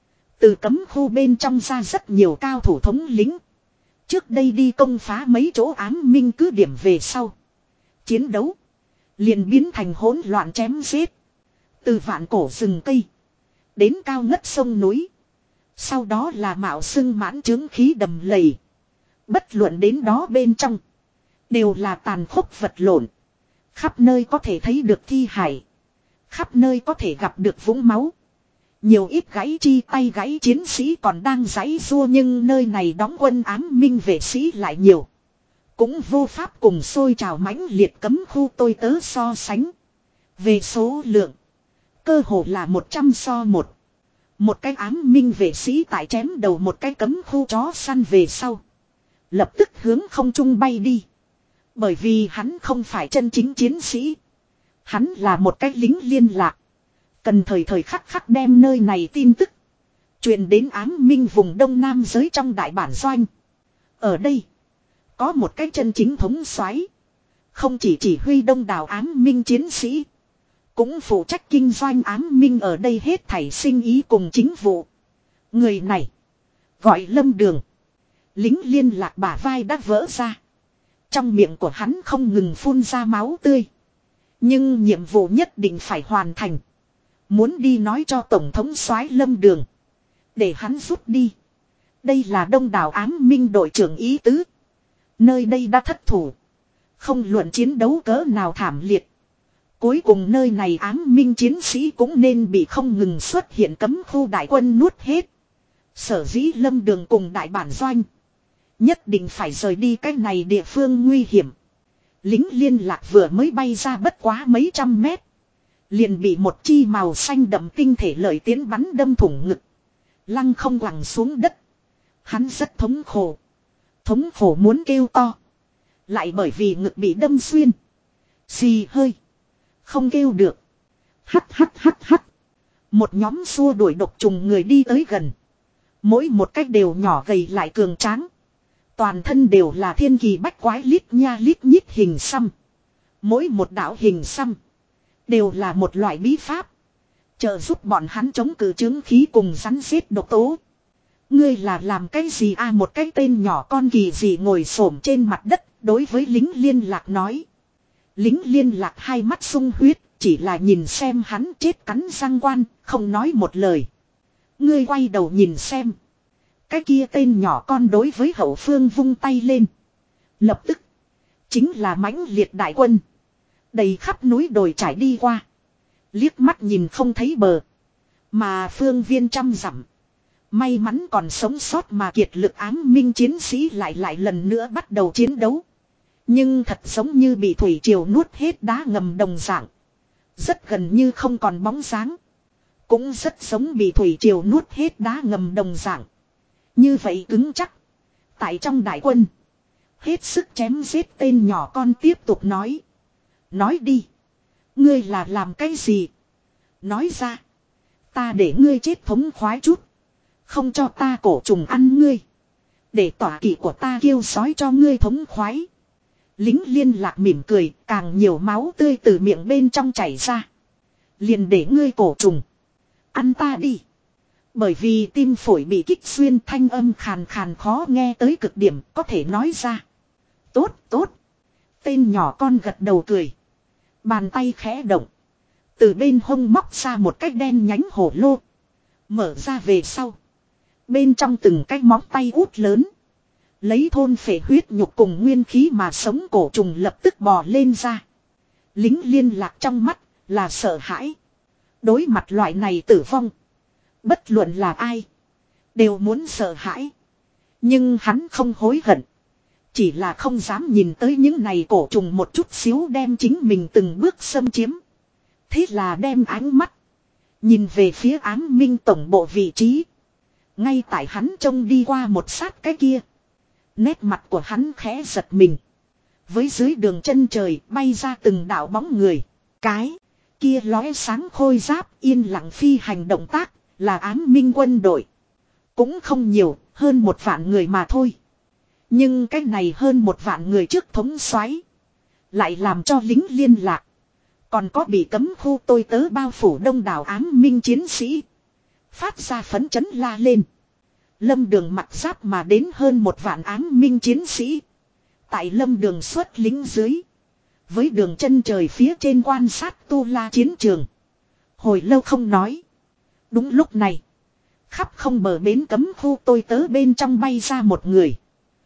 Từ cấm khu bên trong ra rất nhiều cao thủ thống lính. Trước đây đi công phá mấy chỗ ám minh cứ điểm về sau. Chiến đấu. Liền biến thành hỗn loạn chém giết. Từ vạn cổ rừng cây. Đến cao ngất sông núi. Sau đó là mạo xưng mãn chứng khí đầm lầy. Bất luận đến đó bên trong. Đều là tàn khốc vật lộn. Khắp nơi có thể thấy được thi hải. Khắp nơi có thể gặp được vũng máu. Nhiều ít gãy chi tay gãy chiến sĩ còn đang giãy giụa nhưng nơi này đóng quân ám minh vệ sĩ lại nhiều. Cũng vô pháp cùng sôi trào mãnh liệt cấm khu tôi tớ so sánh. Về số lượng. Cơ hồ là một trăm so một. Một cái ám minh vệ sĩ tại chém đầu một cái cấm khu chó săn về sau. Lập tức hướng không trung bay đi. Bởi vì hắn không phải chân chính chiến sĩ. Hắn là một cái lính liên lạc. Cần thời thời khắc khắc đem nơi này tin tức. Truyền đến ám minh vùng đông nam giới trong đại bản doanh. Ở đây. Có một cái chân chính thống soái. Không chỉ chỉ huy đông đảo ám minh chiến sĩ. Cũng phụ trách kinh doanh ám minh ở đây hết thảy sinh ý cùng chính vụ. Người này. Gọi Lâm Đường. Lính liên lạc bả vai đã vỡ ra. Trong miệng của hắn không ngừng phun ra máu tươi. Nhưng nhiệm vụ nhất định phải hoàn thành. Muốn đi nói cho Tổng thống soái Lâm Đường. Để hắn rút đi. Đây là đông đảo ám minh đội trưởng ý tứ. Nơi đây đã thất thủ. Không luận chiến đấu cỡ nào thảm liệt. Cuối cùng nơi này ám minh chiến sĩ cũng nên bị không ngừng xuất hiện cấm khu đại quân nuốt hết. Sở dĩ Lâm Đường cùng đại bản doanh. Nhất định phải rời đi cái này địa phương nguy hiểm. Lính liên lạc vừa mới bay ra bất quá mấy trăm mét. Liền bị một chi màu xanh đậm tinh thể lợi tiến bắn đâm thủng ngực. Lăng không quẳng xuống đất. Hắn rất thống khổ. Thống khổ muốn kêu to. Lại bởi vì ngực bị đâm xuyên. Xì hơi. Không kêu được. Hắt hắt hắt hắt. Một nhóm xua đuổi độc trùng người đi tới gần. Mỗi một cách đều nhỏ gầy lại cường tráng. Toàn thân đều là thiên kỳ bách quái lít nha lít nhít hình xăm. Mỗi một đạo hình xăm. Đều là một loại bí pháp. Trợ giúp bọn hắn chống cự chứng khí cùng rắn giết độc tố. Ngươi là làm cái gì a à, một cái tên nhỏ con kỳ gì ngồi xổm trên mặt đất đối với lính liên lạc nói. Lính liên lạc hai mắt sung huyết, chỉ là nhìn xem hắn chết cắn răng quan, không nói một lời. Ngươi quay đầu nhìn xem. Cái kia tên nhỏ con đối với hậu phương vung tay lên. Lập tức, chính là mãnh liệt đại quân. Đầy khắp núi đồi trải đi qua. Liếc mắt nhìn không thấy bờ. Mà phương viên trăm dặm. May mắn còn sống sót mà kiệt lực ám minh chiến sĩ lại lại lần nữa bắt đầu chiến đấu. Nhưng thật giống như bị thủy triều nuốt hết đá ngầm đồng dạng. Rất gần như không còn bóng dáng. Cũng rất giống bị thủy triều nuốt hết đá ngầm đồng dạng. Như vậy cứng chắc. Tại trong đại quân. Hết sức chém giết tên nhỏ con tiếp tục nói. Nói đi. Ngươi là làm cái gì? Nói ra. Ta để ngươi chết thống khoái chút. Không cho ta cổ trùng ăn ngươi. Để tỏa kỵ của ta kêu sói cho ngươi thống khoái. Lính liên lạc mỉm cười, càng nhiều máu tươi từ miệng bên trong chảy ra. Liền để ngươi cổ trùng. Ăn ta đi. Bởi vì tim phổi bị kích xuyên, thanh âm khàn khàn khó nghe tới cực điểm, có thể nói ra. Tốt, tốt. Tên nhỏ con gật đầu cười. Bàn tay khẽ động. Từ bên hông móc ra một cái đen nhánh hổ lô. Mở ra về sau. Bên trong từng cái móng tay út lớn. Lấy thôn phệ huyết nhục cùng nguyên khí mà sống cổ trùng lập tức bò lên ra. Lính liên lạc trong mắt là sợ hãi. Đối mặt loại này tử vong. Bất luận là ai. Đều muốn sợ hãi. Nhưng hắn không hối hận. Chỉ là không dám nhìn tới những này cổ trùng một chút xíu đem chính mình từng bước xâm chiếm. Thế là đem ánh mắt. Nhìn về phía ám minh tổng bộ vị trí. Ngay tại hắn trông đi qua một sát cái kia. Nét mặt của hắn khẽ giật mình. Với dưới đường chân trời bay ra từng đạo bóng người. Cái kia lóe sáng khôi giáp yên lặng phi hành động tác là ám minh quân đội. Cũng không nhiều, hơn một vạn người mà thôi. Nhưng cái này hơn một vạn người trước thống soái lại làm cho lính liên lạc. Còn có bị cấm khu tôi tớ bao phủ đông đảo ám minh chiến sĩ. Phát ra phấn chấn la lên. Lâm Đường mặc giáp mà đến hơn một vạn ám minh chiến sĩ. Tại Lâm Đường xuất lính dưới. Với đường chân trời phía trên quan sát tu la chiến trường. Hồi lâu không nói. Đúng lúc này. Khắp không bờ bến cấm khu tôi tớ bên trong bay ra một người.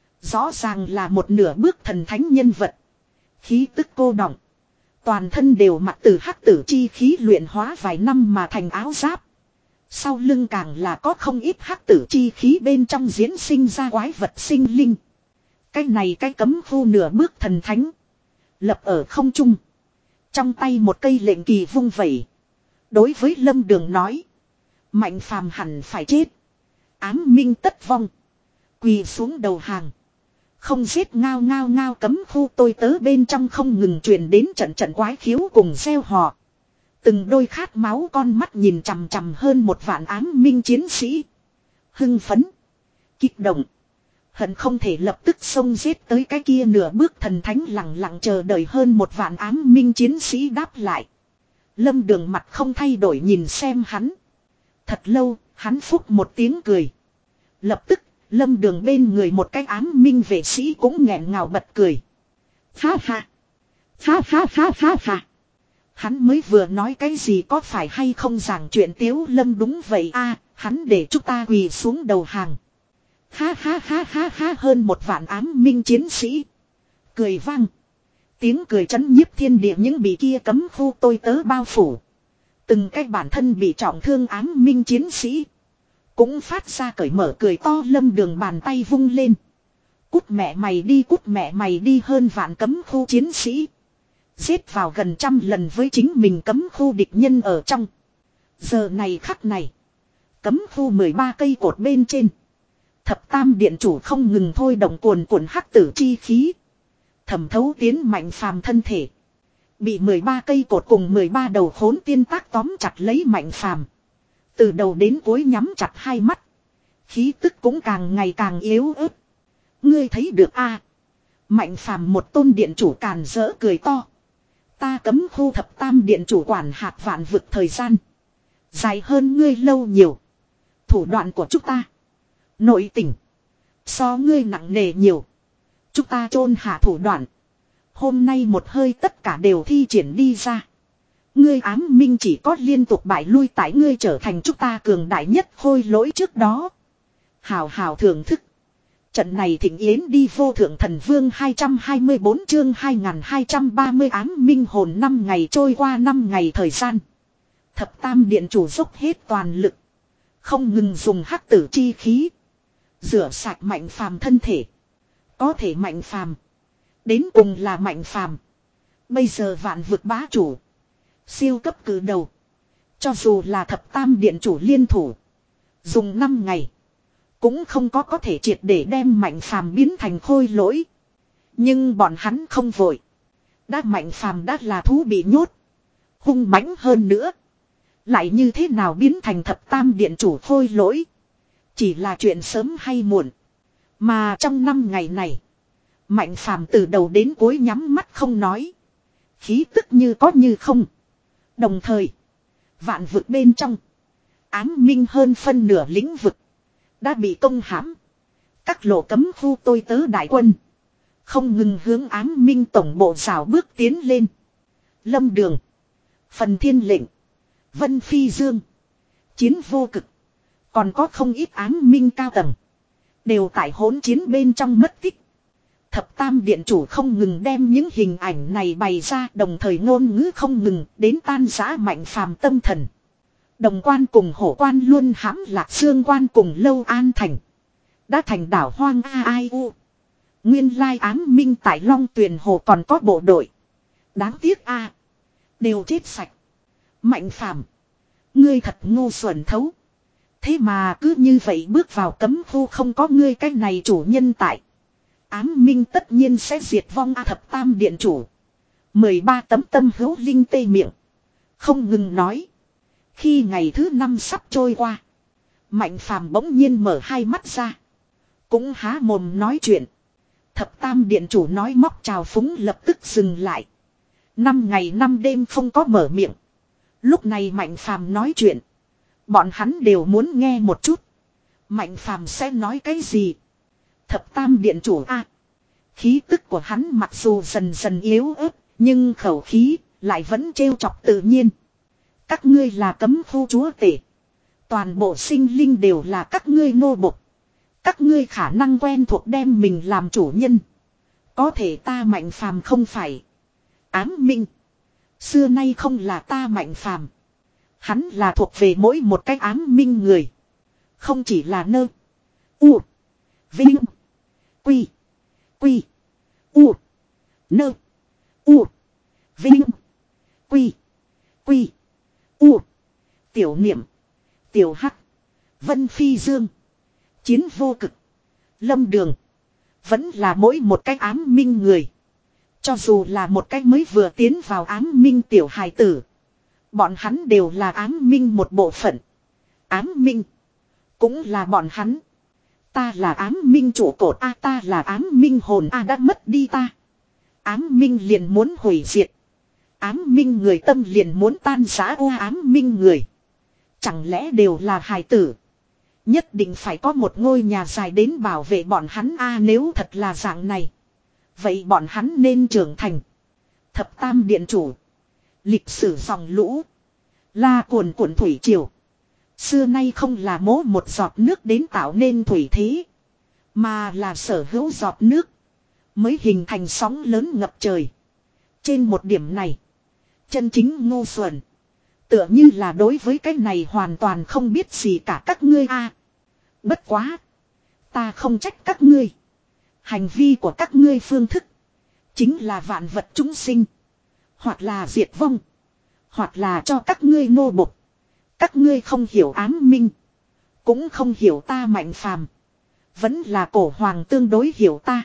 Rõ ràng là một nửa bước thần thánh nhân vật. Khí tức cô đọng. Toàn thân đều mặc từ hắc tử chi khí luyện hóa vài năm mà thành áo giáp. Sau lưng càng là có không ít hắc tử chi khí bên trong diễn sinh ra quái vật sinh linh. Cái này cái cấm khu nửa bước thần thánh. Lập ở không trung. Trong tay một cây lệnh kỳ vung vẩy. Đối với Lâm Đường nói. Mạnh phàm hẳn phải chết. Ám minh tất vong. Quỳ xuống đầu hàng. Không giết ngao ngao ngao cấm khu tôi tớ bên trong không ngừng truyền đến trận trận quái khiếu cùng gieo hò. Từng đôi khát máu con mắt nhìn chằm chằm hơn một vạn ám minh chiến sĩ. Hưng phấn. Kích động. Hận không thể lập tức xông giết tới cái kia nửa bước thần thánh lặng lặng chờ đợi hơn một vạn ám minh chiến sĩ đáp lại. Lâm Đường mặt không thay đổi nhìn xem hắn. Thật lâu, hắn phúc một tiếng cười. Lập tức, Lâm Đường bên người một cái ám minh vệ sĩ cũng nghẹn ngào bật cười. Ha ha. Ha ha ha ha ha. Hắn mới vừa nói cái gì có phải hay không giảng chuyện Tiếu Lâm đúng vậy a, hắn để chúng ta quỳ xuống đầu hàng. Ha ha ha ha ha hơn một vạn ám minh chiến sĩ. Cười vang. Tiếng cười trấn nhiếp thiên địa những bị kia cấm khu tôi tớ bao phủ. Từng cái bản thân bị trọng thương ám minh chiến sĩ. Cũng phát ra cởi mở cười to. Lâm Đường bàn tay vung lên. Cút mẹ mày đi, cút mẹ mày đi, hơn vạn cấm khu chiến sĩ. Giết vào gần trăm lần với chính mình cấm khu địch nhân ở trong. Giờ này khắc này. Cấm khu mười ba cây cột bên trên. Thập tam điện chủ không ngừng thôi động cuồn cuộn hắc tử chi khí. Thẩm thấu tiến mạnh phàm thân thể. Bị mười ba cây cột cùng mười ba đầu khốn tiên tác tóm chặt lấy mạnh phàm. Từ đầu đến cuối nhắm chặt hai mắt. Khí tức cũng càng ngày càng yếu ớt. Ngươi thấy được a? Mạnh phàm một tôn điện chủ càn rỡ cười to. Ta cấm khu thập tam điện chủ quản hạt vạn vực thời gian. Dài hơn ngươi lâu nhiều. Thủ đoạn của chúng ta. Nội tình. So ngươi nặng nề nhiều. Chúng ta chôn hạ thủ đoạn. Hôm nay một hơi tất cả đều thi triển đi ra. Ngươi ám minh chỉ có liên tục bại lui tại ngươi trở thành chúng ta cường đại nhất khôi lỗi trước đó. Hào hào thưởng thức. Trận này thịnh yến đi vô thượng thần vương hai trăm hai mươi bốn chương hai nghìn hai trăm ba mươi ám minh hồn năm ngày trôi qua năm ngày thời gian. Thập tam điện chủ dốc hết toàn lực. Không ngừng dùng hắc tử chi khí. Rửa sạch mạnh phàm thân thể. Có thể mạnh phàm. Đến cùng là mạnh phàm. Bây giờ vạn vực bá chủ. Siêu cấp cử đầu. Cho dù là thập tam điện chủ liên thủ. Dùng năm ngày. Cũng không có có thể triệt để đem mạnh phàm biến thành khôi lỗi. Nhưng bọn hắn không vội. Đã mạnh phàm đã là thú bị nhốt. Hung mãnh hơn nữa. Lại như thế nào biến thành thập tam điện chủ khôi lỗi. Chỉ là chuyện sớm hay muộn. Mà trong năm ngày này. Mạnh phàm từ đầu đến cuối nhắm mắt không nói. Khí tức như có như không. Đồng thời. Vạn vực bên trong. Ám minh hơn phân nửa lĩnh vực. Đã bị công hãm. Các lộ cấm khu tôi tớ đại quân. Không ngừng hướng ám minh tổng bộ rào bước tiến lên. Lâm Đường. Phần Thiên Lệnh. Vân Phi Dương. Chiến Vô Cực. Còn có không ít ám minh cao tầng. Đều tại hỗn chiến bên trong mất tích. Thập tam điện chủ không ngừng đem những hình ảnh này bày ra. Đồng thời ngôn ngữ không ngừng đến tan rã mạnh phàm tâm thần. Đồng quan cùng hổ quan luôn hãm lạc xương quan cùng lâu an thành. Đã thành đảo hoang a ai u. Nguyên lai ám minh tại Long Tuyền Hồ còn có bộ đội. Đáng tiếc a Đều chết sạch. Mạnh phàm. Ngươi thật ngu xuẩn thấu. Thế mà cứ như vậy bước vào cấm khu không có ngươi cái này chủ nhân tại. Ám minh tất nhiên sẽ diệt vong a thập tam điện chủ. mười ba tấm tâm hữu linh tê miệng. Không ngừng nói. Khi ngày thứ năm sắp trôi qua. Mạnh phàm bỗng nhiên mở hai mắt ra. Cũng há mồm nói chuyện. Thập tam điện chủ nói móc trào phúng lập tức dừng lại. Năm ngày năm đêm không có mở miệng. Lúc này mạnh phàm nói chuyện. Bọn hắn đều muốn nghe một chút. Mạnh phàm sẽ nói cái gì? Thập tam điện chủ a Khí tức của hắn mặc dù dần dần yếu ớt. Nhưng khẩu khí lại vẫn trêu chọc tự nhiên. Các ngươi là cấm khu chúa tể. Toàn bộ sinh linh đều là các ngươi nô bộc. Các ngươi khả năng quen thuộc đem mình làm chủ nhân. Có thể ta mạnh phàm không phải. Ám minh. Xưa nay không là ta mạnh phàm. Hắn là thuộc về mỗi một cái ám minh người. Không chỉ là nơ. U. Vinh. Quy. Quy. U. Nơ. U. Vinh. Quy. Quy. U. Tiểu niệm. Tiểu hắc. Vân Phi Dương. Chiến Vô Cực. Lâm Đường. Vẫn là mỗi một cái ám minh người. Cho dù là một cái mới vừa tiến vào ám minh tiểu hài tử. Bọn hắn đều là ám minh một bộ phận. Ám minh. Cũng là bọn hắn. Ta là ám minh trụ cột a ta là ám minh hồn a đã mất đi ta. Ám minh liền muốn hủy diệt. Ám minh người tâm liền muốn tan rã ô ám minh người. Chẳng lẽ đều là hài tử. Nhất định phải có một ngôi nhà dài đến bảo vệ bọn hắn a nếu thật là dạng này. Vậy bọn hắn nên trưởng thành. Thập tam điện chủ. Lịch sử dòng lũ. Là cuồn cuộn thủy triều. Xưa nay không là mố một giọt nước đến tạo nên thủy thế. Mà là sở hữu giọt nước. Mới hình thành sóng lớn ngập trời. Trên một điểm này. Chân chính ngu xuẩn. Tựa như là đối với cái này hoàn toàn không biết gì cả các ngươi a. Bất quá. Ta không trách các ngươi. Hành vi của các ngươi phương thức. Chính là vạn vật chúng sinh. Hoặc là diệt vong. Hoặc là cho các ngươi nô bộc. Các ngươi không hiểu ám minh. Cũng không hiểu ta mạnh phàm. Vẫn là cổ hoàng tương đối hiểu ta.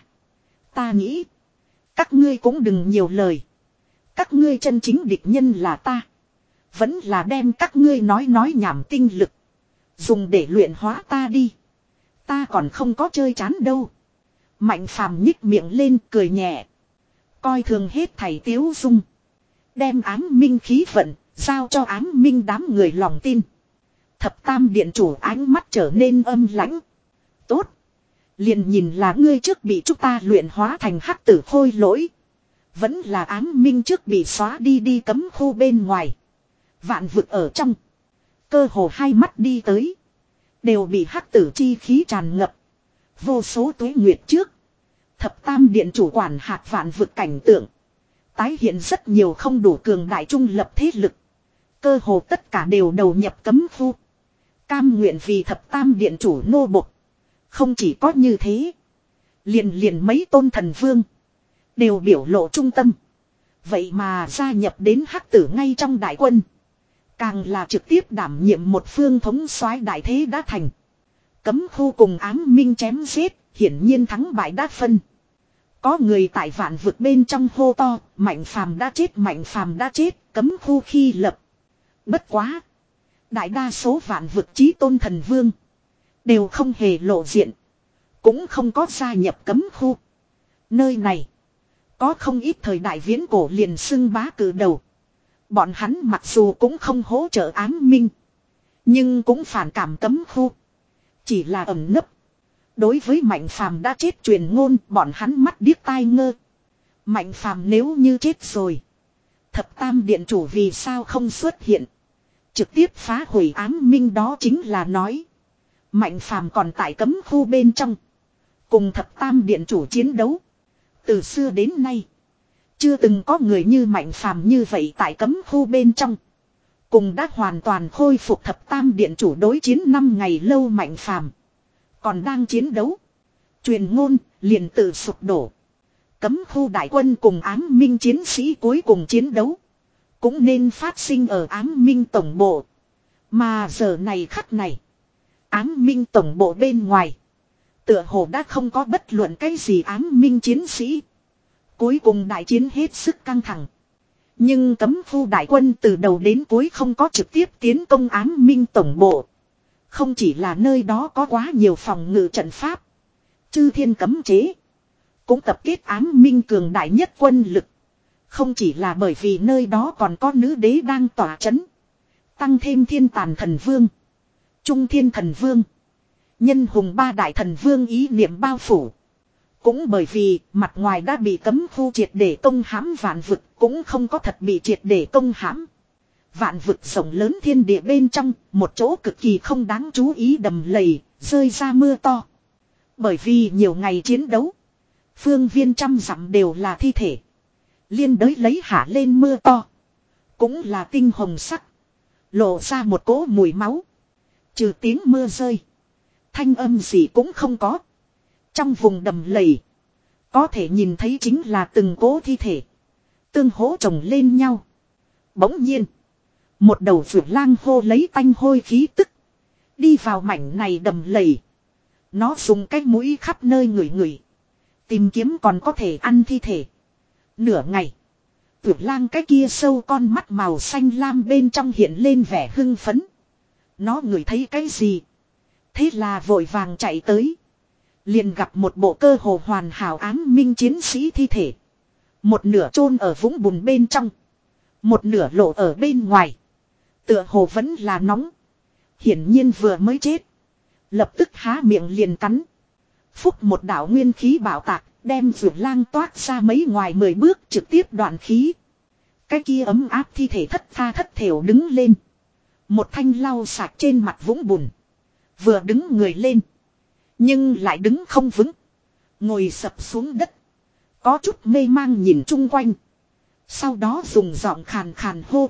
Ta nghĩ. Các ngươi cũng đừng nhiều lời. Các ngươi chân chính địch nhân là ta. Vẫn là đem các ngươi nói nói nhảm tinh lực. Dùng để luyện hóa ta đi. Ta còn không có chơi chán đâu. Mạnh phàm nhích miệng lên cười nhẹ. Coi thường hết thảy tiếu dung. Đem ám minh khí vận. Giao cho ám minh đám người lòng tin. Thập tam điện chủ ánh mắt trở nên âm lãnh. Tốt. Liền nhìn là ngươi trước bị chúng ta luyện hóa thành hắc tử khôi lỗi. Vẫn là ám minh trước bị xóa đi đi cấm khu bên ngoài. Vạn vực ở trong. Cơ hồ hai mắt đi tới. Đều bị hắc tử chi khí tràn ngập. Vô số tuế nguyệt trước. Thập tam điện chủ quản hạt vạn vực cảnh tượng. Tái hiện rất nhiều không đủ cường đại trung lập thế lực. Cơ hồ tất cả đều đầu nhập cấm khu. Cam nguyện vì thập tam điện chủ nô bộc. Không chỉ có như thế. Liền liền mấy tôn thần vương. Đều biểu lộ trung tâm. Vậy mà gia nhập đến hắc tử ngay trong đại quân. Càng là trực tiếp đảm nhiệm một phương thống soái đại thế đã thành. Cấm khu cùng ám minh chém giết. Hiển nhiên thắng bại đã phân. Có người tại vạn vực bên trong hô to. Mạnh phàm đã chết, mạnh phàm đã chết. Cấm khu khi lập. Bất quá. Đại đa số vạn vực chí tôn thần vương. Đều không hề lộ diện. Cũng không có gia nhập cấm khu. Nơi này. Có không ít thời đại viễn cổ liền xưng bá cử đầu. Bọn hắn mặc dù cũng không hỗ trợ ám minh. Nhưng cũng phản cảm cấm khu. Chỉ là ẩn nấp. Đối với mạnh phàm đã chết truyền ngôn, bọn hắn mắt điếc tai ngơ. Mạnh phàm nếu như chết rồi. Thập tam điện chủ vì sao không xuất hiện. Trực tiếp phá hủy ám minh, đó chính là nói. Mạnh phàm còn tại cấm khu bên trong. Cùng thập tam điện chủ chiến đấu. Từ xưa đến nay. Chưa từng có người như mạnh phàm như vậy tại cấm khu bên trong. Cùng đã hoàn toàn khôi phục thập tam điện chủ đối chiến năm ngày lâu mạnh phàm. Còn đang chiến đấu. Truyền ngôn liền tự sụp đổ. Cấm khu đại quân cùng ám minh chiến sĩ cuối cùng chiến đấu. Cũng nên phát sinh ở ám minh tổng bộ. Mà giờ này khắc này. Ám minh tổng bộ bên ngoài. Tựa hồ đã không có bất luận cái gì ám minh chiến sĩ. Cuối cùng đại chiến hết sức căng thẳng. Nhưng cấm khu đại quân từ đầu đến cuối không có trực tiếp tiến công ám minh tổng bộ. Không chỉ là nơi đó có quá nhiều phòng ngự trận pháp. Chư thiên cấm chế. Cũng tập kết ám minh cường đại nhất quân lực. Không chỉ là bởi vì nơi đó còn có nữ đế đang tỏa chấn. Tăng thêm thiên tàn thần vương. Trung thiên thần vương. Nhân hùng ba đại thần vương ý niệm bao phủ. Cũng bởi vì mặt ngoài đã bị cấm khu triệt để công hãm vạn vực. Cũng không có thật bị triệt để công hãm. Vạn vực rộng lớn thiên địa bên trong. Một chỗ cực kỳ không đáng chú ý đầm lầy. Rơi ra mưa to. Bởi vì nhiều ngày chiến đấu. Phương viên trăm dặm đều là thi thể. Liên đới lấy hạ lên mưa to. Cũng là tinh hồng sắc. Lộ ra một cỗ mùi máu. Trừ tiếng mưa rơi. Thanh âm gì cũng không có. Trong vùng đầm lầy. Có thể nhìn thấy chính là từng cỗ thi thể. Tương hỗ chồng lên nhau. Bỗng nhiên. Một đầu vượt lang hô lấy tanh hôi khí tức. Đi vào mảnh này đầm lầy. Nó dùng cái mũi khắp nơi ngửi ngửi. Tìm kiếm còn có thể ăn thi thể. Nửa ngày. Vượt lang cái kia sâu con mắt màu xanh lam bên trong hiện lên vẻ hưng phấn. Nó ngửi thấy cái gì? Thế là vội vàng chạy tới. Liền gặp một bộ cơ hồ hoàn hảo ám minh chiến sĩ thi thể. Một nửa chôn ở vũng bùn bên trong. Một nửa lộ ở bên ngoài. Tựa hồ vẫn là nóng. Hiển nhiên vừa mới chết. Lập tức há miệng liền cắn. Phúc một đạo nguyên khí bảo tạc. Đem vượt lang toát ra mấy ngoài mười bước trực tiếp đoạn khí. Cái kia ấm áp thi thể thất tha thất thểu đứng lên. Một thanh lau sạch trên mặt vũng bùn. Vừa đứng người lên. Nhưng lại đứng không vững. Ngồi sập xuống đất. Có chút mê mang nhìn chung quanh. Sau đó dùng giọng khàn khàn hô.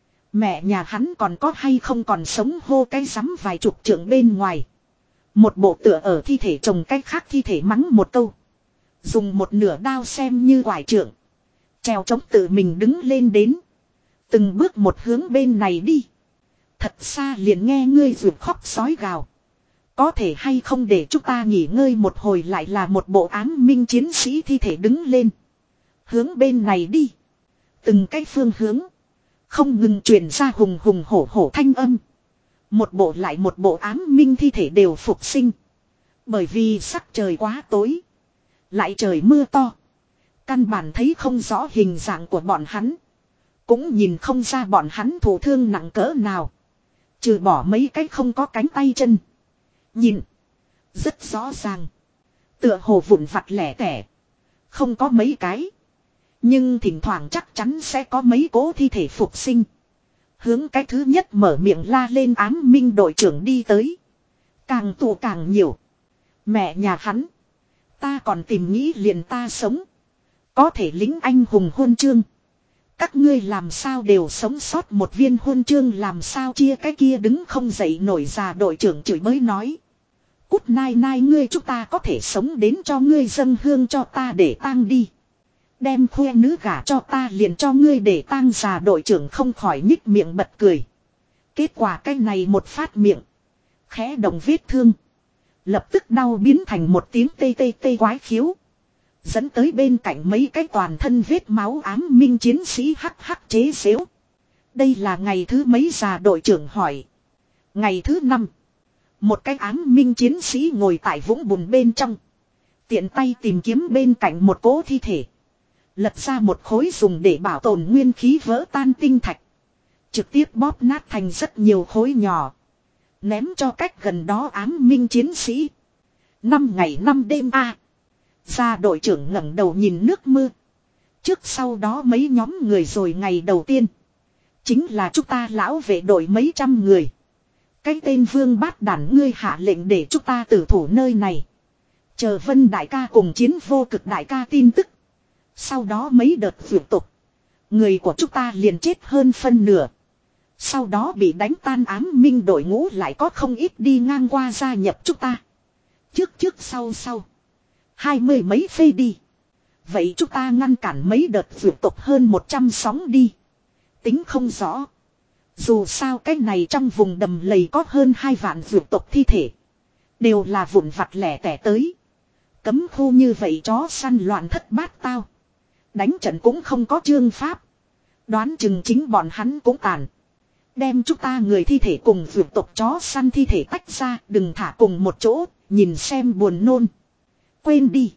Mẹ nhà hắn còn có hay không còn sống hô cái rắm vài chục trượng bên ngoài. Một bộ tựa ở thi thể chồng cái khác thi thể mắng một câu. Dùng một nửa đao xem như quải trượng. Trèo chống tự mình đứng lên đến. Từng bước một hướng bên này đi. Thật xa liền nghe ngươi ruột khóc sói gào. Có thể hay không để chúng ta nghỉ ngơi một hồi lại là một bộ ám minh chiến sĩ thi thể đứng lên. Hướng bên này đi. Từng cái phương hướng. Không ngừng truyền ra hùng hùng hổ hổ thanh âm. Một bộ lại một bộ ám minh thi thể đều phục sinh. Bởi vì sắc trời quá tối. Lại trời mưa to. Căn bản thấy không rõ hình dạng của bọn hắn. Cũng nhìn không ra bọn hắn thụ thương nặng cỡ nào. Trừ bỏ mấy cái không có cánh tay chân. Nhìn. Rất rõ ràng. Tựa hồ vụn vặt lẻ tẻ. Không có mấy cái. Nhưng thỉnh thoảng chắc chắn sẽ có mấy cố thi thể phục sinh. Hướng cái thứ nhất mở miệng la lên ám minh đội trưởng đi tới. Càng tù càng nhiều. Mẹ nhà hắn. Ta còn tìm nghĩ liền ta sống. Có thể lính anh hùng huân chương. Các ngươi làm sao đều sống sót một viên huân chương làm sao chia cái kia đứng không dậy nổi già đội trưởng chửi mới nói. Cút nai nai ngươi chúng ta có thể sống đến cho ngươi dâng hương cho ta để tang đi. Đem khoe nữ gả cho ta liền cho ngươi để tang già đội trưởng không khỏi nhích miệng bật cười. Kết quả cái này một phát miệng. Khẽ động vết thương. Lập tức đau biến thành một tiếng tê tê tê quái khiếu. Dẫn tới bên cạnh mấy cái toàn thân vết máu ám minh chiến sĩ hắc hắc chế xếu. Đây là ngày thứ mấy già đội trưởng hỏi. Ngày thứ năm. Một cái ám minh chiến sĩ ngồi tại vũng bùn bên trong. Tiện tay tìm kiếm bên cạnh một cố thi thể. Lật ra một khối dùng để bảo tồn nguyên khí vỡ tan tinh thạch. Trực tiếp bóp nát thành rất nhiều khối nhỏ. Ném cho cách gần đó ám minh chiến sĩ. Năm ngày năm đêm a. À. Gia đội trưởng ngẩng đầu nhìn nước mưa. Trước sau đó mấy nhóm người rồi ngày đầu tiên. Chính là chúng ta lão vệ đội mấy trăm người. Cái tên vương bát đản ngươi hạ lệnh để chúng ta tử thủ nơi này. Chờ Vân đại ca cùng chiến vô cực đại ca tin tức. Sau đó mấy đợt vượt tục. Người của chúng ta liền chết hơn phân nửa. Sau đó bị đánh tan ám minh đội ngũ lại có không ít đi ngang qua gia nhập chúng ta. Trước trước sau sau. Hai mươi mấy phê đi. Vậy chúng ta ngăn cản mấy đợt vượt tục hơn một trăm sóng đi. Tính không rõ. Dù sao cái này trong vùng đầm lầy có hơn hai vạn vượt tục thi thể. Đều là vụn vặt lẻ tẻ tới. Cấm khu như vậy chó săn loạn thất bát tao. Đánh trận cũng không có chương pháp. Đoán chừng chính bọn hắn cũng tàn. Đem chúng ta người thi thể cùng vượt tục chó săn thi thể tách ra. Đừng thả cùng một chỗ. Nhìn xem buồn nôn. Quên đi.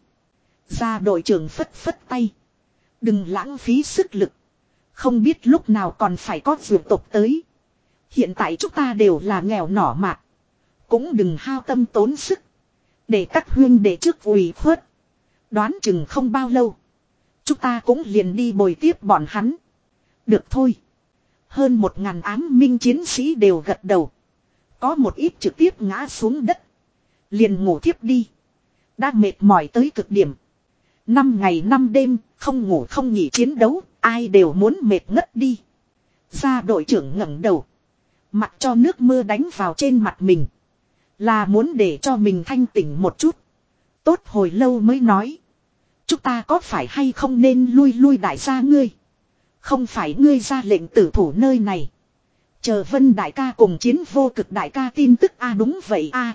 Gia đội trưởng phất phất tay. Đừng lãng phí sức lực. Không biết lúc nào còn phải có vượt tục tới. Hiện tại chúng ta đều là nghèo nỏ mạc. Cũng đừng hao tâm tốn sức. Để các huyên để trước ủy khuất. Đoán chừng không bao lâu. Chúng ta cũng liền đi bồi tiếp bọn hắn. Được thôi. Hơn một ngàn ám minh chiến sĩ đều gật đầu. Có một ít trực tiếp ngã xuống đất. Liền ngủ thiếp đi. Đã mệt mỏi tới cực điểm. Năm ngày năm đêm, không ngủ không nghỉ chiến đấu, ai đều muốn mệt ngất đi. Gia đội trưởng ngẩng đầu. Mặc cho nước mưa đánh vào trên mặt mình. Là muốn để cho mình thanh tỉnh một chút. Tốt hồi lâu mới nói. Chúng ta có phải hay không nên lui lui đại gia ngươi. Không phải ngươi ra lệnh tử thủ nơi này. Chờ Vân đại ca cùng chiến vô cực đại ca tin tức a à, đúng vậy a à.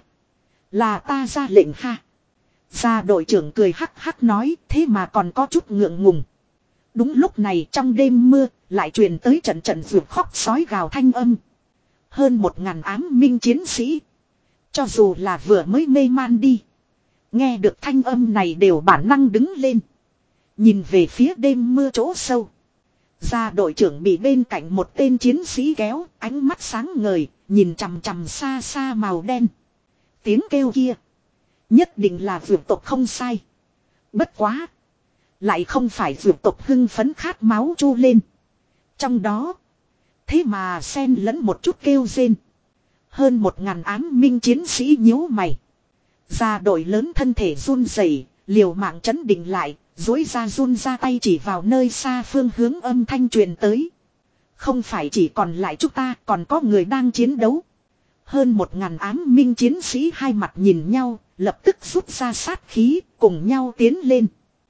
Là ta ra lệnh ha. Gia đội trưởng cười hắc hắc nói thế mà còn có chút ngượng ngùng. Đúng lúc này trong đêm mưa lại truyền tới trận trận ruột khóc sói gào thanh âm. Hơn một ngàn ám minh chiến sĩ. Cho dù là vừa mới mê man đi. Nghe được thanh âm này đều bản năng đứng lên. Nhìn về phía đêm mưa chỗ sâu. Gia đội trưởng bị bên cạnh một tên chiến sĩ kéo, ánh mắt sáng ngời, nhìn chằm chằm xa xa màu đen. Tiếng kêu kia. Nhất định là vượt tộc không sai. Bất quá. Lại không phải vượt tộc hưng phấn khát máu chu lên. Trong đó. Thế mà xen lẫn một chút kêu rên. Hơn một ngàn ám minh chiến sĩ nhíu mày. Gia đội lớn thân thể run rẩy, liều mạng chấn định lại, duỗi ra run ra tay chỉ vào nơi xa phương hướng âm thanh truyền tới. Không phải chỉ còn lại chúng ta, còn có người đang chiến đấu. Hơn một ngàn ám minh chiến sĩ hai mặt nhìn nhau, lập tức rút ra sát khí, cùng nhau tiến lên.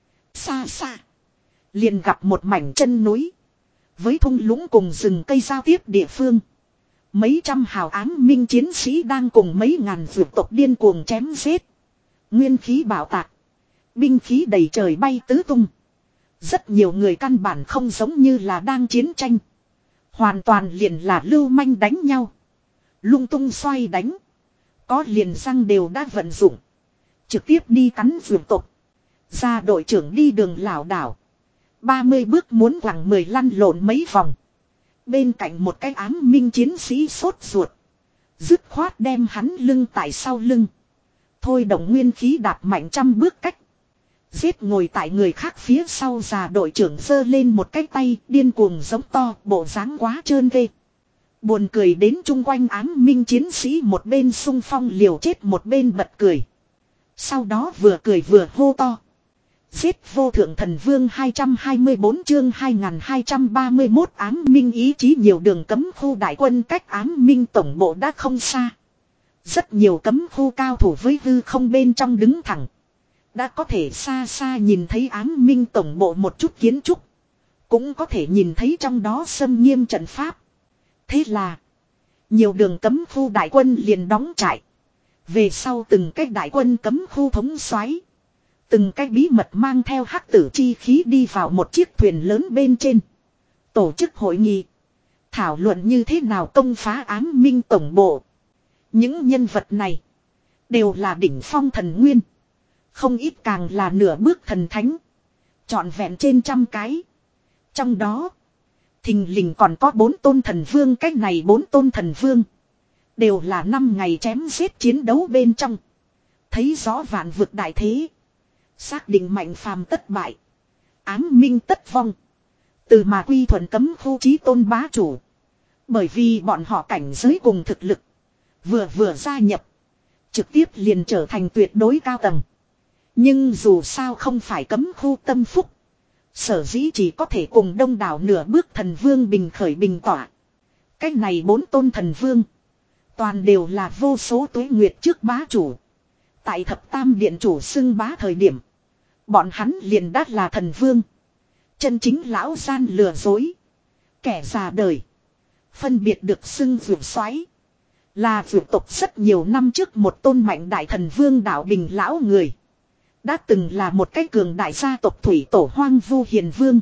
Xa xa. Liền gặp một mảnh chân núi. Với thung lũng cùng rừng cây giao tiếp địa phương. Mấy trăm hào ám minh chiến sĩ đang cùng mấy ngàn vượt tộc điên cuồng chém giết. Nguyên khí bạo tạc. Binh khí đầy trời bay tứ tung. Rất nhiều người căn bản không giống như là đang chiến tranh. Hoàn toàn liền là lưu manh đánh nhau. Lung tung xoay đánh. Có liền răng đều đã vận dụng. Trực tiếp đi cắn vượt tộc. Ra đội trưởng đi đường lảo đảo. ba mươi bước muốn quẳng mười lăn lộn mấy vòng. Bên cạnh một cái ám minh chiến sĩ sốt ruột. Dứt khoát đem hắn lưng tại sau lưng. Thôi động nguyên khí đạp mạnh trăm bước cách. Giết ngồi tại người khác phía sau già đội trưởng giơ lên một cái tay điên cuồng giống to, bộ dáng quá trơn ghê. Buồn cười đến chung quanh ám minh chiến sĩ một bên xung phong liều chết một bên bật cười. Sau đó vừa cười vừa hô to. Giết vô thượng thần vương hai trăm hai mươi bốn chương hai nghìn hai trăm ba mươi mốt ám minh ý chí nhiều đường cấm khu đại quân cách ám minh tổng bộ đã không xa. Rất nhiều cấm khu cao thủ với hư không bên trong đứng thẳng. Đã có thể xa xa nhìn thấy ám minh tổng bộ một chút kiến trúc. Cũng có thể nhìn thấy trong đó xâm nghiêm trận pháp. Thế là nhiều đường cấm khu đại quân liền đóng trại. Về sau từng cái đại quân cấm khu thống soái, từng cái bí mật mang theo hắc tử chi khí đi vào một chiếc thuyền lớn bên trên. Tổ chức hội nghị. Thảo luận như thế nào công phá ám minh tổng bộ. Những nhân vật này đều là đỉnh phong thần nguyên. Không ít càng là nửa bước thần thánh. Trọn vẹn trên trăm cái. Trong đó thình lình còn có bốn tôn thần vương. Cách này bốn tôn thần vương đều là năm ngày chém giết chiến đấu bên trong. Thấy rõ vạn vực đại thế. Xác định mạnh phàm tất bại. Ám minh tất vong. Từ mà quy thuận cấm khu chí tôn bá chủ. Bởi vì bọn họ cảnh giới cùng thực lực. Vừa vừa gia nhập. Trực tiếp liền trở thành tuyệt đối cao tầng. Nhưng dù sao không phải cấm khu tâm phúc. Sở dĩ chỉ có thể cùng đông đảo nửa bước thần vương bình khởi bình tỏa. Cách này bốn tôn thần vương. Toàn đều là vô số tuế nguyệt trước bá chủ. Tại thập tam điện chủ xưng bá thời điểm. Bọn hắn liền đắt là thần vương. Chân chính lão gian lừa dối. Kẻ già đời. Phân biệt được xưng vượt xoáy. Là vượt tộc rất nhiều năm trước một tôn mạnh đại thần vương đạo bình lão người. Đã từng là một cái cường đại gia tộc thủy tổ hoang vu hiền vương.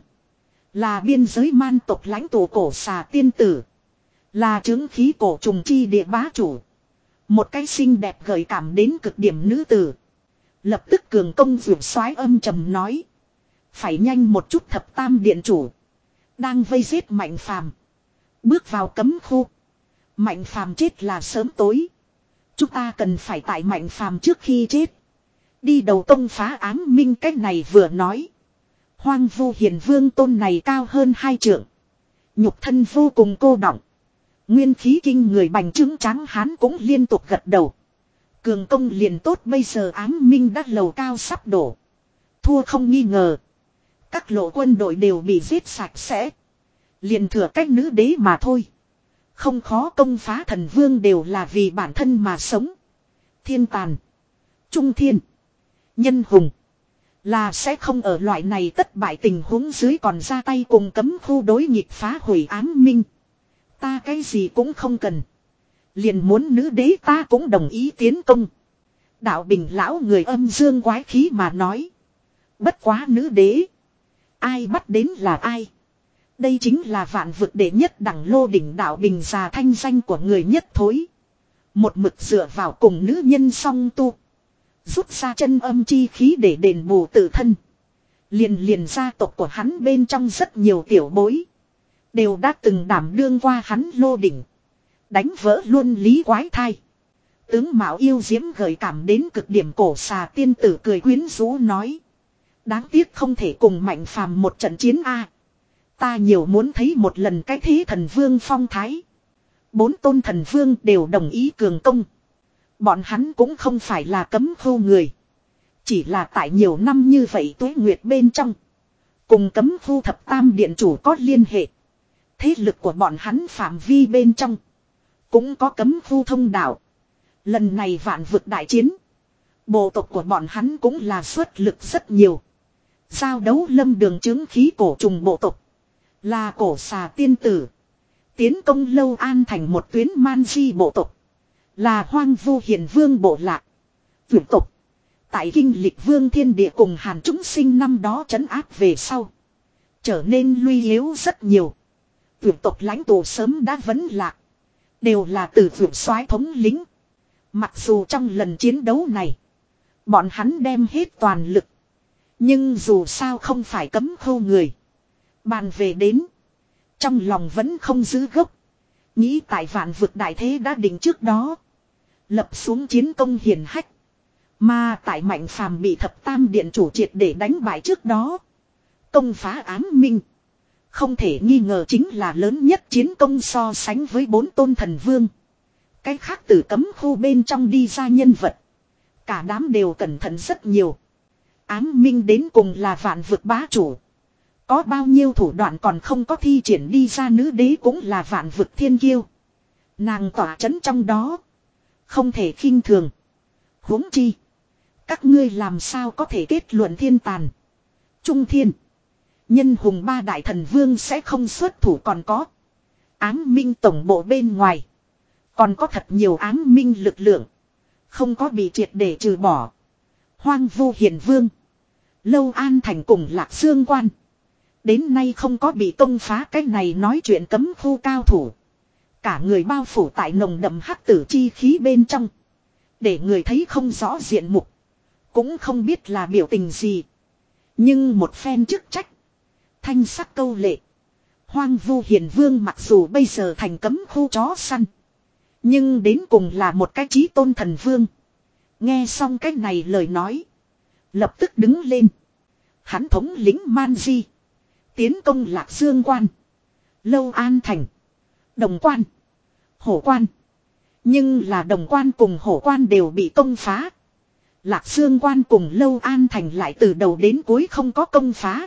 Là biên giới man tộc lãnh tụ cổ xà tiên tử. Là chứng khí cổ trùng chi địa bá chủ. Một cái xinh đẹp gợi cảm đến cực điểm nữ tử. Lập tức cường công vượt soái âm trầm nói. Phải nhanh một chút thập tam điện chủ. Đang vây giết mạnh phàm. Bước vào cấm khu. Mạnh phàm chết là sớm tối. Chúng ta cần phải tại mạnh phàm trước khi chết. Đi đầu công phá ám minh cách này vừa nói. Hoang vu hiền vương tôn này cao hơn hai trượng. Nhục thân vô cùng cô đọng. Nguyên khí kinh người bành trướng trắng hán cũng liên tục gật đầu. Cường công liền tốt bây giờ ám minh đắt lầu cao sắp đổ. Thua không nghi ngờ. Các lộ quân đội đều bị giết sạch sẽ. Liền thừa cách nữ đế mà thôi. Không khó công phá thần vương đều là vì bản thân mà sống. Thiên tàn. Trung thiên. Nhân hùng. Là sẽ không ở loại này tất bại tình huống dưới còn ra tay cùng cấm khu đối nghịch phá hủy ám minh. Ta cái gì cũng không cần. Liền muốn nữ đế ta cũng đồng ý tiến công. Đạo bình lão người âm dương quái khí mà nói. Bất quá nữ đế. Ai bắt đến là ai. Đây chính là vạn vực đệ nhất đẳng lô đỉnh đạo bình già thanh danh của người nhất thối. Một mực dựa vào cùng nữ nhân song tu. Rút ra chân âm chi khí để đền bù tự thân. Liền liền gia tộc của hắn bên trong rất nhiều tiểu bối. Đều đã từng đảm đương qua hắn lô đỉnh. Đánh vỡ luôn lý quái thai. Tướng Mạo yêu diễm gợi cảm đến cực điểm cổ xà tiên tử cười quyến rũ nói. Đáng tiếc không thể cùng mạnh phàm một trận chiến A. Ta nhiều muốn thấy một lần cái thế thần vương phong thái. Bốn tôn thần vương đều đồng ý cường công. Bọn hắn cũng không phải là cấm khu người. Chỉ là tại nhiều năm như vậy tuế nguyệt bên trong. Cùng cấm khu thập tam điện chủ có liên hệ. Thế lực của bọn hắn phạm vi bên trong. Cũng có cấm khu thông đạo. Lần này vạn vực đại chiến. Bộ tộc của bọn hắn cũng là xuất lực rất nhiều. Giao đấu lâm đường chứng khí cổ trùng bộ tộc. Là cổ xà tiên tử. Tiến công lâu an thành một tuyến man di bộ tộc. Là hoang vu hiền vương bộ lạc. Vượt tộc. Tại kinh lịch vương thiên địa cùng hàn chúng sinh năm đó trấn áp về sau. Trở nên luy yếu rất nhiều. Vượt tộc lãnh tụ sớm đã vấn lạc. Đều là từ vượt soái thống lính. Mặc dù trong lần chiến đấu này. Bọn hắn đem hết toàn lực. Nhưng dù sao không phải cấm khâu người. Bàn về đến. Trong lòng vẫn không giữ gốc. Nghĩ tại vạn vực đại thế đã định trước đó. Lập xuống chiến công hiển hách. Mà tại Mạnh Phàm bị thập tam điện chủ triệt để đánh bại trước đó. Công phá ám minh. Không thể nghi ngờ chính là lớn nhất chiến công so sánh với bốn tôn thần vương. Cái khác từ cấm khu bên trong đi ra nhân vật. Cả đám đều cẩn thận rất nhiều. Ám minh đến cùng là vạn vực bá chủ. Có bao nhiêu thủ đoạn còn không có thi triển đi ra, nữ đế cũng là vạn vực thiên kiêu. Nàng tỏa chấn trong đó. Không thể khinh thường. Huống chi. Các ngươi làm sao có thể kết luận thiên tàn. Trung thiên. Nhân hùng ba đại thần vương sẽ không xuất thủ, còn có. Ám minh tổng bộ bên ngoài. Còn có thật nhiều ám minh lực lượng. Không có bị triệt để trừ bỏ. Hoang Vu Hiền Vương. Lâu An Thành cùng Lạc Dương Quan. Đến nay không có bị công phá, cái này nói chuyện cấm khu cao thủ. Cả người bao phủ tại nồng đậm hắc tử chi khí bên trong. Để người thấy không rõ diện mục. Cũng không biết là biểu tình gì. Nhưng một phen chức trách. Thanh sắc câu lệ. Hoang Vu Hiền Vương mặc dù bây giờ thành cấm khu chó săn. Nhưng đến cùng là một cái chí tôn thần vương. Nghe xong cái này lời nói. Lập tức đứng lên. Hắn thống lĩnh Man Di. Tiến công Lạc Dương Quan. Lâu An Thành. Đồng Quan. Hổ Quan. Nhưng là Đồng Quan cùng Hổ Quan đều bị công phá. Lạc Dương Quan cùng Lâu An Thành lại từ đầu đến cuối không có công phá.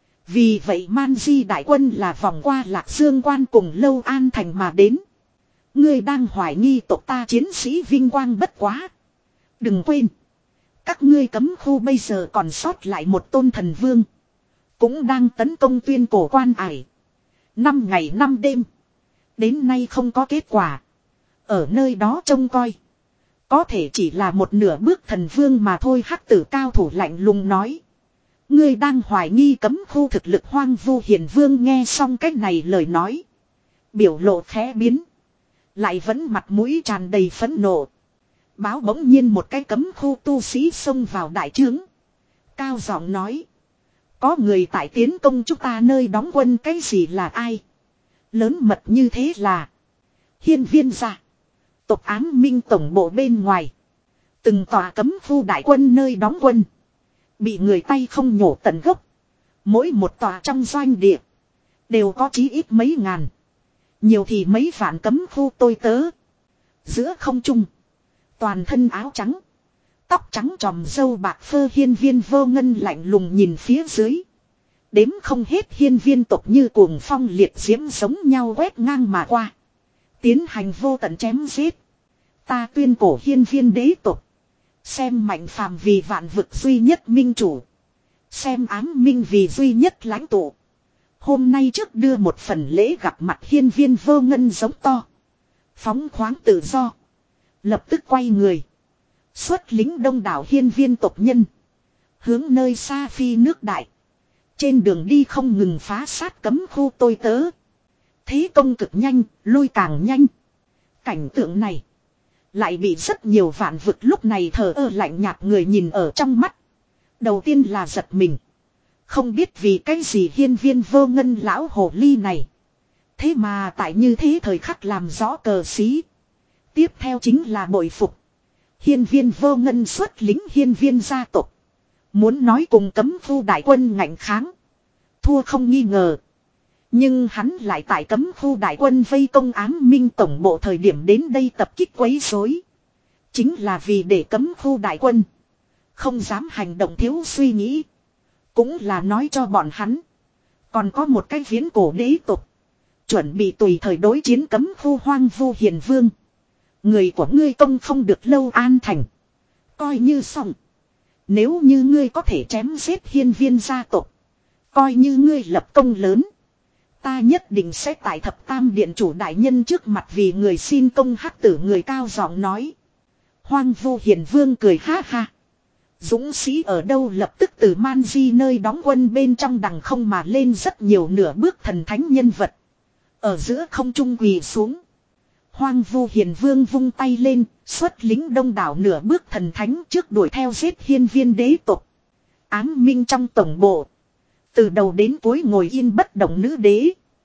Vì vậy Man Di đại quân là vòng qua Lạc Dương Quan cùng Lâu An Thành mà đến. Ngươi đang hoài nghi tộc ta chiến sĩ vinh quang bất quá. Đừng quên. Các ngươi cấm khu bây giờ còn sót lại một tôn thần vương. Cũng đang tấn công Tuyên Cổ Quan ải. Năm ngày năm đêm. Đến nay không có kết quả. Ở nơi đó trông coi. Có thể chỉ là một nửa bước thần vương mà thôi. Hắc tử cao thủ lạnh lùng nói. Ngươi đang hoài nghi cấm khu thực lực. Hoang Vu Hiền Vương nghe xong cách này lời nói. Biểu lộ khẽ biến. Lại vẫn mặt mũi tràn đầy phẫn nộ. Báo bỗng nhiên một cái cấm khu tu sĩ xông vào đại trướng. Cao giọng nói. Có người tại tiến công chúng ta nơi đóng quân, cái gì là ai? Lớn mật như thế là. Hiên Viên gia. Tộc ám minh tổng bộ bên ngoài. Từng tòa cấm khu đại quân nơi đóng quân. Bị người tay không nhổ tận gốc. Mỗi một tòa trong doanh địa. Đều có chí ít mấy ngàn. Nhiều thì mấy vạn cấm khu tôi tớ. Giữa không trung. Toàn thân áo trắng. Tóc trắng tròm râu bạc phơ Hiên Viên Vô Ngân lạnh lùng nhìn phía dưới. Đếm không hết hiên viên tộc như cuồng phong liệt diễm giống nhau quét ngang mà qua. Tiến hành vô tận chém giết. Ta tuyên cổ hiên viên đế tộc. Xem Mạnh Phàm vì vạn vực duy nhất minh chủ. Xem ám minh vì duy nhất lãnh tụ. Hôm nay trước đưa một phần lễ gặp mặt hiên viên Vô Ngân giống to. Phóng khoáng tự do. Lập tức quay người. Xuất lính đông đảo hiên viên tộc nhân. Hướng nơi xa phi nước đại. Trên đường đi không ngừng phá sát cấm khu tôi tớ. Thế công cực nhanh, lui càng nhanh. Cảnh tượng này. Lại bị rất nhiều vạn vực lúc này thờ ơ lạnh nhạt người nhìn ở trong mắt. Đầu tiên là giật mình. Không biết vì cái gì hiên viên Vô Ngân lão hồ ly này. Thế mà tại như thế thời khắc làm rõ cờ xí. Tiếp theo chính là bội phục. Hiên viên Vô Ngân xuất lính hiên viên gia tộc. Muốn nói cùng cấm khu đại quân ngạnh kháng. Thua không nghi ngờ. Nhưng hắn lại tại cấm khu đại quân vây công ám minh tổng bộ thời điểm đến đây tập kích quấy rối. Chính là vì để cấm khu đại quân. Không dám hành động thiếu suy nghĩ. Cũng là nói cho bọn hắn. Còn có một cái viễn cổ đế tộc. Chuẩn bị tùy thời đối chiến cấm khu Hoang Vu Hiền Vương. Người của ngươi công không được Lâu An Thành. Coi như xong. Nếu như ngươi có thể chém giết hiên viên gia tộc. Coi như ngươi lập công lớn. Ta nhất định sẽ tại thập tam điện chủ đại nhân trước mặt vì người xin công. Hắc tử người cao giọng nói. Hoang Vu Hiền Vương cười ha ha. Dũng sĩ ở đâu lập tức từ Man Di nơi đóng quân bên trong đằng không mà lên rất nhiều nửa bước thần thánh nhân vật. Ở giữa không trung quỳ xuống. Hoang Vu Hiền Vương vung tay lên, xuất lính đông đảo nửa bước thần thánh trước đuổi theo giết hiên viên đế tộc. Ám minh trong tổng bộ. Từ đầu đến cuối ngồi yên bất động nữ đế.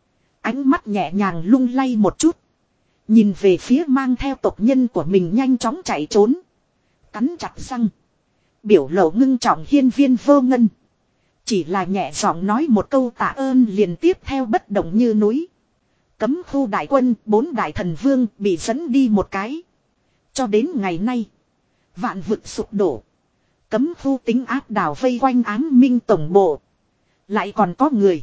Ánh mắt nhẹ nhàng lung lay một chút. Nhìn về phía mang theo tộc nhân của mình nhanh chóng chạy trốn. Cắn chặt răng. Biểu lộ ngưng trọng hiên viên vô ngân. Chỉ là nhẹ giọng nói một câu tạ ơn liền tiếp theo bất động như núi. Cấm khu đại quân, bốn đại thần vương bị dẫn đi một cái. Cho đến ngày nay, vạn vực sụp đổ. Cấm khu tính áp đảo vây quanh ám minh tổng bộ. Lại còn có người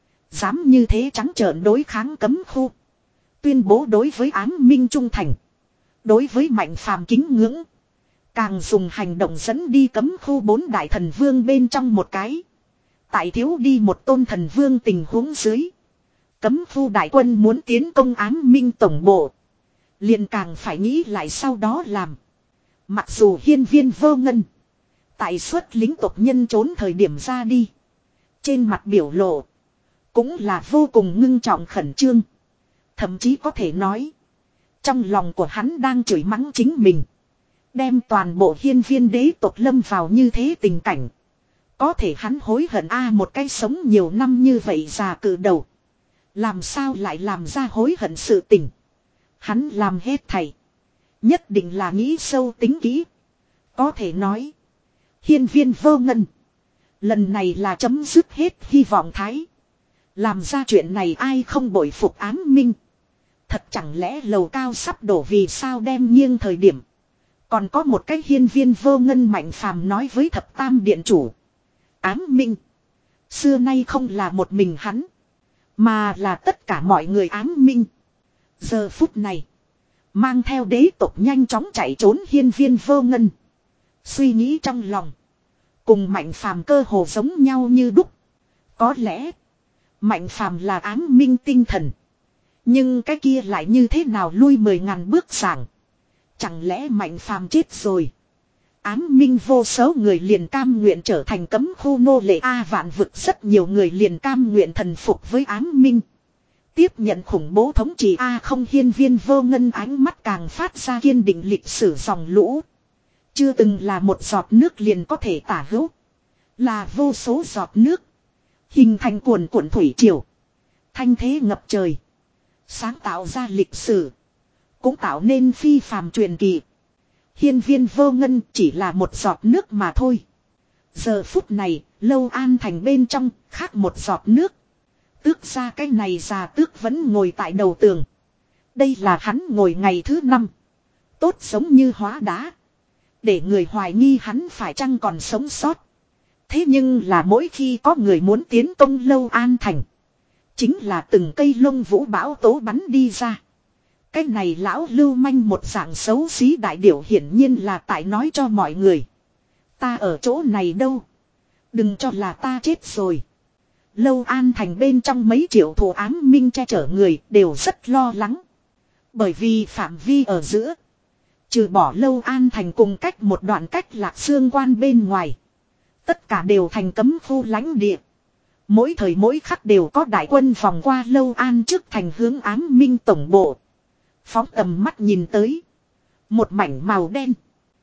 dám như thế trắng trợn đối kháng cấm khu. Tuyên bố đối với ám minh trung thành. Đối với Mạnh Phàm kính ngưỡng. Càng dùng hành động dẫn đi cấm khu bốn đại thần vương bên trong một cái. Tại thiếu đi một tôn thần vương tình huống dưới. Cấm khu đại quân muốn tiến công ám minh tổng bộ. Liền càng phải nghĩ lại sau đó làm. Mặc dù hiên viên vô ngân. Tại suất lính tộc nhân trốn thời điểm ra đi. Trên mặt biểu lộ. Cũng là vô cùng ngưng trọng khẩn trương. Thậm chí có thể nói. Trong lòng của hắn đang chửi mắng chính mình. Đem toàn bộ hiên viên đế tộc lâm vào như thế tình cảnh. Có thể hắn hối hận a một cái sống nhiều năm như vậy già cự đầu. Làm sao lại làm ra hối hận sự tình. Hắn làm hết thảy. Nhất định là nghĩ sâu tính kỹ. Có thể nói. Hiên viên vô ngân. Lần này là chấm dứt hết hy vọng thái. Làm ra chuyện này ai không bội phục ám minh. Thật chẳng lẽ lầu cao sắp đổ vì sao đem nghiêng thời điểm. Còn có một cái hiên viên vô ngân Mạnh Phàm nói với thập tam điện chủ. Ám minh. Xưa nay không là một mình hắn. Mà là tất cả mọi người ám minh. Giờ phút này. Mang theo đế tộc nhanh chóng chạy trốn hiên viên vô ngân. Suy nghĩ trong lòng. Cùng Mạnh Phàm cơ hồ giống nhau như đúc. Có lẽ. Mạnh Phàm là ám minh tinh thần. Nhưng cái kia lại như thế nào lui mười ngàn bước sảng. Chẳng lẽ Mạnh Phàm chết rồi. Ám minh vô số người liền cam nguyện trở thành cấm khu nô lệ A vạn vực rất nhiều người liền cam nguyện thần phục với ám minh. Tiếp nhận khủng bố thống trị A không hiên viên vô ngân ánh mắt càng phát ra kiên định lịch sử dòng lũ. Chưa từng là một giọt nước liền có thể tả hữu. Là vô số giọt nước. Hình thành cuồn cuộn thủy triều. Thanh thế ngập trời. Sáng tạo ra lịch sử. Cũng tạo nên phi phàm truyền kỳ. Hiên viên vô ngân chỉ là một giọt nước mà thôi. Giờ phút này, Lâu An thành bên trong, khác một giọt nước. Tước ra cái này già tước vẫn ngồi tại đầu tường. Đây là hắn ngồi ngày thứ năm. Tốt giống như hóa đá. Để người hoài nghi hắn phải chăng còn sống sót. Thế nhưng là mỗi khi có người muốn tiến công Lâu An thành. Chính là từng cây lông vũ bão tố bắn đi ra. Cái này lão lưu manh một dạng xấu xí đại điểu hiển nhiên là tại nói cho mọi người. Ta ở chỗ này đâu. Đừng cho là ta chết rồi. Lâu An thành bên trong mấy triệu thủ ám minh che chở người đều rất lo lắng. Bởi vì phạm vi ở giữa. Trừ bỏ Lâu An thành cùng cách một đoạn cách Lạc Xương quan bên ngoài. Tất cả đều thành cấm khu lãnh địa. Mỗi thời mỗi khắc đều có đại quân vòng qua Lâu An trước thành hướng ám minh tổng bộ. Phóng tầm mắt nhìn tới. Một mảnh màu đen.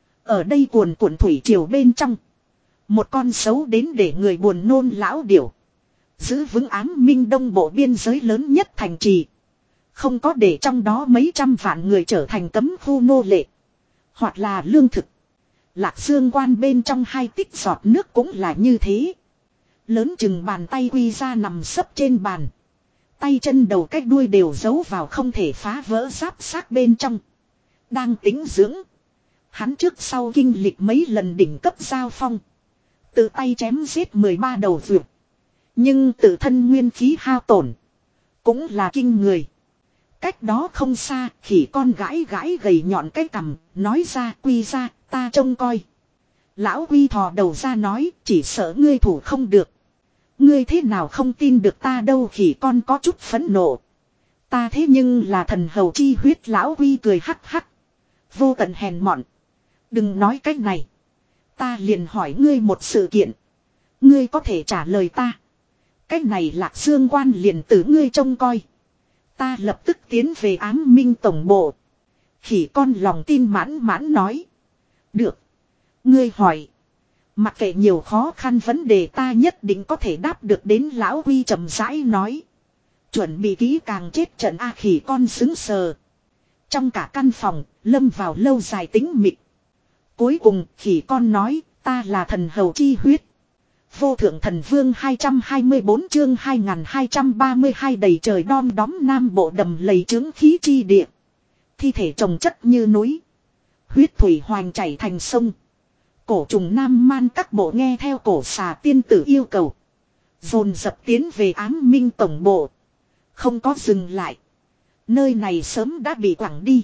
Ở đây cuồn cuộn thủy triều bên trong. Một con xấu đến để người buồn nôn lão điểu. Giữ vững ám minh đông bộ biên giới lớn nhất thành trì. Không có để trong đó mấy trăm vạn người trở thành cấm khu nô lệ. Hoặc là lương thực. Lạc Dương quan bên trong hai tích giọt nước cũng là như thế. Lớn chừng bàn tay quy ra nằm sấp trên bàn. Tay chân đầu cách đuôi đều giấu vào không thể phá vỡ giáp xác bên trong. Đang tính dưỡng. Hắn trước sau kinh lịch mấy lần đỉnh cấp giao phong. Tự tay chém giết mười ba đầu vượt. Nhưng tự thân nguyên khí hao tổn. Cũng là kinh người. Cách đó không xa, khỉ con gãi gãi gầy nhọn cái cằm, nói ra quy ra, ta trông coi. Lão Quy thò đầu ra nói, chỉ sợ ngươi thủ không được. Ngươi thế nào không tin được ta đâu khỉ con có chút phẫn nộ. Ta thế nhưng là thần hầu chi huyết Lão Quy cười hắc hắc. Vô tận hèn mọn. Đừng nói cách này. Ta liền hỏi ngươi một sự kiện. Ngươi có thể trả lời ta. Cách này Lạc Dương quan liền tử ngươi trông coi. Ta lập tức tiến về ám minh tổng bộ. Khỉ con lòng tin mãn mãn nói. Được. Ngươi hỏi. Mặc kệ nhiều khó khăn vấn đề ta nhất định có thể đáp được đến Lão Quy chậm rãi nói. Chuẩn bị kỹ càng chết trận A khỉ con xứng sờ. Trong cả căn phòng, lâm vào lâu dài tính mịt. Cuối cùng khỉ con nói, Ta là thần hầu chi huyết. Vô thượng thần vương hai trăm hai mươi bốn chương hai nghìn hai trăm ba mươi hai đầy trời đom đóm nam bộ đầm lầy trướng khí chi địa. Thi thể chồng chất như núi. Huyết thủy hoành chảy thành sông. Cổ trùng nam man các bộ nghe theo cổ xà tiên tử yêu cầu. Dồn dập tiến về ám minh tổng bộ. Không có dừng lại. Nơi này sớm đã bị quẳng đi.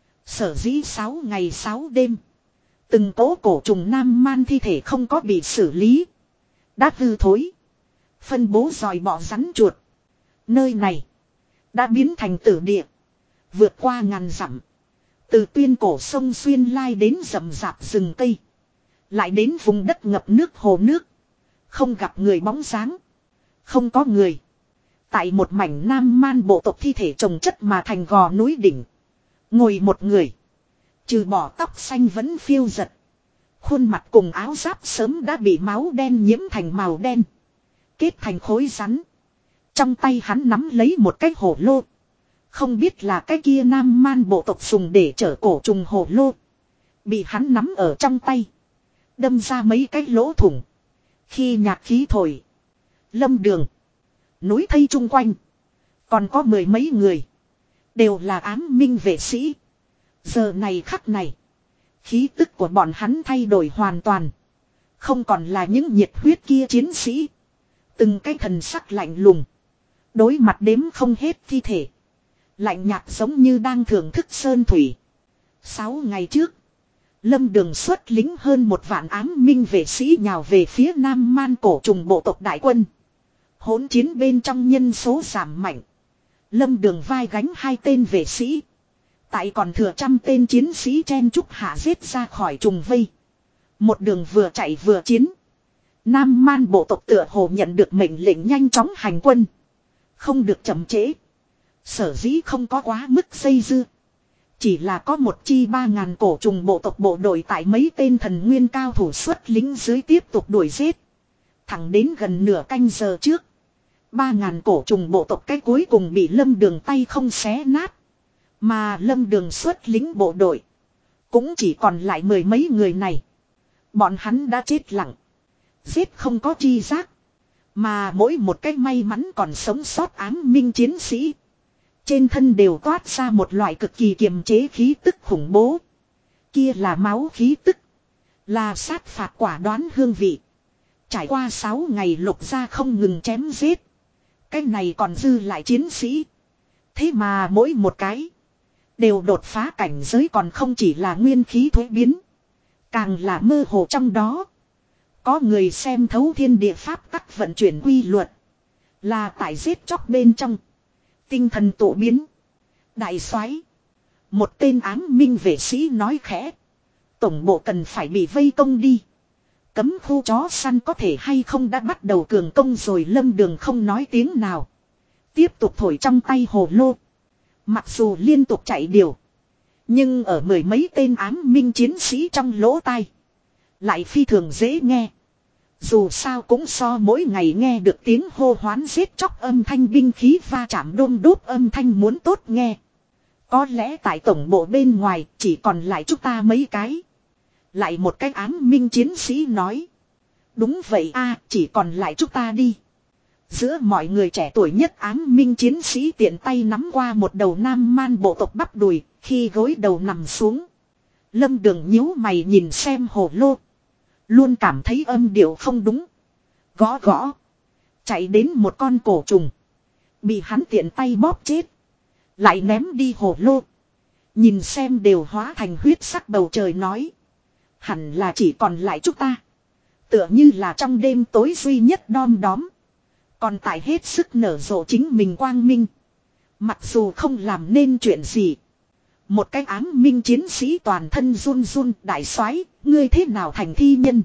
Sở dĩ sáu ngày sáu đêm. Từng cố cổ trùng nam man thi thể không có bị xử lý. Đã hư thối. Phân bố dòi bọ rắn chuột. Nơi này. Đã biến thành tử địa. Vượt qua ngàn dặm. Từ tuyên cổ sông xuyên lai đến rậm rạp rừng cây. Lại đến vùng đất ngập nước hồ nước. Không gặp người bóng dáng. Không có người. Tại một mảnh nam man bộ tộc thi thể trồng chất mà thành gò núi đỉnh. Ngồi một người. Trừ bỏ tóc xanh vẫn phiêu giật. Khuôn mặt cùng áo giáp sớm đã bị máu đen nhiễm thành màu đen. Kết thành khối rắn. Trong tay hắn nắm lấy một cái hổ lô. Không biết là cái kia nam man bộ tộc dùng để chở cổ trùng hổ lô. Bị hắn nắm ở trong tay. Đâm ra mấy cái lỗ thủng. Khi nhạc khí thổi. Lâm đường. Núi thây chung quanh. Còn có mười mấy người. Đều là ám minh vệ sĩ. Giờ này khắc này. Khí tức của bọn hắn thay đổi hoàn toàn. Không còn là những nhiệt huyết kia chiến sĩ. Từng cái thần sắc lạnh lùng. Đối mặt đếm không hết thi thể. Lạnh nhạt giống như đang thưởng thức sơn thủy. Sáu ngày trước. Lâm đường xuất lính hơn một vạn ám minh vệ sĩ nhào về phía nam man cổ trùng bộ tộc đại quân. Hỗn chiến bên trong nhân số giảm mạnh. Lâm đường vai gánh hai tên vệ sĩ. Tại còn thừa trăm tên chiến sĩ chen chúc hạ giết ra khỏi trùng vây. Một đường vừa chạy vừa chiến. Nam man bộ tộc tựa hồ nhận được mệnh lệnh nhanh chóng hành quân. Không được chậm trễ. Sở dĩ không có quá mức dây dưa. Chỉ là có một chi ba ngàn cổ trùng bộ tộc bộ đội tại mấy tên thần nguyên cao thủ xuất lính dưới tiếp tục đuổi giết. Thẳng đến gần nửa canh giờ trước. Ba ngàn cổ trùng bộ tộc cái cuối cùng bị lâm đường tay không xé nát. Mà lâm đường xuất lính bộ đội. Cũng chỉ còn lại mười mấy người này. Bọn hắn đã chết lặng. Giết không có chi giác. Mà mỗi một cái may mắn còn sống sót ám minh chiến sĩ. Trên thân đều toát ra một loại cực kỳ kiềm chế khí tức khủng bố. Kia là máu khí tức. Là sát phạt quả đoán hương vị. Trải qua sáu ngày lục ra không ngừng chém giết. Cái này còn dư lại chiến sĩ. Thế mà mỗi một cái. Đều đột phá cảnh giới còn không chỉ là nguyên khí thuế biến. Càng là mơ hồ trong đó. Có người xem thấu thiên địa pháp tắc vận chuyển quy luật. Là tại giết chóc bên trong. Tinh thần tụ biến. Đại soái. Một tên ám minh vệ sĩ nói khẽ. Tổng bộ cần phải bị vây công đi. Cấm khu chó săn có thể hay không đã bắt đầu cường công rồi. Lâm đường không nói tiếng nào. Tiếp tục thổi trong tay hồ lô. Mặc dù liên tục chạy điều. Nhưng ở mười mấy tên ám minh chiến sĩ trong lỗ tai. Lại phi thường dễ nghe. Dù sao cũng so mỗi ngày nghe được tiếng hô hoán giết chóc âm thanh binh khí va chạm đôm đốt âm thanh muốn tốt nghe. Có lẽ tại tổng bộ bên ngoài chỉ còn lại chúng ta mấy cái. Lại một cái ám minh chiến sĩ nói. Đúng vậy a, chỉ còn lại chúng ta đi. Giữa mọi người trẻ tuổi nhất ám minh chiến sĩ tiện tay nắm qua một đầu nam man bộ tộc bắp đùi, khi gối đầu nằm xuống. Lâm đường nhíu mày nhìn xem hồ lô. Luôn cảm thấy âm điệu không đúng. Gõ gõ. Chạy đến một con cổ trùng. Bị hắn tiện tay bóp chết. Lại ném đi hồ lô. Nhìn xem đều hóa thành huyết sắc bầu trời nói. Hẳn là chỉ còn lại chúng ta. Tựa như là trong đêm tối duy nhất đom đóm. Còn tại hết sức nở rộ chính mình quang minh. Mặc dù không làm nên chuyện gì. Một cái ám minh chiến sĩ toàn thân run run. Đại soái, ngươi thế nào thành thi nhân?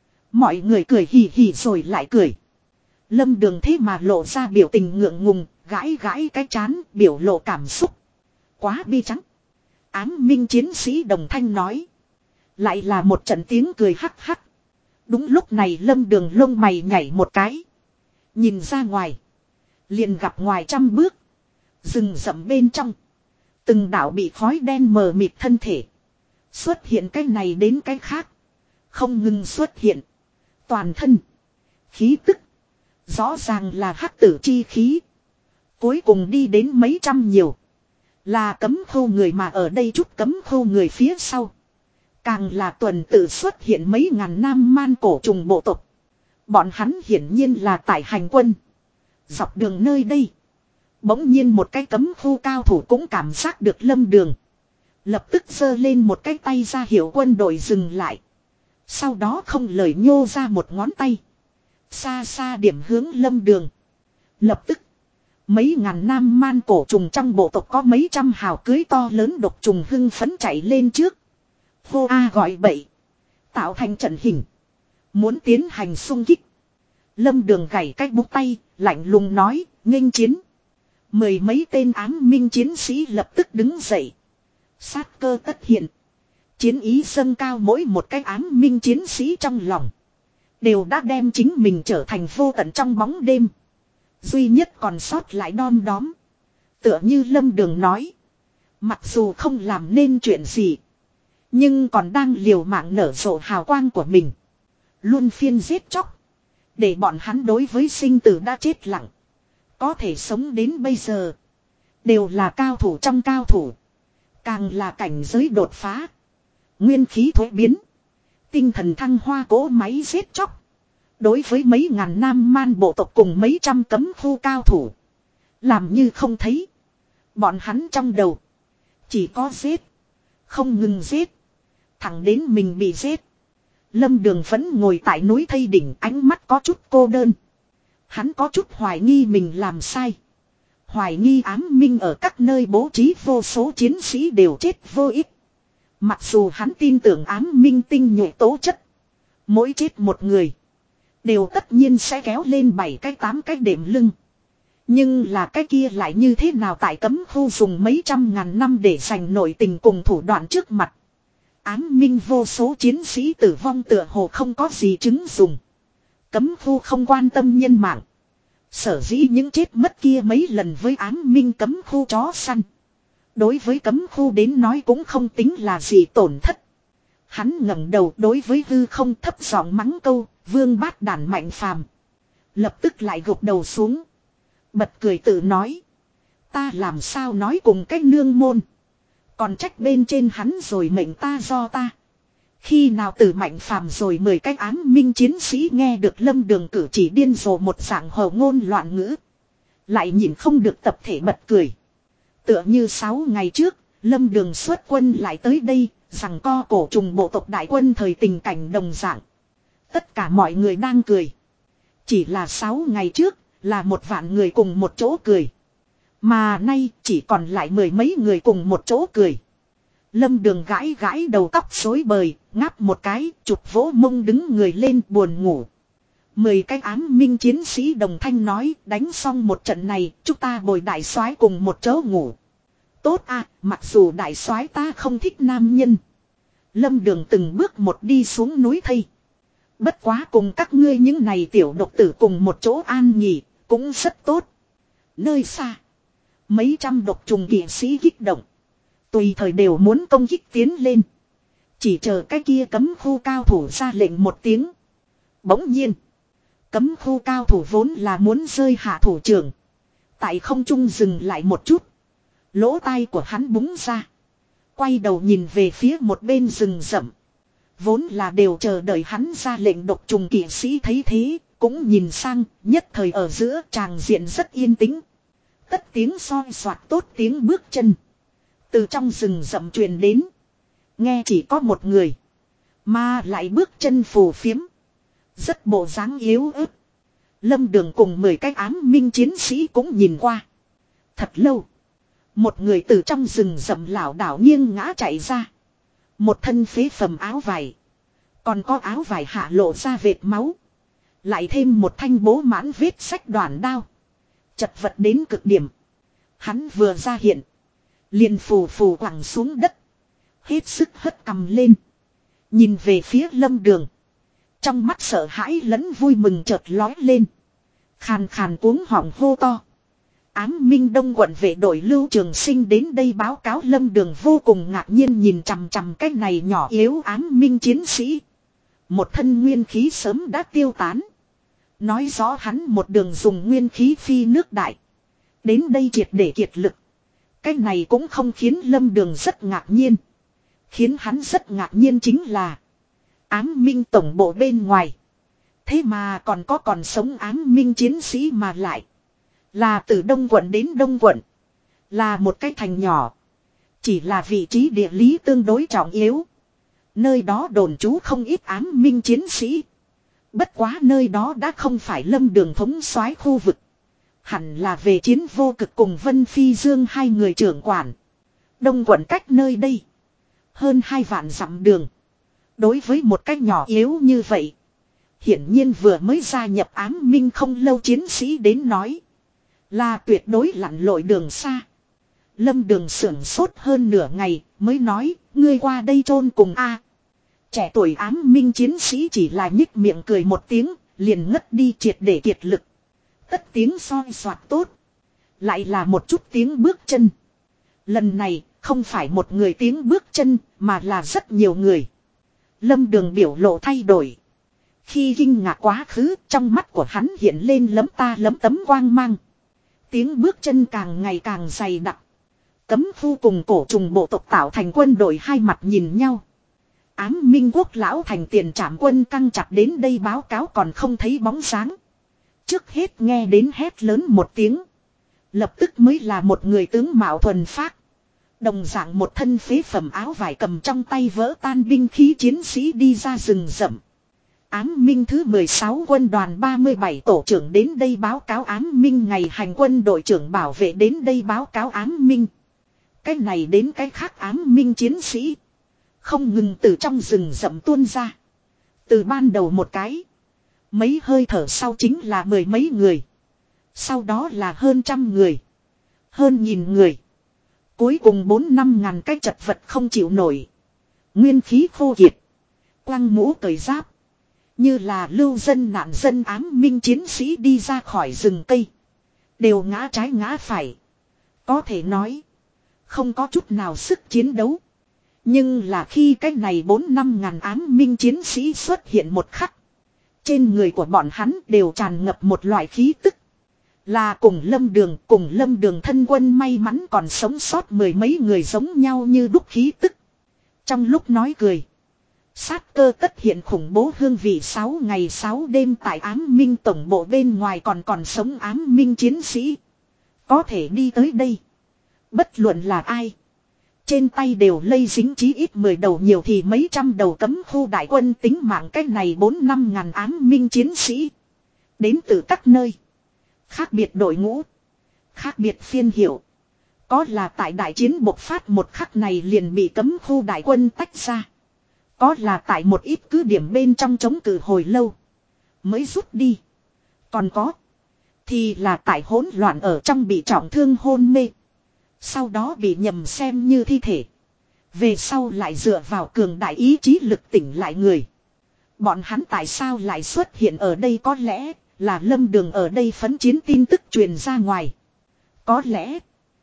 Mọi người cười hì hì rồi lại cười. Lâm đường thế mà lộ ra biểu tình ngượng ngùng. Gãi gãi cái chán, biểu lộ cảm xúc. Quá bi trắng. Ám minh chiến sĩ đồng thanh nói. Lại là một trận tiếng cười hắc hắc. Đúng lúc này lâm đường lông mày nhảy một cái. Nhìn ra ngoài. Liền gặp ngoài trăm bước. Rừng rậm bên trong. Từng đảo bị khói đen mờ mịt thân thể. Xuất hiện cái này đến cái khác. không ngừng xuất hiện. Toàn thân. Khí tức. Rõ ràng là hắc tử chi khí. Cuối cùng đi đến mấy trăm nhiều. Là cấm khu người mà ở đây chút cấm khu người phía sau. Càng là tuần tự xuất hiện mấy ngàn nam man cổ trùng bộ tộc. Bọn hắn hiển nhiên là tại hành quân. Dọc đường nơi đây. Bỗng nhiên một cái cấm khu cao thủ cũng cảm giác được Lâm Đường. Lập tức giơ lên một cái tay ra hiệu quân đội dừng lại. Sau đó không lời nhô ra một ngón tay. Xa xa điểm hướng Lâm Đường. Lập tức. Mấy ngàn nam man cổ trùng trong bộ tộc có mấy trăm hào cưới to lớn độc trùng hưng phấn chạy lên trước. Hô A gọi bậy. Tạo thành trận hình. Muốn tiến hành xung kích. Lâm Đường gảy cách bút tay, lạnh lùng nói, nghênh chiến. Mười mấy tên ám minh chiến sĩ lập tức đứng dậy. Sát cơ tất hiện. Chiến ý dâng cao mỗi một cái ám minh chiến sĩ trong lòng. Đều đã đem chính mình trở thành vô tận trong bóng đêm. Duy nhất còn sót lại đom đóm. Tựa như Lâm Đường nói. Mặc dù không làm nên chuyện gì. Nhưng còn đang liều mạng nở rộ hào quang của mình. Luôn phiên giết chóc. Để bọn hắn đối với sinh tử đã chết lặng. Có thể sống đến bây giờ. Đều là cao thủ trong cao thủ. Càng là cảnh giới đột phá. Nguyên khí thuế biến. Tinh thần thăng hoa cỗ máy giết chóc. Đối với mấy ngàn nam man bộ tộc cùng mấy trăm cấm khu cao thủ. Làm như không thấy. Bọn hắn trong đầu. Chỉ có giết. Không ngừng giết. Thẳng đến mình bị giết. Lâm Đường vẫn ngồi tại núi thây đỉnh, ánh mắt có chút cô đơn. Hắn có chút hoài nghi mình làm sai. Hoài nghi ám minh ở các nơi bố trí vô số chiến sĩ đều chết vô ích. Mặc dù hắn tin tưởng ám minh tinh nhuệ tố chất. Mỗi chết một người. Đều tất nhiên sẽ kéo lên bảy cái tám cái đệm lưng. Nhưng là cái kia lại như thế nào tại cấm khu dùng mấy trăm ngàn năm để giành nội tình cùng thủ đoạn trước mặt. Ám minh vô số chiến sĩ tử vong tựa hồ không có gì chứng dùng. Cấm khu không quan tâm nhân mạng. Sở dĩ những chết mất kia mấy lần với ám minh cấm khu chó săn. Đối với cấm khu đến nói cũng không tính là gì tổn thất. Hắn ngẩng đầu đối với hư không thấp giọng mắng câu, vương bát đàn mạnh phàm. Lập tức lại gục đầu xuống. Bật cười tự nói. Ta làm sao nói cùng cách nương môn. Còn trách bên trên hắn rồi mệnh ta do ta. Khi nào từ mạnh phàm rồi mười cái ám minh chiến sĩ nghe được Lâm Đường cử chỉ điên rồ một dạng hầu ngôn loạn ngữ. Lại nhìn không được tập thể bật cười. Tựa như sáu ngày trước, Lâm Đường xuất quân lại tới đây, rằng co cổ trùng bộ tộc đại quân thời tình cảnh đồng dạng. Tất cả mọi người đang cười. Chỉ là sáu ngày trước, là một vạn người cùng một chỗ cười. Mà nay chỉ còn lại mười mấy người cùng một chỗ cười. Lâm Đường gãi gãi đầu tóc rối bời, ngáp một cái, chụp vỗ mông đứng người lên buồn ngủ. Mười cái ám minh chiến sĩ đồng thanh nói, đánh xong một trận này, chúng ta bồi đại soái cùng một chỗ ngủ. Tốt à, mặc dù đại soái ta không thích nam nhân. Lâm Đường từng bước một đi xuống núi thây. Bất quá cùng các ngươi những này tiểu độc tử cùng một chỗ an nghỉ, cũng rất tốt. Nơi xa, mấy trăm độc trùng kỵ sĩ kích động. Tùy thời đều muốn công kích tiến lên. Chỉ chờ cái kia cấm khu cao thủ ra lệnh một tiếng. Bỗng nhiên, cấm khu cao thủ vốn là muốn rơi hạ thủ trưởng. Tại không trung dừng lại một chút. Lỗ tai của hắn búng ra. Quay đầu nhìn về phía một bên rừng rậm. Vốn là đều chờ đợi hắn ra lệnh độc trùng kỵ sĩ thấy thế. Cũng nhìn sang, nhất thời ở giữa tràng diện rất yên tĩnh. Tất tiếng soi soạt tốt tiếng bước chân. Từ trong rừng rậm truyền đến. Nghe chỉ có một người. Mà lại bước chân phù phiếm. Rất bộ dáng yếu ớt. Lâm Đường cùng mười cái ám minh chiến sĩ cũng nhìn qua. Thật lâu. Một người từ trong rừng rậm lảo đảo nghiêng ngã chạy ra. Một thân phế phẩm áo vải. Còn có áo vải hạ lộ ra vệt máu. Lại thêm một thanh bố mãn vết sách đoàn đao. Chật vật đến cực điểm. Hắn vừa ra hiện. Liền phù phù quẳng xuống đất. Hết sức hất cầm lên. Nhìn về phía Lâm Đường. Trong mắt sợ hãi lẫn vui mừng chợt lói lên. Khàn khàn cuống họng hô to. Ám minh đông quận vệ đội Lưu Trường Sinh đến đây báo cáo. Lâm Đường vô cùng ngạc nhiên nhìn chằm chằm cái này nhỏ yếu ám minh chiến sĩ. Một thân nguyên khí sớm đã tiêu tán. Nói rõ hắn một đường dùng nguyên khí phi nước đại. Đến đây triệt để kiệt lực. Cái này cũng không khiến Lâm Đường rất ngạc nhiên. Khiến hắn rất ngạc nhiên chính là Ám Minh tổng bộ bên ngoài. Thế mà còn có còn sống Ám Minh chiến sĩ mà lại. Là từ Đông quận đến Đông quận. Là một cái thành nhỏ. Chỉ là vị trí địa lý tương đối trọng yếu. Nơi đó đồn trú không ít Ám Minh chiến sĩ. Bất quá nơi đó đã không phải Lâm Đường thống soái khu vực. Hẳn là về Chiến Vô Cực cùng Vân Phi Dương hai người trưởng quản. Đông quận cách nơi đây hơn hai vạn dặm đường. Đối với một cách nhỏ yếu như vậy, hiển nhiên vừa mới gia nhập Ám Minh không lâu chiến sĩ đến nói, là tuyệt đối lặn lội đường xa. Lâm Đường sưởng sốt hơn nửa ngày mới nói, ngươi qua đây chôn cùng a. Trẻ tuổi Ám Minh chiến sĩ chỉ là nhích miệng cười một tiếng, liền ngất đi triệt để kiệt lực. Tất tiếng soi soạt tốt. Lại là một chút tiếng bước chân. Lần này không phải một người tiếng bước chân, mà là rất nhiều người. Lâm Đường biểu lộ thay đổi. Khi kinh ngạc quá khứ, trong mắt của hắn hiện lên lấm ta lấm tấm quang mang. Tiếng bước chân càng ngày càng dày đặc. Cấm phu cùng cổ trùng bộ tộc tạo thành quân đội hai mặt nhìn nhau. Ám Minh Quốc lão thành tiền trảm quân căng chặt đến đây báo cáo còn không thấy bóng dáng. Trước hết nghe đến hét lớn một tiếng. Lập tức mới là một người tướng mạo thuần phác. Đồng dạng một thân phế phẩm áo vải cầm trong tay vỡ tan binh khí chiến sĩ đi ra rừng rậm. Ám Minh thứ mười sáu quân đoàn ba mươi bảy tổ trưởng đến đây báo cáo Ám Minh ngày hành quân đội trưởng bảo vệ đến đây báo cáo Ám Minh. Cái này đến cái khác Ám Minh chiến sĩ. Không ngừng từ trong rừng rậm tuôn ra. Từ ban đầu một cái. Mấy hơi thở sau chính là mười mấy người. Sau đó là hơn trăm người. Hơn nghìn người. Cuối cùng bốn năm ngàn cái chật vật không chịu nổi. Nguyên khí khô kiệt. Quăng mũ cởi giáp. Như là lưu dân nạn dân Ám Minh chiến sĩ đi ra khỏi rừng cây. Đều ngã trái ngã phải. Có thể nói. Không có chút nào sức chiến đấu. Nhưng là khi cái này bốn năm ngàn Ám Minh chiến sĩ xuất hiện một khắc. Trên người của bọn hắn đều tràn ngập một loại khí tức. Là cùng Lâm Đường, cùng Lâm Đường thân quân may mắn còn sống sót mười mấy người giống nhau như đúc khí tức. Trong lúc nói cười, sát cơ tất hiện khủng bố hương vị sáu ngày sáu đêm tại Ám Minh tổng bộ bên ngoài còn còn sống Ám Minh chiến sĩ. Có thể đi tới đây. Bất luận là ai. Trên tay đều lây dính chí ít mười đầu nhiều thì mấy trăm đầu cấm khu đại quân tính mạng cách này bốn năm ngàn Ám Minh chiến sĩ. Đến từ các nơi. Khác biệt đội ngũ. Khác biệt phiên hiệu. Có là tại đại chiến bộc phát một khắc này liền bị cấm khu đại quân tách ra. Có là tại một ít cứ điểm bên trong chống cự hồi lâu. Mới rút đi. Còn có. Thì là tại hỗn loạn ở trong bị trọng thương hôn mê. Sau đó bị nhầm xem như thi thể. Về sau lại dựa vào cường đại ý chí lực tỉnh lại người. Bọn hắn tại sao lại xuất hiện ở đây có lẽ là Lâm Đường ở đây phấn chiến tin tức truyền ra ngoài. Có lẽ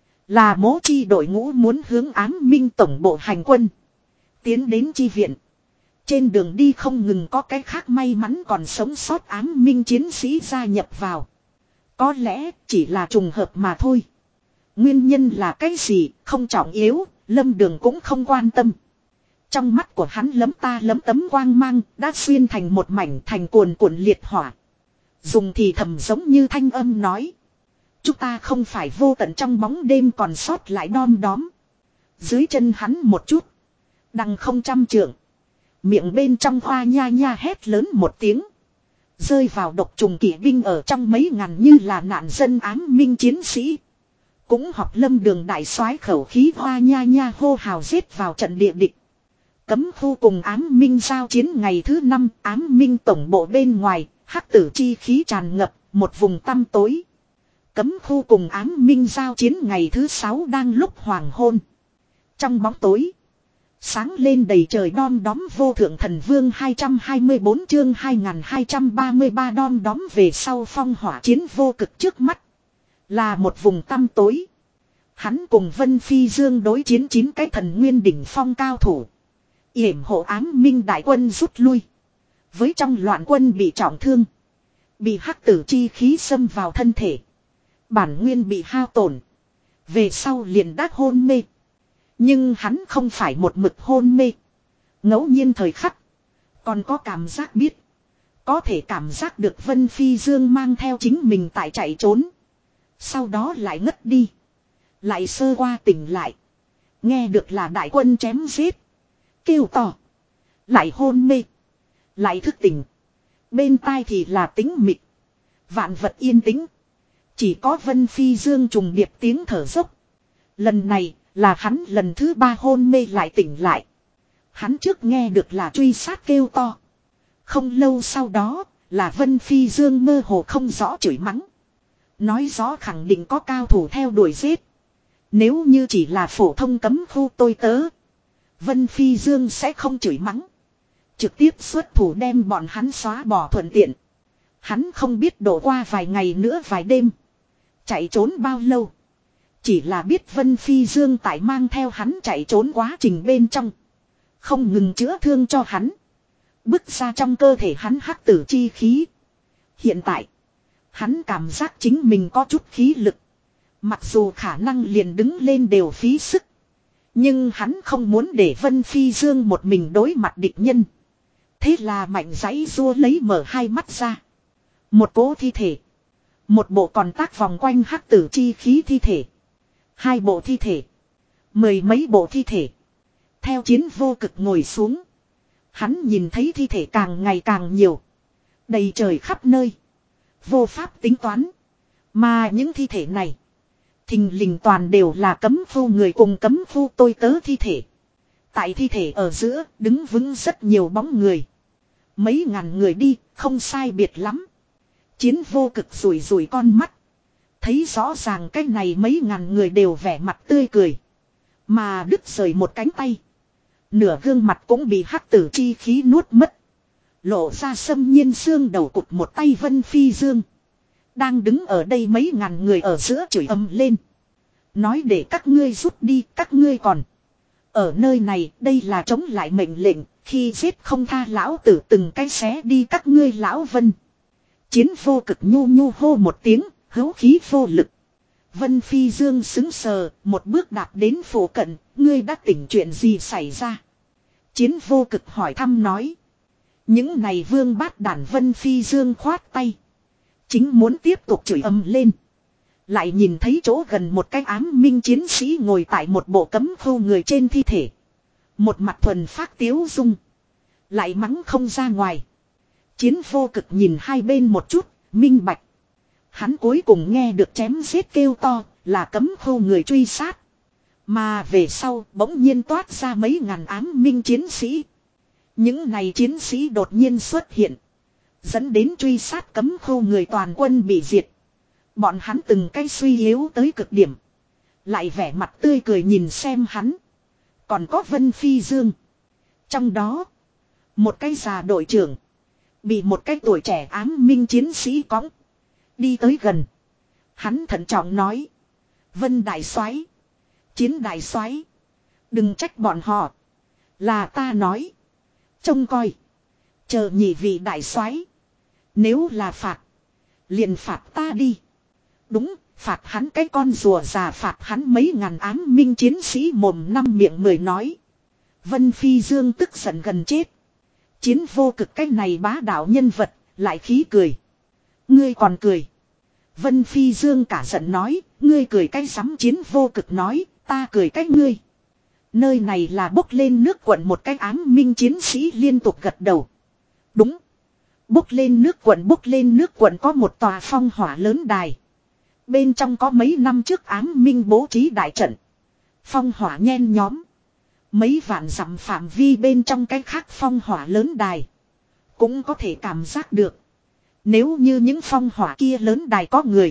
là Mỗ Chi đội ngũ muốn hướng Ám Minh tổng bộ hành quân. Tiến đến chi viện. Trên đường đi không ngừng có cái khác may mắn còn sống sót Ám Minh chiến sĩ gia nhập vào. Có lẽ chỉ là trùng hợp mà thôi. Nguyên nhân là cái gì không trọng yếu, Lâm Đường cũng không quan tâm. Trong mắt của hắn lấm ta lấm tấm quang mang đã xuyên thành một mảnh thành cuồn cuộn liệt hỏa. Dùng thì thầm giống như thanh âm nói. Chúng ta không phải vô tận trong bóng đêm còn sót lại đom đóm. Dưới chân hắn một chút. Đằng không trăm trượng. Miệng bên trong hoa nha nha hét lớn một tiếng. Rơi vào độc trùng kỵ binh ở trong mấy ngàn như là nạn dân Ám Minh chiến sĩ. Cũng học Lâm Đường đại soái khẩu khí hoa nha nha hô hào giết vào trận địa địch. Cấm khu cùng Ám Minh giao chiến ngày thứ năm, Ám Minh tổng bộ bên ngoài, hắc tử chi khí tràn ngập, một vùng tăm tối. Cấm khu cùng Ám Minh giao chiến ngày thứ sáu đang lúc hoàng hôn. Trong bóng tối, sáng lên đầy trời đom đóm vô thượng thần vương hai trăm hai mươi bốn chương hai nghìn hai trăm ba mươi ba đom đóm về sau phong hỏa chiến vô cực trước mắt. Là một vùng tăm tối. Hắn cùng Vân Phi Dương đối chiến chín cái thần nguyên đỉnh phong cao thủ. Yểm hộ Ám Minh đại quân rút lui. Với trong loạn quân bị trọng thương. Bị hắc tử chi khí xâm vào thân thể. Bản nguyên bị hao tổn. Về sau liền đắc hôn mê. Nhưng hắn không phải một mực hôn mê. Ngẫu nhiên thời khắc. Còn có cảm giác biết. Có thể cảm giác được Vân Phi Dương mang theo chính mình tại chạy trốn. Sau đó lại ngất đi. Lại sơ qua tỉnh lại. Nghe được là đại quân chém giết. Kêu to. Lại hôn mê. Lại thức tỉnh. Bên tai thì là tĩnh mịch. Vạn vật yên tĩnh. Chỉ có Vân Phi Dương trùng điệp tiếng thở dốc. Lần này là hắn lần thứ ba hôn mê lại tỉnh lại. Hắn trước nghe được là truy sát kêu to. Không lâu sau đó là Vân Phi Dương mơ hồ không rõ chửi mắng. Nói rõ khẳng định có cao thủ theo đuổi giết. Nếu như chỉ là phổ thông cấm khu tôi tớ. Vân Phi Dương sẽ không chửi mắng. Trực tiếp xuất thủ đem bọn hắn xóa bỏ thuận tiện. Hắn không biết đổ qua vài ngày nữa vài đêm. Chạy trốn bao lâu. Chỉ là biết Vân Phi Dương tại mang theo hắn chạy trốn quá trình bên trong. Không ngừng chữa thương cho hắn. Bức ra trong cơ thể hắn hắc tử chi khí. Hiện tại. Hắn cảm giác chính mình có chút khí lực. Mặc dù khả năng liền đứng lên đều phí sức. Nhưng hắn không muốn để Vân Phi Dương một mình đối mặt địch nhân. Thế là mạnh giãy rua lấy mở hai mắt ra. Một cỗ thi thể. Một bộ còn tác vòng quanh hắc tử chi khí thi thể. Hai bộ thi thể. Mười mấy bộ thi thể. Theo chiến vô cực ngồi xuống. Hắn nhìn thấy thi thể càng ngày càng nhiều. Đầy trời khắp nơi. Vô pháp tính toán. Mà những thi thể này. Thình lình toàn đều là cấm phu người cùng cấm phu tôi tớ thi thể. Tại thi thể ở giữa đứng vững rất nhiều bóng người. Mấy ngàn người đi không sai biệt lắm. Chiến vô cực rủi rủi con mắt. Thấy rõ ràng cái này mấy ngàn người đều vẻ mặt tươi cười. Mà đứt rời một cánh tay. Nửa gương mặt cũng bị hắc tử chi khí nuốt mất. Lộ ra xâm nhiên xương đầu cụt một tay Vân Phi Dương. Đang đứng ở đây mấy ngàn người ở giữa chửi ầm lên. Nói để các ngươi rút đi, các ngươi còn. Ở nơi này, đây là chống lại mệnh lệnh, khi giết không tha lão tử từng cái xé đi các ngươi lão Vân. Chiến vô cực nhu nhu hô một tiếng, hữu khí vô lực. Vân Phi Dương xứng sờ, một bước đạp đến phủ cận, ngươi đã tỉnh chuyện gì xảy ra. Chiến vô cực hỏi thăm nói. Những này vương bát đản Vân Phi Dương khoát tay. Chính muốn tiếp tục chửi ầm lên. Lại nhìn thấy chỗ gần một cái ám minh chiến sĩ ngồi tại một bộ cấm khu người trên thi thể. Một mặt thuần phát tiếu dung. Lại mắng không ra ngoài. Chiến vô cực nhìn hai bên một chút, minh bạch. Hắn cuối cùng nghe được chém giết kêu to, là cấm khu người truy sát. Mà về sau bỗng nhiên toát ra mấy ngàn ám minh chiến sĩ. Những này chiến sĩ đột nhiên xuất hiện. Dẫn đến truy sát cấm khu người toàn quân bị diệt. Bọn hắn từng cái suy yếu tới cực điểm. Lại vẻ mặt tươi cười nhìn xem hắn. Còn có Vân Phi Dương. Trong đó, một cái già đội trưởng. Bị một cái tuổi trẻ ám minh chiến sĩ cõng. Đi tới gần. Hắn thận trọng nói. Vân đại soái, Chiến đại soái, đừng trách bọn họ. Là ta nói. Trông coi. Chờ nhị vị đại soái. Nếu là phạt. Liền phạt ta đi. Đúng, phạt hắn cái con rùa già, phạt hắn mấy ngàn ám minh chiến sĩ mồm năm miệng mười nói. Vân Phi Dương tức giận gần chết. Chiến vô cực cái này bá đạo nhân vật, lại khí cười. Ngươi còn cười. Vân Phi Dương cả giận nói, ngươi cười cái sắm. Chiến vô cực nói, ta cười cái ngươi. Nơi này là bốc lên nước quận, một cái ám minh chiến sĩ liên tục gật đầu. Đúng. Bốc lên nước quận, bốc lên nước quận có một tòa phong hỏa lớn đài. Bên trong có mấy năm trước ám minh bố trí đại trận. Phong hỏa nhen nhóm. Mấy vạn dặm phạm vi bên trong cái khác phong hỏa lớn đài. Cũng có thể cảm giác được. Nếu như những phong hỏa kia lớn đài có người.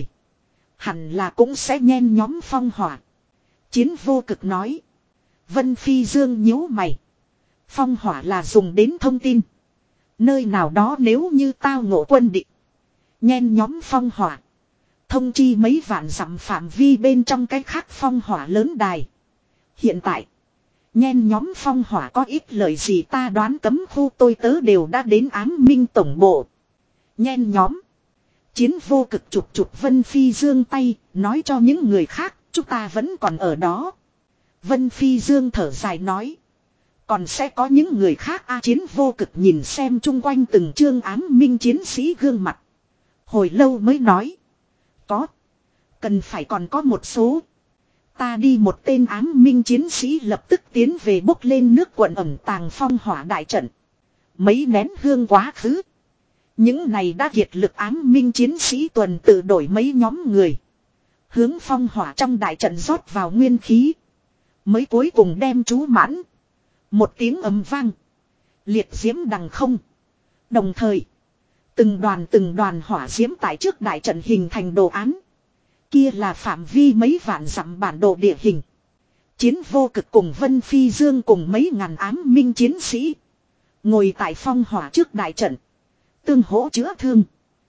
Hẳn là cũng sẽ nhen nhóm phong hỏa. Chiến vô cực nói. Vân Phi Dương nhíu mày. Phong hỏa là dùng đến thông tin. Nơi nào đó nếu như tao ngộ quân địch. Nhen nhóm phong hỏa. Thông chi mấy vạn dặm phạm vi bên trong cái khác phong hỏa lớn đài. Hiện tại. Nhen nhóm phong hỏa có ít lời gì ta đoán cấm khu tôi tớ đều đã đến ám minh tổng bộ. Nhen nhóm. Chiến vô cực chụp chụp Vân Phi Dương tay, nói cho những người khác, chúng ta vẫn còn ở đó. Vân Phi Dương thở dài nói. Còn sẽ có những người khác a Chiến vô cực nhìn xem chung quanh từng chương ám minh chiến sĩ gương mặt. Hồi lâu mới nói. Có. Cần phải còn có một số. Ta đi một tên ám minh chiến sĩ lập tức tiến về bốc lên nước quận ẩm tàng phong hỏa đại trận. Mấy nén hương quá khứ. Những này đã kiệt lực ám minh chiến sĩ tuần tự đổi mấy nhóm người. Hướng phong hỏa trong đại trận rót vào nguyên khí. Mới cuối cùng đem chú mãn. Một tiếng ầm vang. Liệt diễm đằng không. Đồng thời. Từng đoàn từng đoàn hỏa diễm tại trước đại trận hình thành đồ án. Kia là phạm vi mấy vạn dặm bản đồ địa hình. Chiến vô cực cùng Vân Phi Dương cùng mấy ngàn ám minh chiến sĩ. Ngồi tại phong hỏa trước đại trận. Tương hỗ chữa thương.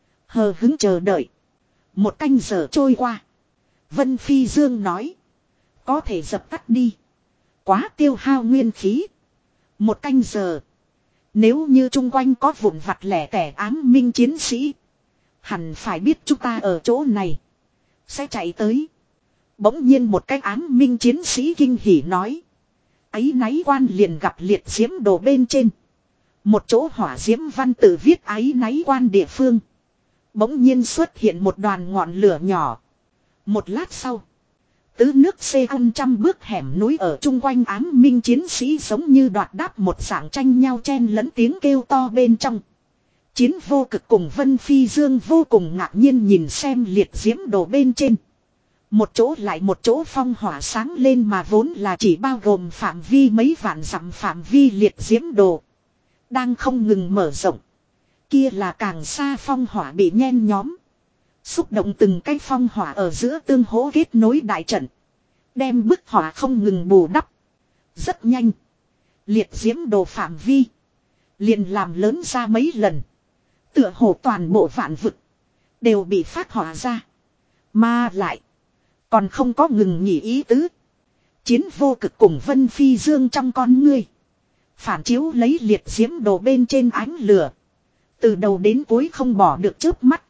Hờ hứng chờ đợi. Một canh giờ trôi qua. Vân Phi Dương nói. Có thể dập tắt đi. Quá tiêu hao nguyên khí. Một canh giờ. Nếu như chung quanh có vụn vặt lẻ tẻ ám minh chiến sĩ. Hẳn phải biết chúng ta ở chỗ này. Sẽ chạy tới. Bỗng nhiên một cái ám minh chiến sĩ kinh hỉ nói. Ấy náy quan liền gặp liệt diễm đồ bên trên. Một chỗ hỏa diễm văn tự viết ấy náy quan địa phương. Bỗng nhiên xuất hiện một đoàn ngọn lửa nhỏ. Một lát sau. Tứ nước xê hơn trăm bước hẻm núi ở chung quanh ám minh chiến sĩ giống như đoạt đáp một dạng tranh nhau chen lẫn tiếng kêu to bên trong. Chiến vô cực cùng Vân Phi Dương vô cùng ngạc nhiên nhìn xem liệt diễm đồ bên trên. Một chỗ lại một chỗ phong hỏa sáng lên mà vốn là chỉ bao gồm phạm vi mấy vạn dặm phạm vi liệt diễm đồ. Đang không ngừng mở rộng. Kia là càng xa phong hỏa bị nhen nhóm. Xúc động từng cái phong hỏa ở giữa tương hỗ kết nối đại trận. Đem bức hỏa không ngừng bù đắp. Rất nhanh. Liệt diễm đồ phạm vi. Liền làm lớn ra mấy lần. Tựa hồ toàn bộ vạn vực. Đều bị phát hỏa ra. Mà lại. Còn không có ngừng nghỉ ý tứ. Chiến vô cực cùng Vân Phi Dương trong con ngươi. Phản chiếu lấy liệt diễm đồ bên trên ánh lửa. Từ đầu đến cuối không bỏ được chớp mắt.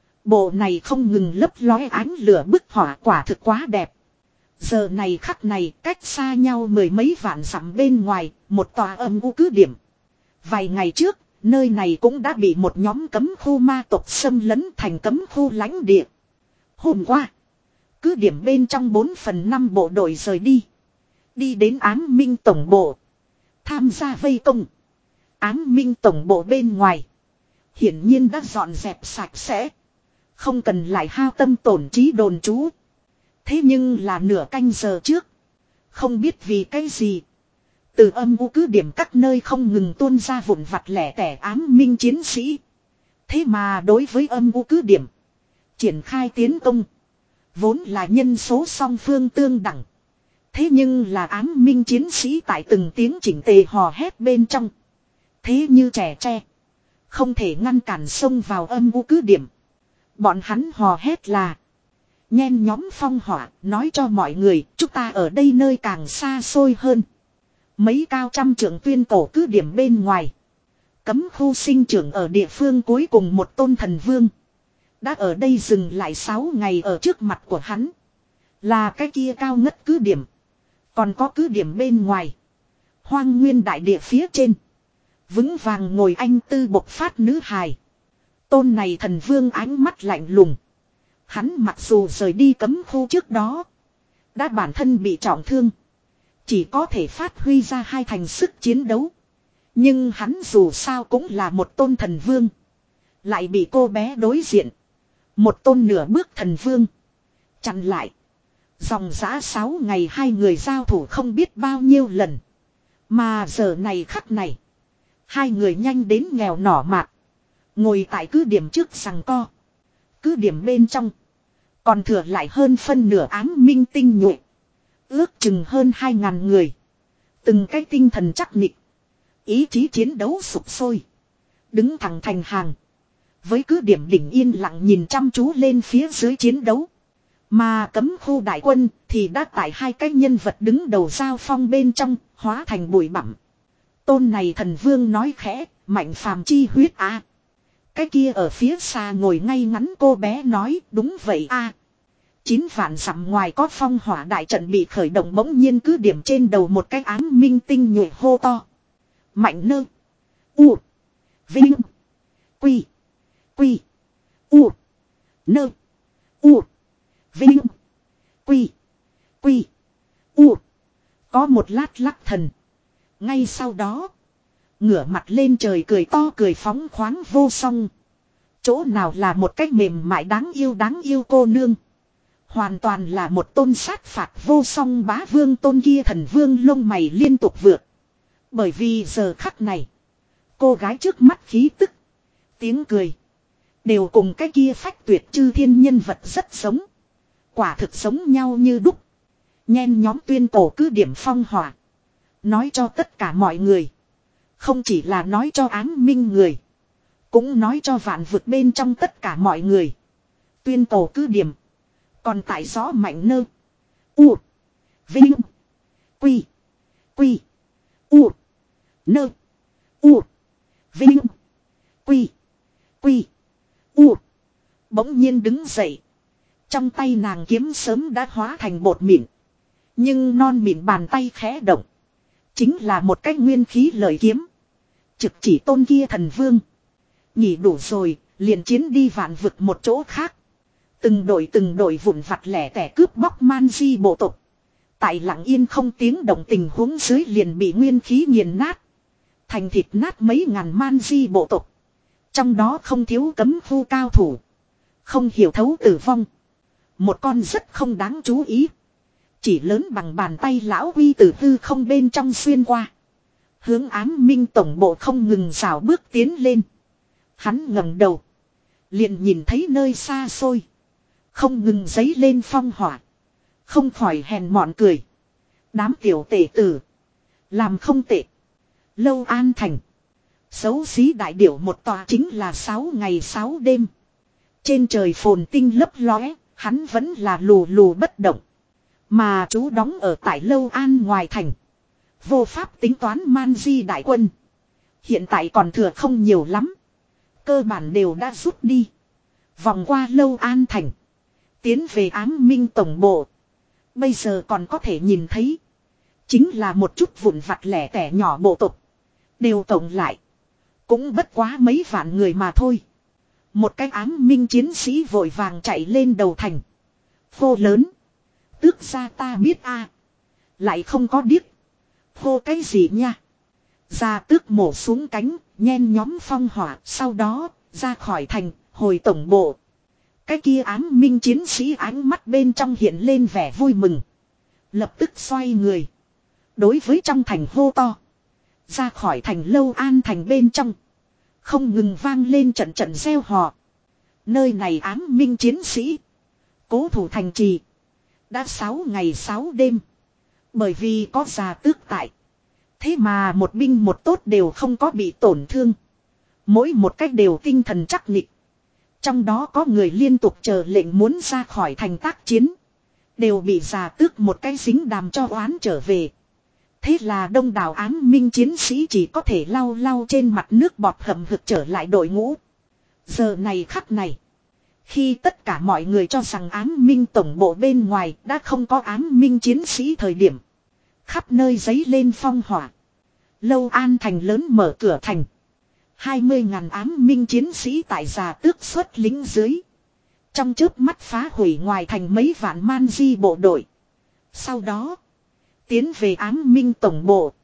Bộ này không ngừng lấp lóe ánh lửa bức hỏa quả thực quá đẹp. Giờ này khắc này cách xa nhau mười mấy vạn dặm bên ngoài, một tòa âm u cứ điểm. Vài ngày trước, nơi này cũng đã bị một nhóm cấm khu ma tộc xâm lấn thành cấm khu lãnh địa. Hôm qua, cứ điểm bên trong bốn phần năm bộ đội rời đi. Đi đến ám minh tổng bộ. Tham gia vây công. Ám minh tổng bộ bên ngoài. Hiển nhiên đã dọn dẹp sạch sẽ. Không cần lại hao tâm tổn trí đồn trú. Thế nhưng là nửa canh giờ trước. Không biết vì cái gì. Từ âm u cứ điểm các nơi không ngừng tuôn ra vụn vặt lẻ tẻ ám minh chiến sĩ. Thế mà đối với âm u cứ điểm. Triển khai tiến công. Vốn là nhân số song phương tương đẳng. Thế nhưng là ám minh chiến sĩ tại từng tiếng chỉnh tề hò hét bên trong. Thế như trẻ tre. Không thể ngăn cản xông vào âm u cứ điểm. Bọn hắn hò hét là. Nhen nhóm phong hỏa nói cho mọi người chúng ta ở đây nơi càng xa xôi hơn. Mấy cao trăm trưởng tuyên cổ cứ điểm bên ngoài. Cấm khu sinh trưởng ở địa phương cuối cùng một tôn thần vương. Đã ở đây dừng lại sáu ngày ở trước mặt của hắn. Là cái kia cao ngất cứ điểm. Còn có cứ điểm bên ngoài. Hoang nguyên đại địa phía trên. Vững vàng ngồi anh tư bộc phát nữ hài. Tôn này thần vương ánh mắt lạnh lùng. Hắn mặc dù rời đi cấm khu trước đó. Đã bản thân bị trọng thương. Chỉ có thể phát huy ra hai thành sức chiến đấu. Nhưng hắn dù sao cũng là một tôn thần vương. Lại bị cô bé đối diện. Một tôn nửa bước thần vương. Chặn lại. Dòng giã sáu ngày hai người giao thủ không biết bao nhiêu lần. Mà giờ này khắc này. Hai người nhanh đến nghèo nỏ mạt. Ngồi tại cứ điểm trước sằng co. Cứ điểm bên trong. Còn thừa lại hơn phân nửa ám minh tinh nhuệ. Ước chừng hơn hai ngàn người. Từng cái tinh thần chắc nịch. Ý chí chiến đấu sục sôi. Đứng thẳng thành hàng. Với cứ điểm đỉnh yên lặng nhìn chăm chú lên phía dưới chiến đấu. Mà cấm khu đại quân thì đã tại hai cái nhân vật đứng đầu giao phong bên trong, hóa thành bụi bặm. Tôn này thần vương nói khẽ, mạnh phàm chi huyết a. À. Cái kia ở phía xa ngồi ngay ngắn cô bé nói, đúng vậy a. À. Chín vạn dặm ngoài có phong hỏa đại trận bị khởi động, bỗng nhiên cứ điểm trên đầu một cái ám minh tinh nhuệ hô to. Mạnh nơ. U. Vinh. Quy. Quy. U. Nơ. U. Vinh. Quy. Quy. U. Có một lát lắc thần. Ngay sau đó. Ngửa mặt lên trời cười to cười phóng khoáng vô song. Chỗ nào là một cách mềm mại đáng yêu đáng yêu cô nương. Hoàn toàn là một tôn sát phạt vô song bá vương, tôn kia thần vương lông mày liên tục vượt. Bởi vì giờ khắc này. Cô gái trước mắt khí tức. Tiếng cười. Đều cùng cái kia phách tuyệt chư thiên nhân vật rất giống. Quả thực giống nhau như đúc. Nhen nhóm tuyên cổ cứ điểm phong hỏa. Nói cho tất cả mọi người. Không chỉ là nói cho ám minh người. Cũng nói cho vạn vực bên trong tất cả mọi người. Tuyên cổ cứ điểm. Còn tại gió mạnh nơ. U. Vinh. Quy. Quy. U. Nơ. U. Vinh. Quy. Quy. U. Bỗng nhiên đứng dậy. Trong tay nàng kiếm sớm đã hóa thành bột mịn. Nhưng non mịn bàn tay khẽ động. Chính là một cái nguyên khí lợi kiếm. Trực chỉ tôn kia thần vương. Nhỉ đủ rồi, liền chiến đi vạn vực một chỗ khác. Từng đội từng đội vụn vặt lẻ tẻ cướp bóc man di bộ tộc. Tại lặng yên không tiếng động tình huống dưới liền bị nguyên khí nghiền nát. Thành thịt nát mấy ngàn man di bộ tộc. Trong đó không thiếu cấm khu cao thủ. Không hiểu thấu tử vong. Một con rất không đáng chú ý. Chỉ lớn bằng bàn tay lão uy tử hư không bên trong xuyên qua. Hướng ám minh tổng bộ không ngừng rào bước tiến lên. Hắn ngẩng đầu. Liền nhìn thấy nơi xa xôi. Không ngừng giấy lên phong hỏa. Không khỏi hèn mọn cười. Đám tiểu tể tử. Làm không tệ. Lâu An Thành. Xấu xí đại điểu một tòa chính là sáu ngày sáu đêm. Trên trời phồn tinh lấp lóe. Hắn vẫn là lù lù bất động. Mà chú đóng ở tại Lâu An ngoài thành. Vô pháp tính toán man di đại quân. Hiện tại còn thừa không nhiều lắm. Cơ bản đều đã rút đi. Vòng qua Lâu An thành. Tiến về ám minh tổng bộ. Bây giờ còn có thể nhìn thấy. Chính là một chút vụn vặt lẻ tẻ nhỏ bộ tộc. Đều tổng lại. Cũng bất quá mấy vạn người mà thôi. Một cái ám minh chiến sĩ vội vàng chạy lên đầu thành. Hô lớn. Tước ra ta biết a. Lại không có điếc. Hô cái gì nha. Ra tước mổ xuống cánh. Nhen nhóm phong hỏa. Sau đó ra khỏi thành. Hồi tổng bộ. Cái kia ám minh chiến sĩ ánh mắt bên trong hiện lên vẻ vui mừng. Lập tức xoay người. Đối với trong thành hô to. Ra khỏi thành Lâu An thành bên trong. Không ngừng vang lên trận trận reo hò. Nơi này ám minh chiến sĩ. Cố thủ thành trì. Đã sáu ngày sáu đêm. Bởi vì có già tước tại. Thế mà một binh một tốt đều không có bị tổn thương. Mỗi một cách đều tinh thần chắc nịch. Trong đó có người liên tục chờ lệnh muốn ra khỏi thành tác chiến. Đều bị già tước một cái dính đàm cho oán trở về. Thế là đông đảo ám minh chiến sĩ chỉ có thể lau lau trên mặt nước bọt hầm hực trở lại đội ngũ. Giờ này khắc này. Khi tất cả mọi người cho rằng ám minh tổng bộ bên ngoài đã không có ám minh chiến sĩ thời điểm. Khắp nơi giấy lên phong hỏa. Lâu An thành lớn mở cửa thành. Hai mươi ngàn ám minh chiến sĩ tại già tước xuất lính dưới. Trong chớp mắt phá hủy ngoài thành mấy vạn man di bộ đội. Sau đó. Tiến về ám minh tổng bộ.